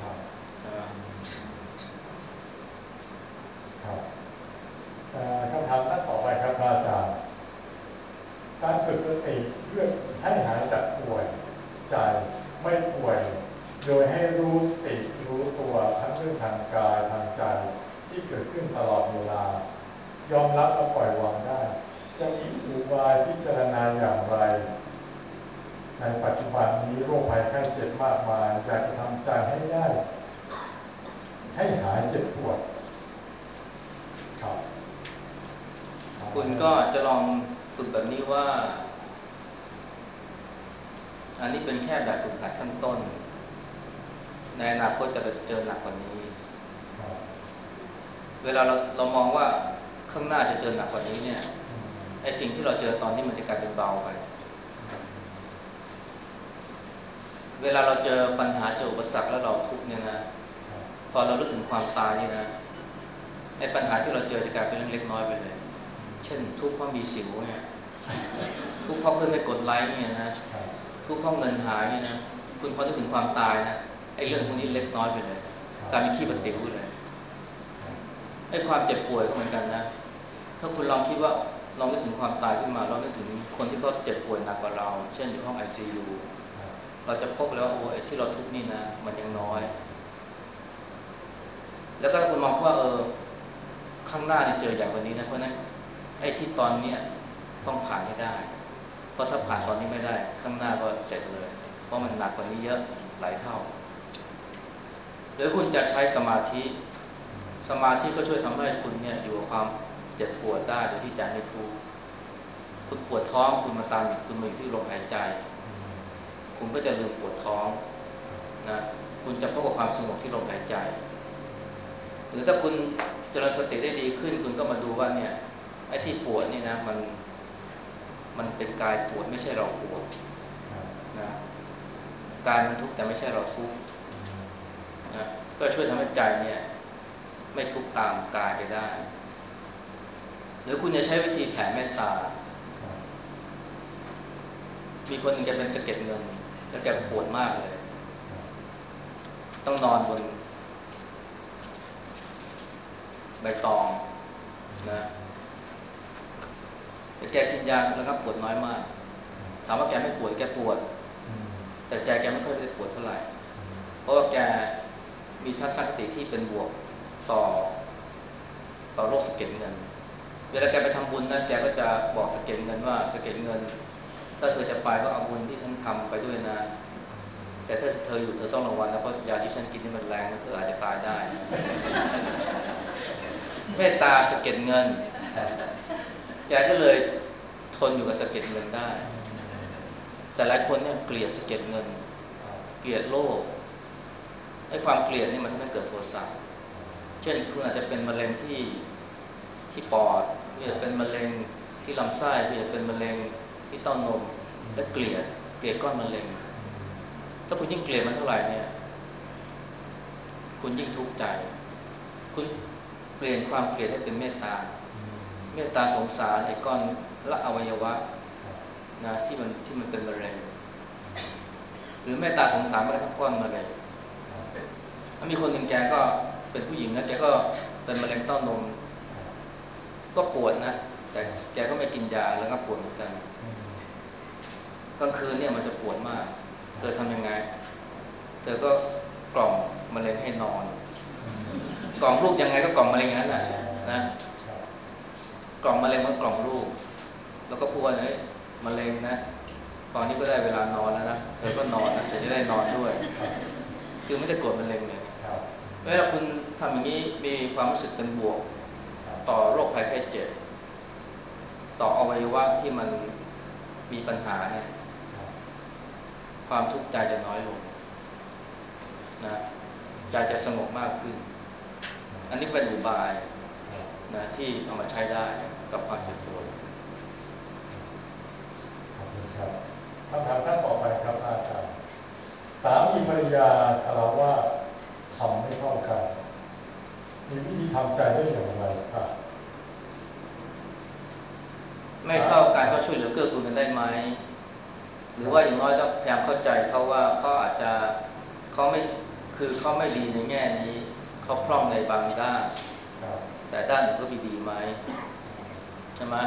ครับคำถามท่านต่อไปครับอาจารย์การฝึกสติเพื่อให้หายจากป่วยใจไม่ป่วยโดยให้รู้สติรู้ตัวทั้งเรื่องทางกายทางใจที่เกิดขึ้นตลอดเวลายอมรับและปล่อยวางได้จะมีอุบายพิจารณาอย่างไรในปัจจุบันนี้โรคภัยไข้เจ็บมากมายอยากจะทำใจให้ได้ให้หายเจ็บปวดครับคุณก็จะลองฝึกแบบนี้ว่าอันนี้เป็นแค่แบบฝึกหัดขั้นต้นในอนาคตจะเจอหนักกว่านี้เวลาเราเรามองว่าข้างหน้าจะเจอหนักกว่านี้เนี่ยไอ้สิ่งที่เราเจอตอนนี้มันจะกลายเป็นเบาไปเวลาเราเจอปัญหาเจออุปสรรคแล้วเราทุกข์เนี่ยนะพอเราลึกถึงความตายนี่นะไอ้ปัญหาที่เราเจอจะกลายเป็นเรื่องเล็กน้อยไปเลยเช่นทุกข์เพราะมีสิวเนี่ยทุกข์เพราะเพื่อนไม่กดไลค์เนี่ยนะทุกข์เพราะเงินหายเนี่ยนะคุณพอนึกถึงความตายนะไอ้เรื่องพวกนี้เล็กน้อยไปเลยการมีขี้ปฏิวัติเลยไอ้ความเจ็บป่วยก็เหมือนกันนะถ้าคุณลองคิดว่าลองนึกถึงความตายขึ้นมาลองนึกถึงคนที่เขาเจ็บป่วยหนักกว่าเราเช่นอยู่ห้อง ไอ ซี ยู เราจะพบแล้วโอ้ไอ้ที่เราทุกข์นี่นะมันยังน้อยแล้วก็คุณมองว่าเออข้างหน้านี่เจออย่างวันนี้นะเพราะนั้นไอ้ที่ตอนนี้ต้องผ่านให้ได้เพราะถ้าผ่านตอนนี้ไม่ได้ข้างหน้าก็เสร็จเลยเพราะมันหนักกว่านี้เยอะหลายเท่าหรือคุณจะใช้สมาธิสมาธิก็ช่วยทำให้คุณเนี่ยอยู่กับความเจ็บปวดได้โดยที่ใจไม่ทุกข์คุณปวดท้องคุณมาตามคุณมาอยู่ที่ลมหายใจคุณก็จะลืมปวดท้องนะคุณจะพบกับความสงบที่ลมหายใจหรือถ้าคุณเจริญสติได้ดีขึ้นคุณก็มาดูว่าเนี่ยไอ้ที่ปวดนี่นะมันมันเป็นกายปวดไม่ใช่เราปวดนะกายมันทุกข์แต่ไม่ใช่เราทุกข์นะก็ช่วยทำให้ใจเนี่ยไม่ทุกข์ตามกายไปได้หรือคุณจะใช้วิธีแผ่เมตตามีคนหนึ่งแกเป็นสะเก็ดเงินแล้วแกปวดมากเลยต้องนอนบนใบตองนะแต่แกกินยาแล้วก็ปวดน้อยมากถามว่าแกไม่ปวดแกปวดแต่ใจแกไม่ค่อยได้ปวดเท่าไหร่เพราะว่าแกมีทัศนคติที่เป็นบวกต่อต่อโรคสะเก็ดเงินเวลาแกไปทำบุญนะแกก็จะบอกสะเก็ดเงินว่าสะเก็ดเงินถ้าเธอจะไปก็เอาบุญที่ฉันทำไปด้วยนะแต่ถ้าเธออยู่เธอต้องระวังนะเพราะยาที่ฉันกินนี่มันแรงนะเธออาจจะตายได้เมตตาสะเก็ดเงินแกก็เลยทนอยู่กับสะเก็ดเงินได้แต่หลายคนเนี่ยเกลียดสะเก็ดเงินเกลียดโลกไอ้ความเกลียดนี่มันทำให้เกิดโทสะเช่นคุณอาจจะเป็นมะเร็งที่ที่ปอดคุณอาจจะเป็นมะเร็งที่ลำไส้คุณอาจจะเป็นมะเร็งที่เต้านมและเกลียดเกลียดก้อนมะเร็งถ้าคุณยิ่งเกลียดมันเท่าไหร่เนี่ยคุณยิ่งทุกข์ใจคุณเปลี่ยนความเกลียดให้เป็นเมตตาเมตตาสงสารไอ้ก้อนละอวัยวะนะที่มันที่มันเป็นมะเร็งหรือเมตตาสงสารมันทั้งก้อนมะเร็งถ้ามีคนหนึ่งแกก็เป็นผู้หญิงนะแกก็เป็นมะเร็งเต้านมก็ปวดนะแต่แกก็ไม่กินยาแล้วก็ปวดเหมือนกันกลางคืนเนี่ยมันจะปวดมากเธอทำยังไงเธอก็กล่อมมะเร็งให้นอนกล่อมลูกยังไงก็กล่อมมะเร็งนั้นน่ะนะกล่อมมะเร็งมันกล่อมลูกแล้วก็พูดว่าเฮ้ยมะเร็งนะตอนนี้ก็ได้เวลานอนแล้วนะเธอก็นอนนะฉันจะได้นอนด้วยคือไม่ได้กดมะเร็งเลยเวลาคุณทำอย่างนี้มีความรู้สึกเป็นบวกต่อโรคภัยไข้เจ็บต่ออวัยวะที่มันมีปัญหาเนี่ยความทุกข์ใจจะน้อยลงนะใจจะสงบมากขึ้นอันนี้เป็นอุบายนะที่เอามาใช้ได้กับความเจ็บปวดขอบคุณครับคำถามท่านต่อไปครับอาจารย์สามีภรรยาทะเลาะว่าทำไม่เข้ากันมีวิธีทำใจได้อย่างไรครับไม่เข้ากันก็ช่วยเหลือเกื้อกูลกันได้ไหมหรือว่าอย่างน้อยต้องพยายามเข้าใจเขาว่าเขาอาจจะเขาไม่คือเขาไม่ดีในแง่นี้เขาพร่องในบางด้านแต่ด้านอื่นก็มีดีไหมใช่ไหม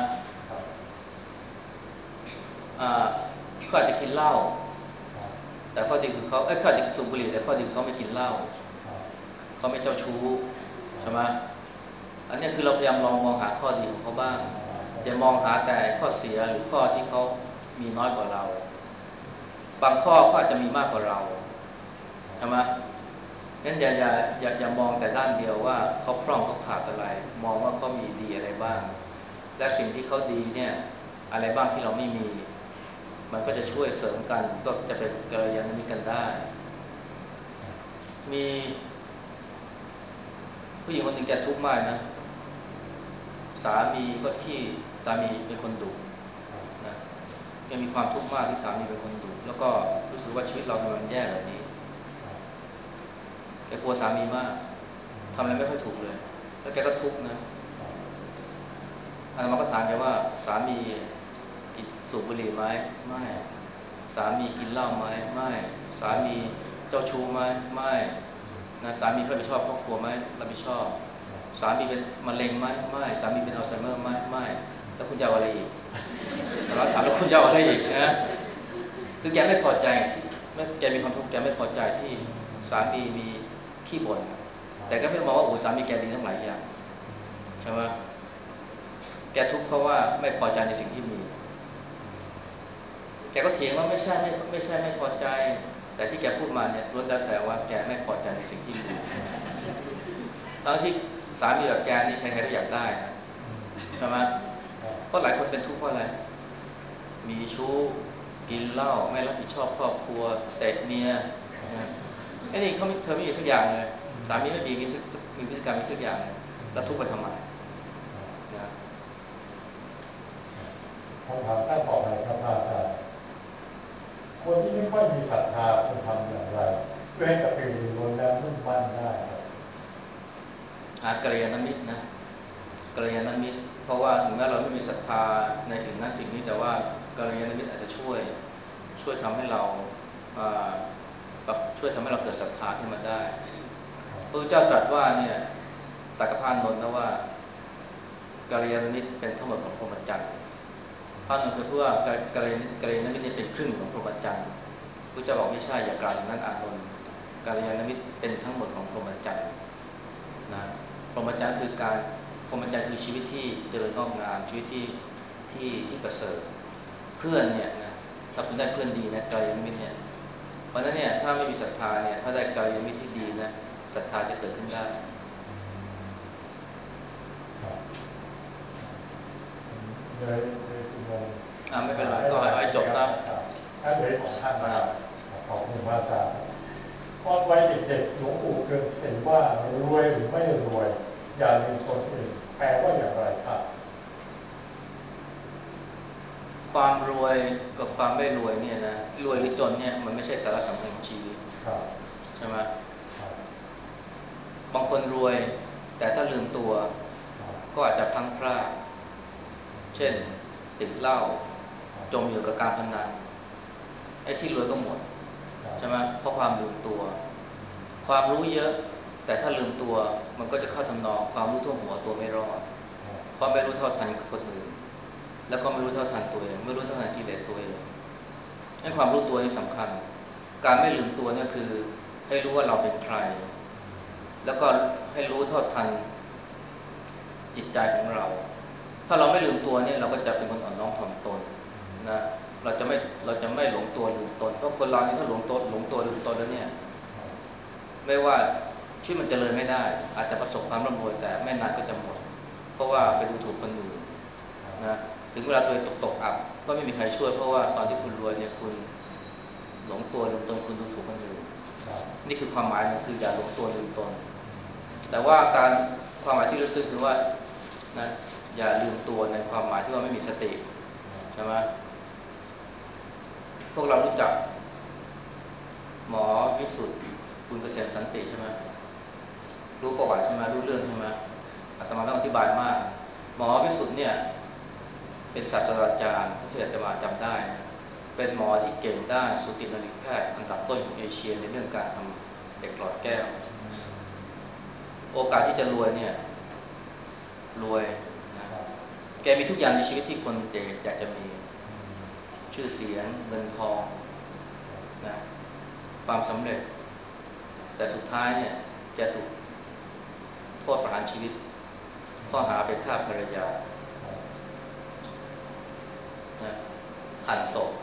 อ่าเขาอาจจะกินเหล้าแต่ข้อดีคือเขาเอ้ยเขาอาจจะสูบบุหรี่แต่ข้อดีคือเขาไม่กินเหล้าเขาไม่เจ้าชู้ใช่ไหมอันนี้คือเราพยายามลองมองหาข้อดีของเขาบ้างอย่ามองหาแต่ข้อเสียหรือข้อที่เขามีน้อยกว่าเราบางข้อเขาอาจจะมีมากกว่าเราใช่ไหมงั้นอย่าอย่าอย่าอย่ามองแต่ด้านเดียวว่าเขาพร่องเขาขาดอะไรมองว่าเขามีดีอะไรบ้างและสิ่งที่เขาดีเนี่ยอะไรบ้างที่เราไม่มีมันก็จะช่วยเสริมกันก็จะเป็นกัลยาณมิตรกันได้มีผู้หญิงคนหนึ่งแกทุกข์มากนะสามีก็ที่สามีเป็นคนดุนะแกมีความทุกข์มากที่สามีเป็นคนดุแล้วก็รู้สึกว่าชีวิตเราทำไมมันแย่แบบนี้แกกลัวสามีมากทำอะไรไม่ค่อยถูกเลยแล้วแกก็ทุกข์นะอาตมาก็ถามแกว่าสามีกินสูบบุหรี่ไหมไม่สามีกินเหล้าไหมไม่สามีเจ้าชู้ไหมไม่นะสามีรับผิดชอบครอบครัวไหมรับผิดชอบสามีเป็นมะเร็งไหมไม่สามีเป็นอัลไซเมอร์ไหมไม่แล้วคุณจะเอาอะไรอีกเราถามแล้วคุณจะเอาอะไรอีกนะคือแกไม่พอใจไม่แกมีความทุกข์แกไม่พอใจที่สามีมีขี้บ่นแต่ก็ไม่มองว่าโอ้สามีแกดีทั้งหลายอย่างใช่ไหมแกทุกข์เพราะว่าไม่พอใจในสิ่งที่มีแกก็เถียงว่าไม่ใช่ไม่ไม่ใช่ไม่พอใจแต่ที่แกพูดมาเนี่ยล้วนแล้วแต่ว่าแกไม่พอใจในสิ่งที่มีทั้งที่สามีแบบแกนี่ใครๆก็อยากได้ใช่ไหมเพราะหลายคนเป็นทุกข์เพราะอะไรมีชู้กินเหล้าไม่รับผิดชอบครอบครัวเตะเมียไอ้นี่เขาเธอไม่มีสักอย่างเลยสามีไม่ดีมีมีพฤติกรรมมีสักอย่างแล้วทุกข์ไปทำไมนะคำถามท่านต่อไปครับอาจารย์คนที่ไม่ค่อยมีศรัทธาควรทำอย่างไรเพื่อให้กระตือรือร้นและมุ่งมั่นได้ครับหากัลยาณมิตรนะกัลยาณมิตรเพราะว่าถึงแม้เราไม่มีศรัทธาในสิ่งนั้นสิ่งนี้แต่ว่ากัลยาณมิตรอาจจะช่วยช่วยทำให้เราช่วยทำให้เราเกิดศรัทธาขึ้นมาได้พระเจ้าตรัสว่าเนี่ยตรัสกับพระอานนท์นะว่ากัลยาณมิตรเป็นทั้งหมดของพรหมจรรย์พระอานนท์เคยพูดว่ากัลยาณกัลยาณมิตรเป็นครึ่งของพรหมจรรย์พระเจ้าบอกไม่ใช่อย่ากล่าวอย่างนั้นอานนท์กัลยาณมิตรเป็นทั้งหมดของพรหมจรรย์นะพรหมจรรย์คือการพรหมจรรย์คือชีวิตที่เจริญงอกงามชีวิตที่ที่ที่ประเสริฐเพื่อนเนี่ยนะถ้าคุณได้เพื่อนดีนะกัลยาณมิตรเนี่ยเพราะนั้นเนี่ยถ้าไม่มีศรัทธาเนี่ยถ้าได้กัลยาณมิตรที่ดีนะศรัทธาจะเกิดขึ้นได้เลยเลยสิบโมงอ่าไม่เป็นไรก็ให้จบซะท่านเลยสองท่านนะครับขอบคุณพระอาจารย์ตอนวัยเด็กๆหลวงปู่เกิดเห็นว่ารวยหรือไม่รวยอย่าลืมคนอื่นแปลว่าอย่างไรครับความรวยกับความไม่รวยเนี่ยนะรวยหรือจนเนี่ยมันไม่ใช่สาระสำคัญของชีวิตใช่ไหมบางคนรวยแต่ถ้าลืมตัวก็อาจจะพลั้งพลาดเช่นติดเหล้าจมอยู่กับการพนันไอ้ที่รวยก็หมดใช่ไหมเพราะความลืมตัวความรู้เยอะแต่ถ้าลืมตัวมันก็จะเข้าทำนองความรู้ท่วมหัวตัวไม่รอดเพราะไม่รู้เท่าทันคนอื่นแล้วก็ไม่รู้เท่าทันตัวเองไม่รู้เท่าทันกิเลสตัวเองให้ความรู้ตัวนี่สำคัญการไม่ลืมตัวเนี่ยคือให้รู้ว่าเราเป็นใครแล้วก็ให้รู้เท่าทันจิตใจของเราถ้าเราไม่ลืมตัวเนี่ยเราก็จะเป็นคนอ่อนน้อมถ่อมตนนะเราจะไม่เราจะไม่หลงตัวลืมตนเพราะคนเรานี่ถ้าหลงตัวหลงตัวลืมตนแล้วเนี่ยไม่ว่าชีวิตมันจเจริญไม่ได้อาจจะประสบความร่ำรวยแต่ไม่นานก็จะหมดเพราะว่าไปดูถูกคนอื่นนะถึงเวลาตัวเองตกตกอับก็ไม่มีใครช่วยเพราะว่าตอนที่คุณรวยเนี่ยคุณหลงตัวลืมตนคุณดูถูกคนอื่นนี่คือความหมายมันคืออย่าหลงตัวลืมตนแต่ว่าการความหมายที่ลึกซึ้งคือว่านะอย่าลืมตัวในความหมายที่ว่าไม่มีสติใช่ไหมพวกเรารู้จักหมอวิสุทธิ์คุณเกษมสันติใช่ไหมรู้ประวัติใช่ไหมรู้เรื่องใช่ไหมอาตมาต้องอธิบายมากหมอวิสุทธิ์เนี่ยเป็นศาสตราจารย์ที่อาตมาจำได้เป็นหมอที่เก่งด้านสูตินรีแพทย์อันดับต้นของเอเชียในเรื่องการทำเหล็กหลอดแก้วโอกาสที่จะรวยเนี่ยรวยนะแกมีทุกอย่างในชีวิตที่คนอยากจะมีชื่อเสียงเงินทองนะความสำเร็จแต่สุดท้ายเนี่ยแกถูกโทษประหารชีวิตข้อหาไปฆ่าภรรยานะหั่นศพ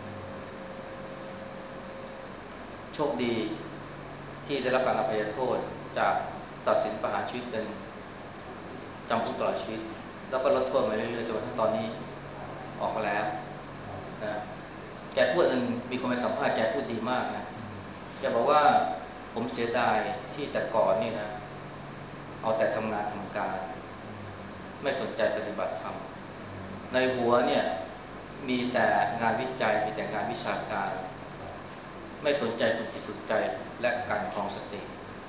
โชคดีที่ได้รับการอภัยโทษจากตัดสินประหารชีวิตเป็นจำคุกตลอดชีวิตแล้วก็ลดโทษมาเรื่อยๆจนถึงตอนนี้ออกมาแล้วนะแกพูดเองมีคนไปสัมภาษณ์แกพูดดีมากนะแกบอกว่าผมเสียดายที่แต่ก่อนนี่นะเอาแต่ทำงานทำการไม่สนใจปฏิบัติธรรมในหัวเนี่ยมีแต่งานวิจัยมีแต่งานวิชาการไม่สนใจฝึกจิตฝึกใจและการครองสติ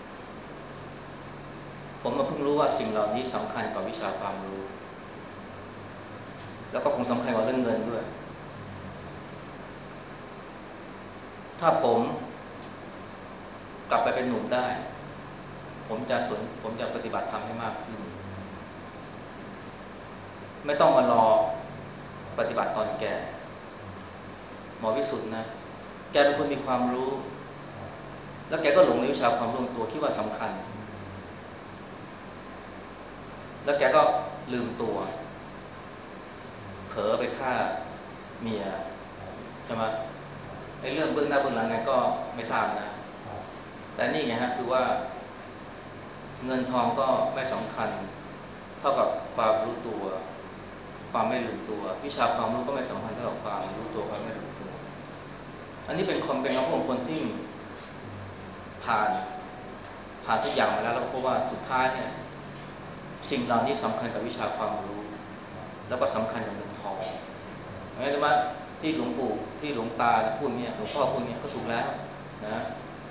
ผมมาเพิ่งรู้ว่าสิ่งเหล่านี้สำคัญกว่าวิชาความรู้แล้วก็คงสำคัญกว่าเรื่องเงินด้วยถ้าผมกลับไปเป็นหนุ่มได้ผมจะสนผมจะปฏิบัติธรรมให้มากขึ้นไม่ต้องมารอปฏิบัติตอนแก่หมอวิสุทธ์นะแกเป็นคนมีความรู้แล้วแกก็หลงในวิชาความรู้ตัวคิดว่าสำคัญแล้วแกก็ลืมตัวเผลอไปฆ่าเมียใช่ไหมไอ้เรื่องเบื้องหน้าเบื้องหลังไงก็ไม่ทราบนะแต่นี่ไงฮะคือว่าเงินทองก็ไม่สำคัญเท่ากับความรู้ตัวความไม่ลืมตัววิชาความรู้ก็ไม่สำคัญเท่ากับความรู้ตัวความไม่ลืมตัวอันนี้เป็นคนเป็นคำพูดของคนที่ผ่านผ่านทุกอย่างมาแล้วแล้วก็พบว่าสุดท้ายเนี่ยสิ่งเหล่านี้สำคัญกับวิชาความรู้แล้วก็สำคัญกับเงินทองงั้นใช่ไหมที่หลวงปู่ที่หลวงตาพูดเนี่ยหลวงพ่อพูดเนี่ยก็ถูกแล้วนะ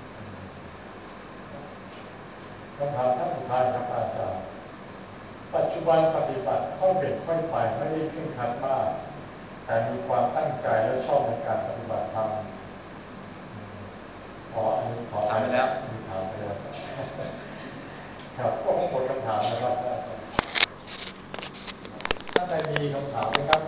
คำถามท่านสุดท้ายครับอาจารย์ปัจจุบันปฏิบัติเข้าเด็กค่อยไปไม่ได้เคร่งครัดมากแต่มีความตั้งใจและชอบในการปฏิบัติธรรมขออันนี้ขอถามไปแล้วถามไปแล้วครับก็คงหมดคำถามนะครับท่านใดมีคำถามไหมครับ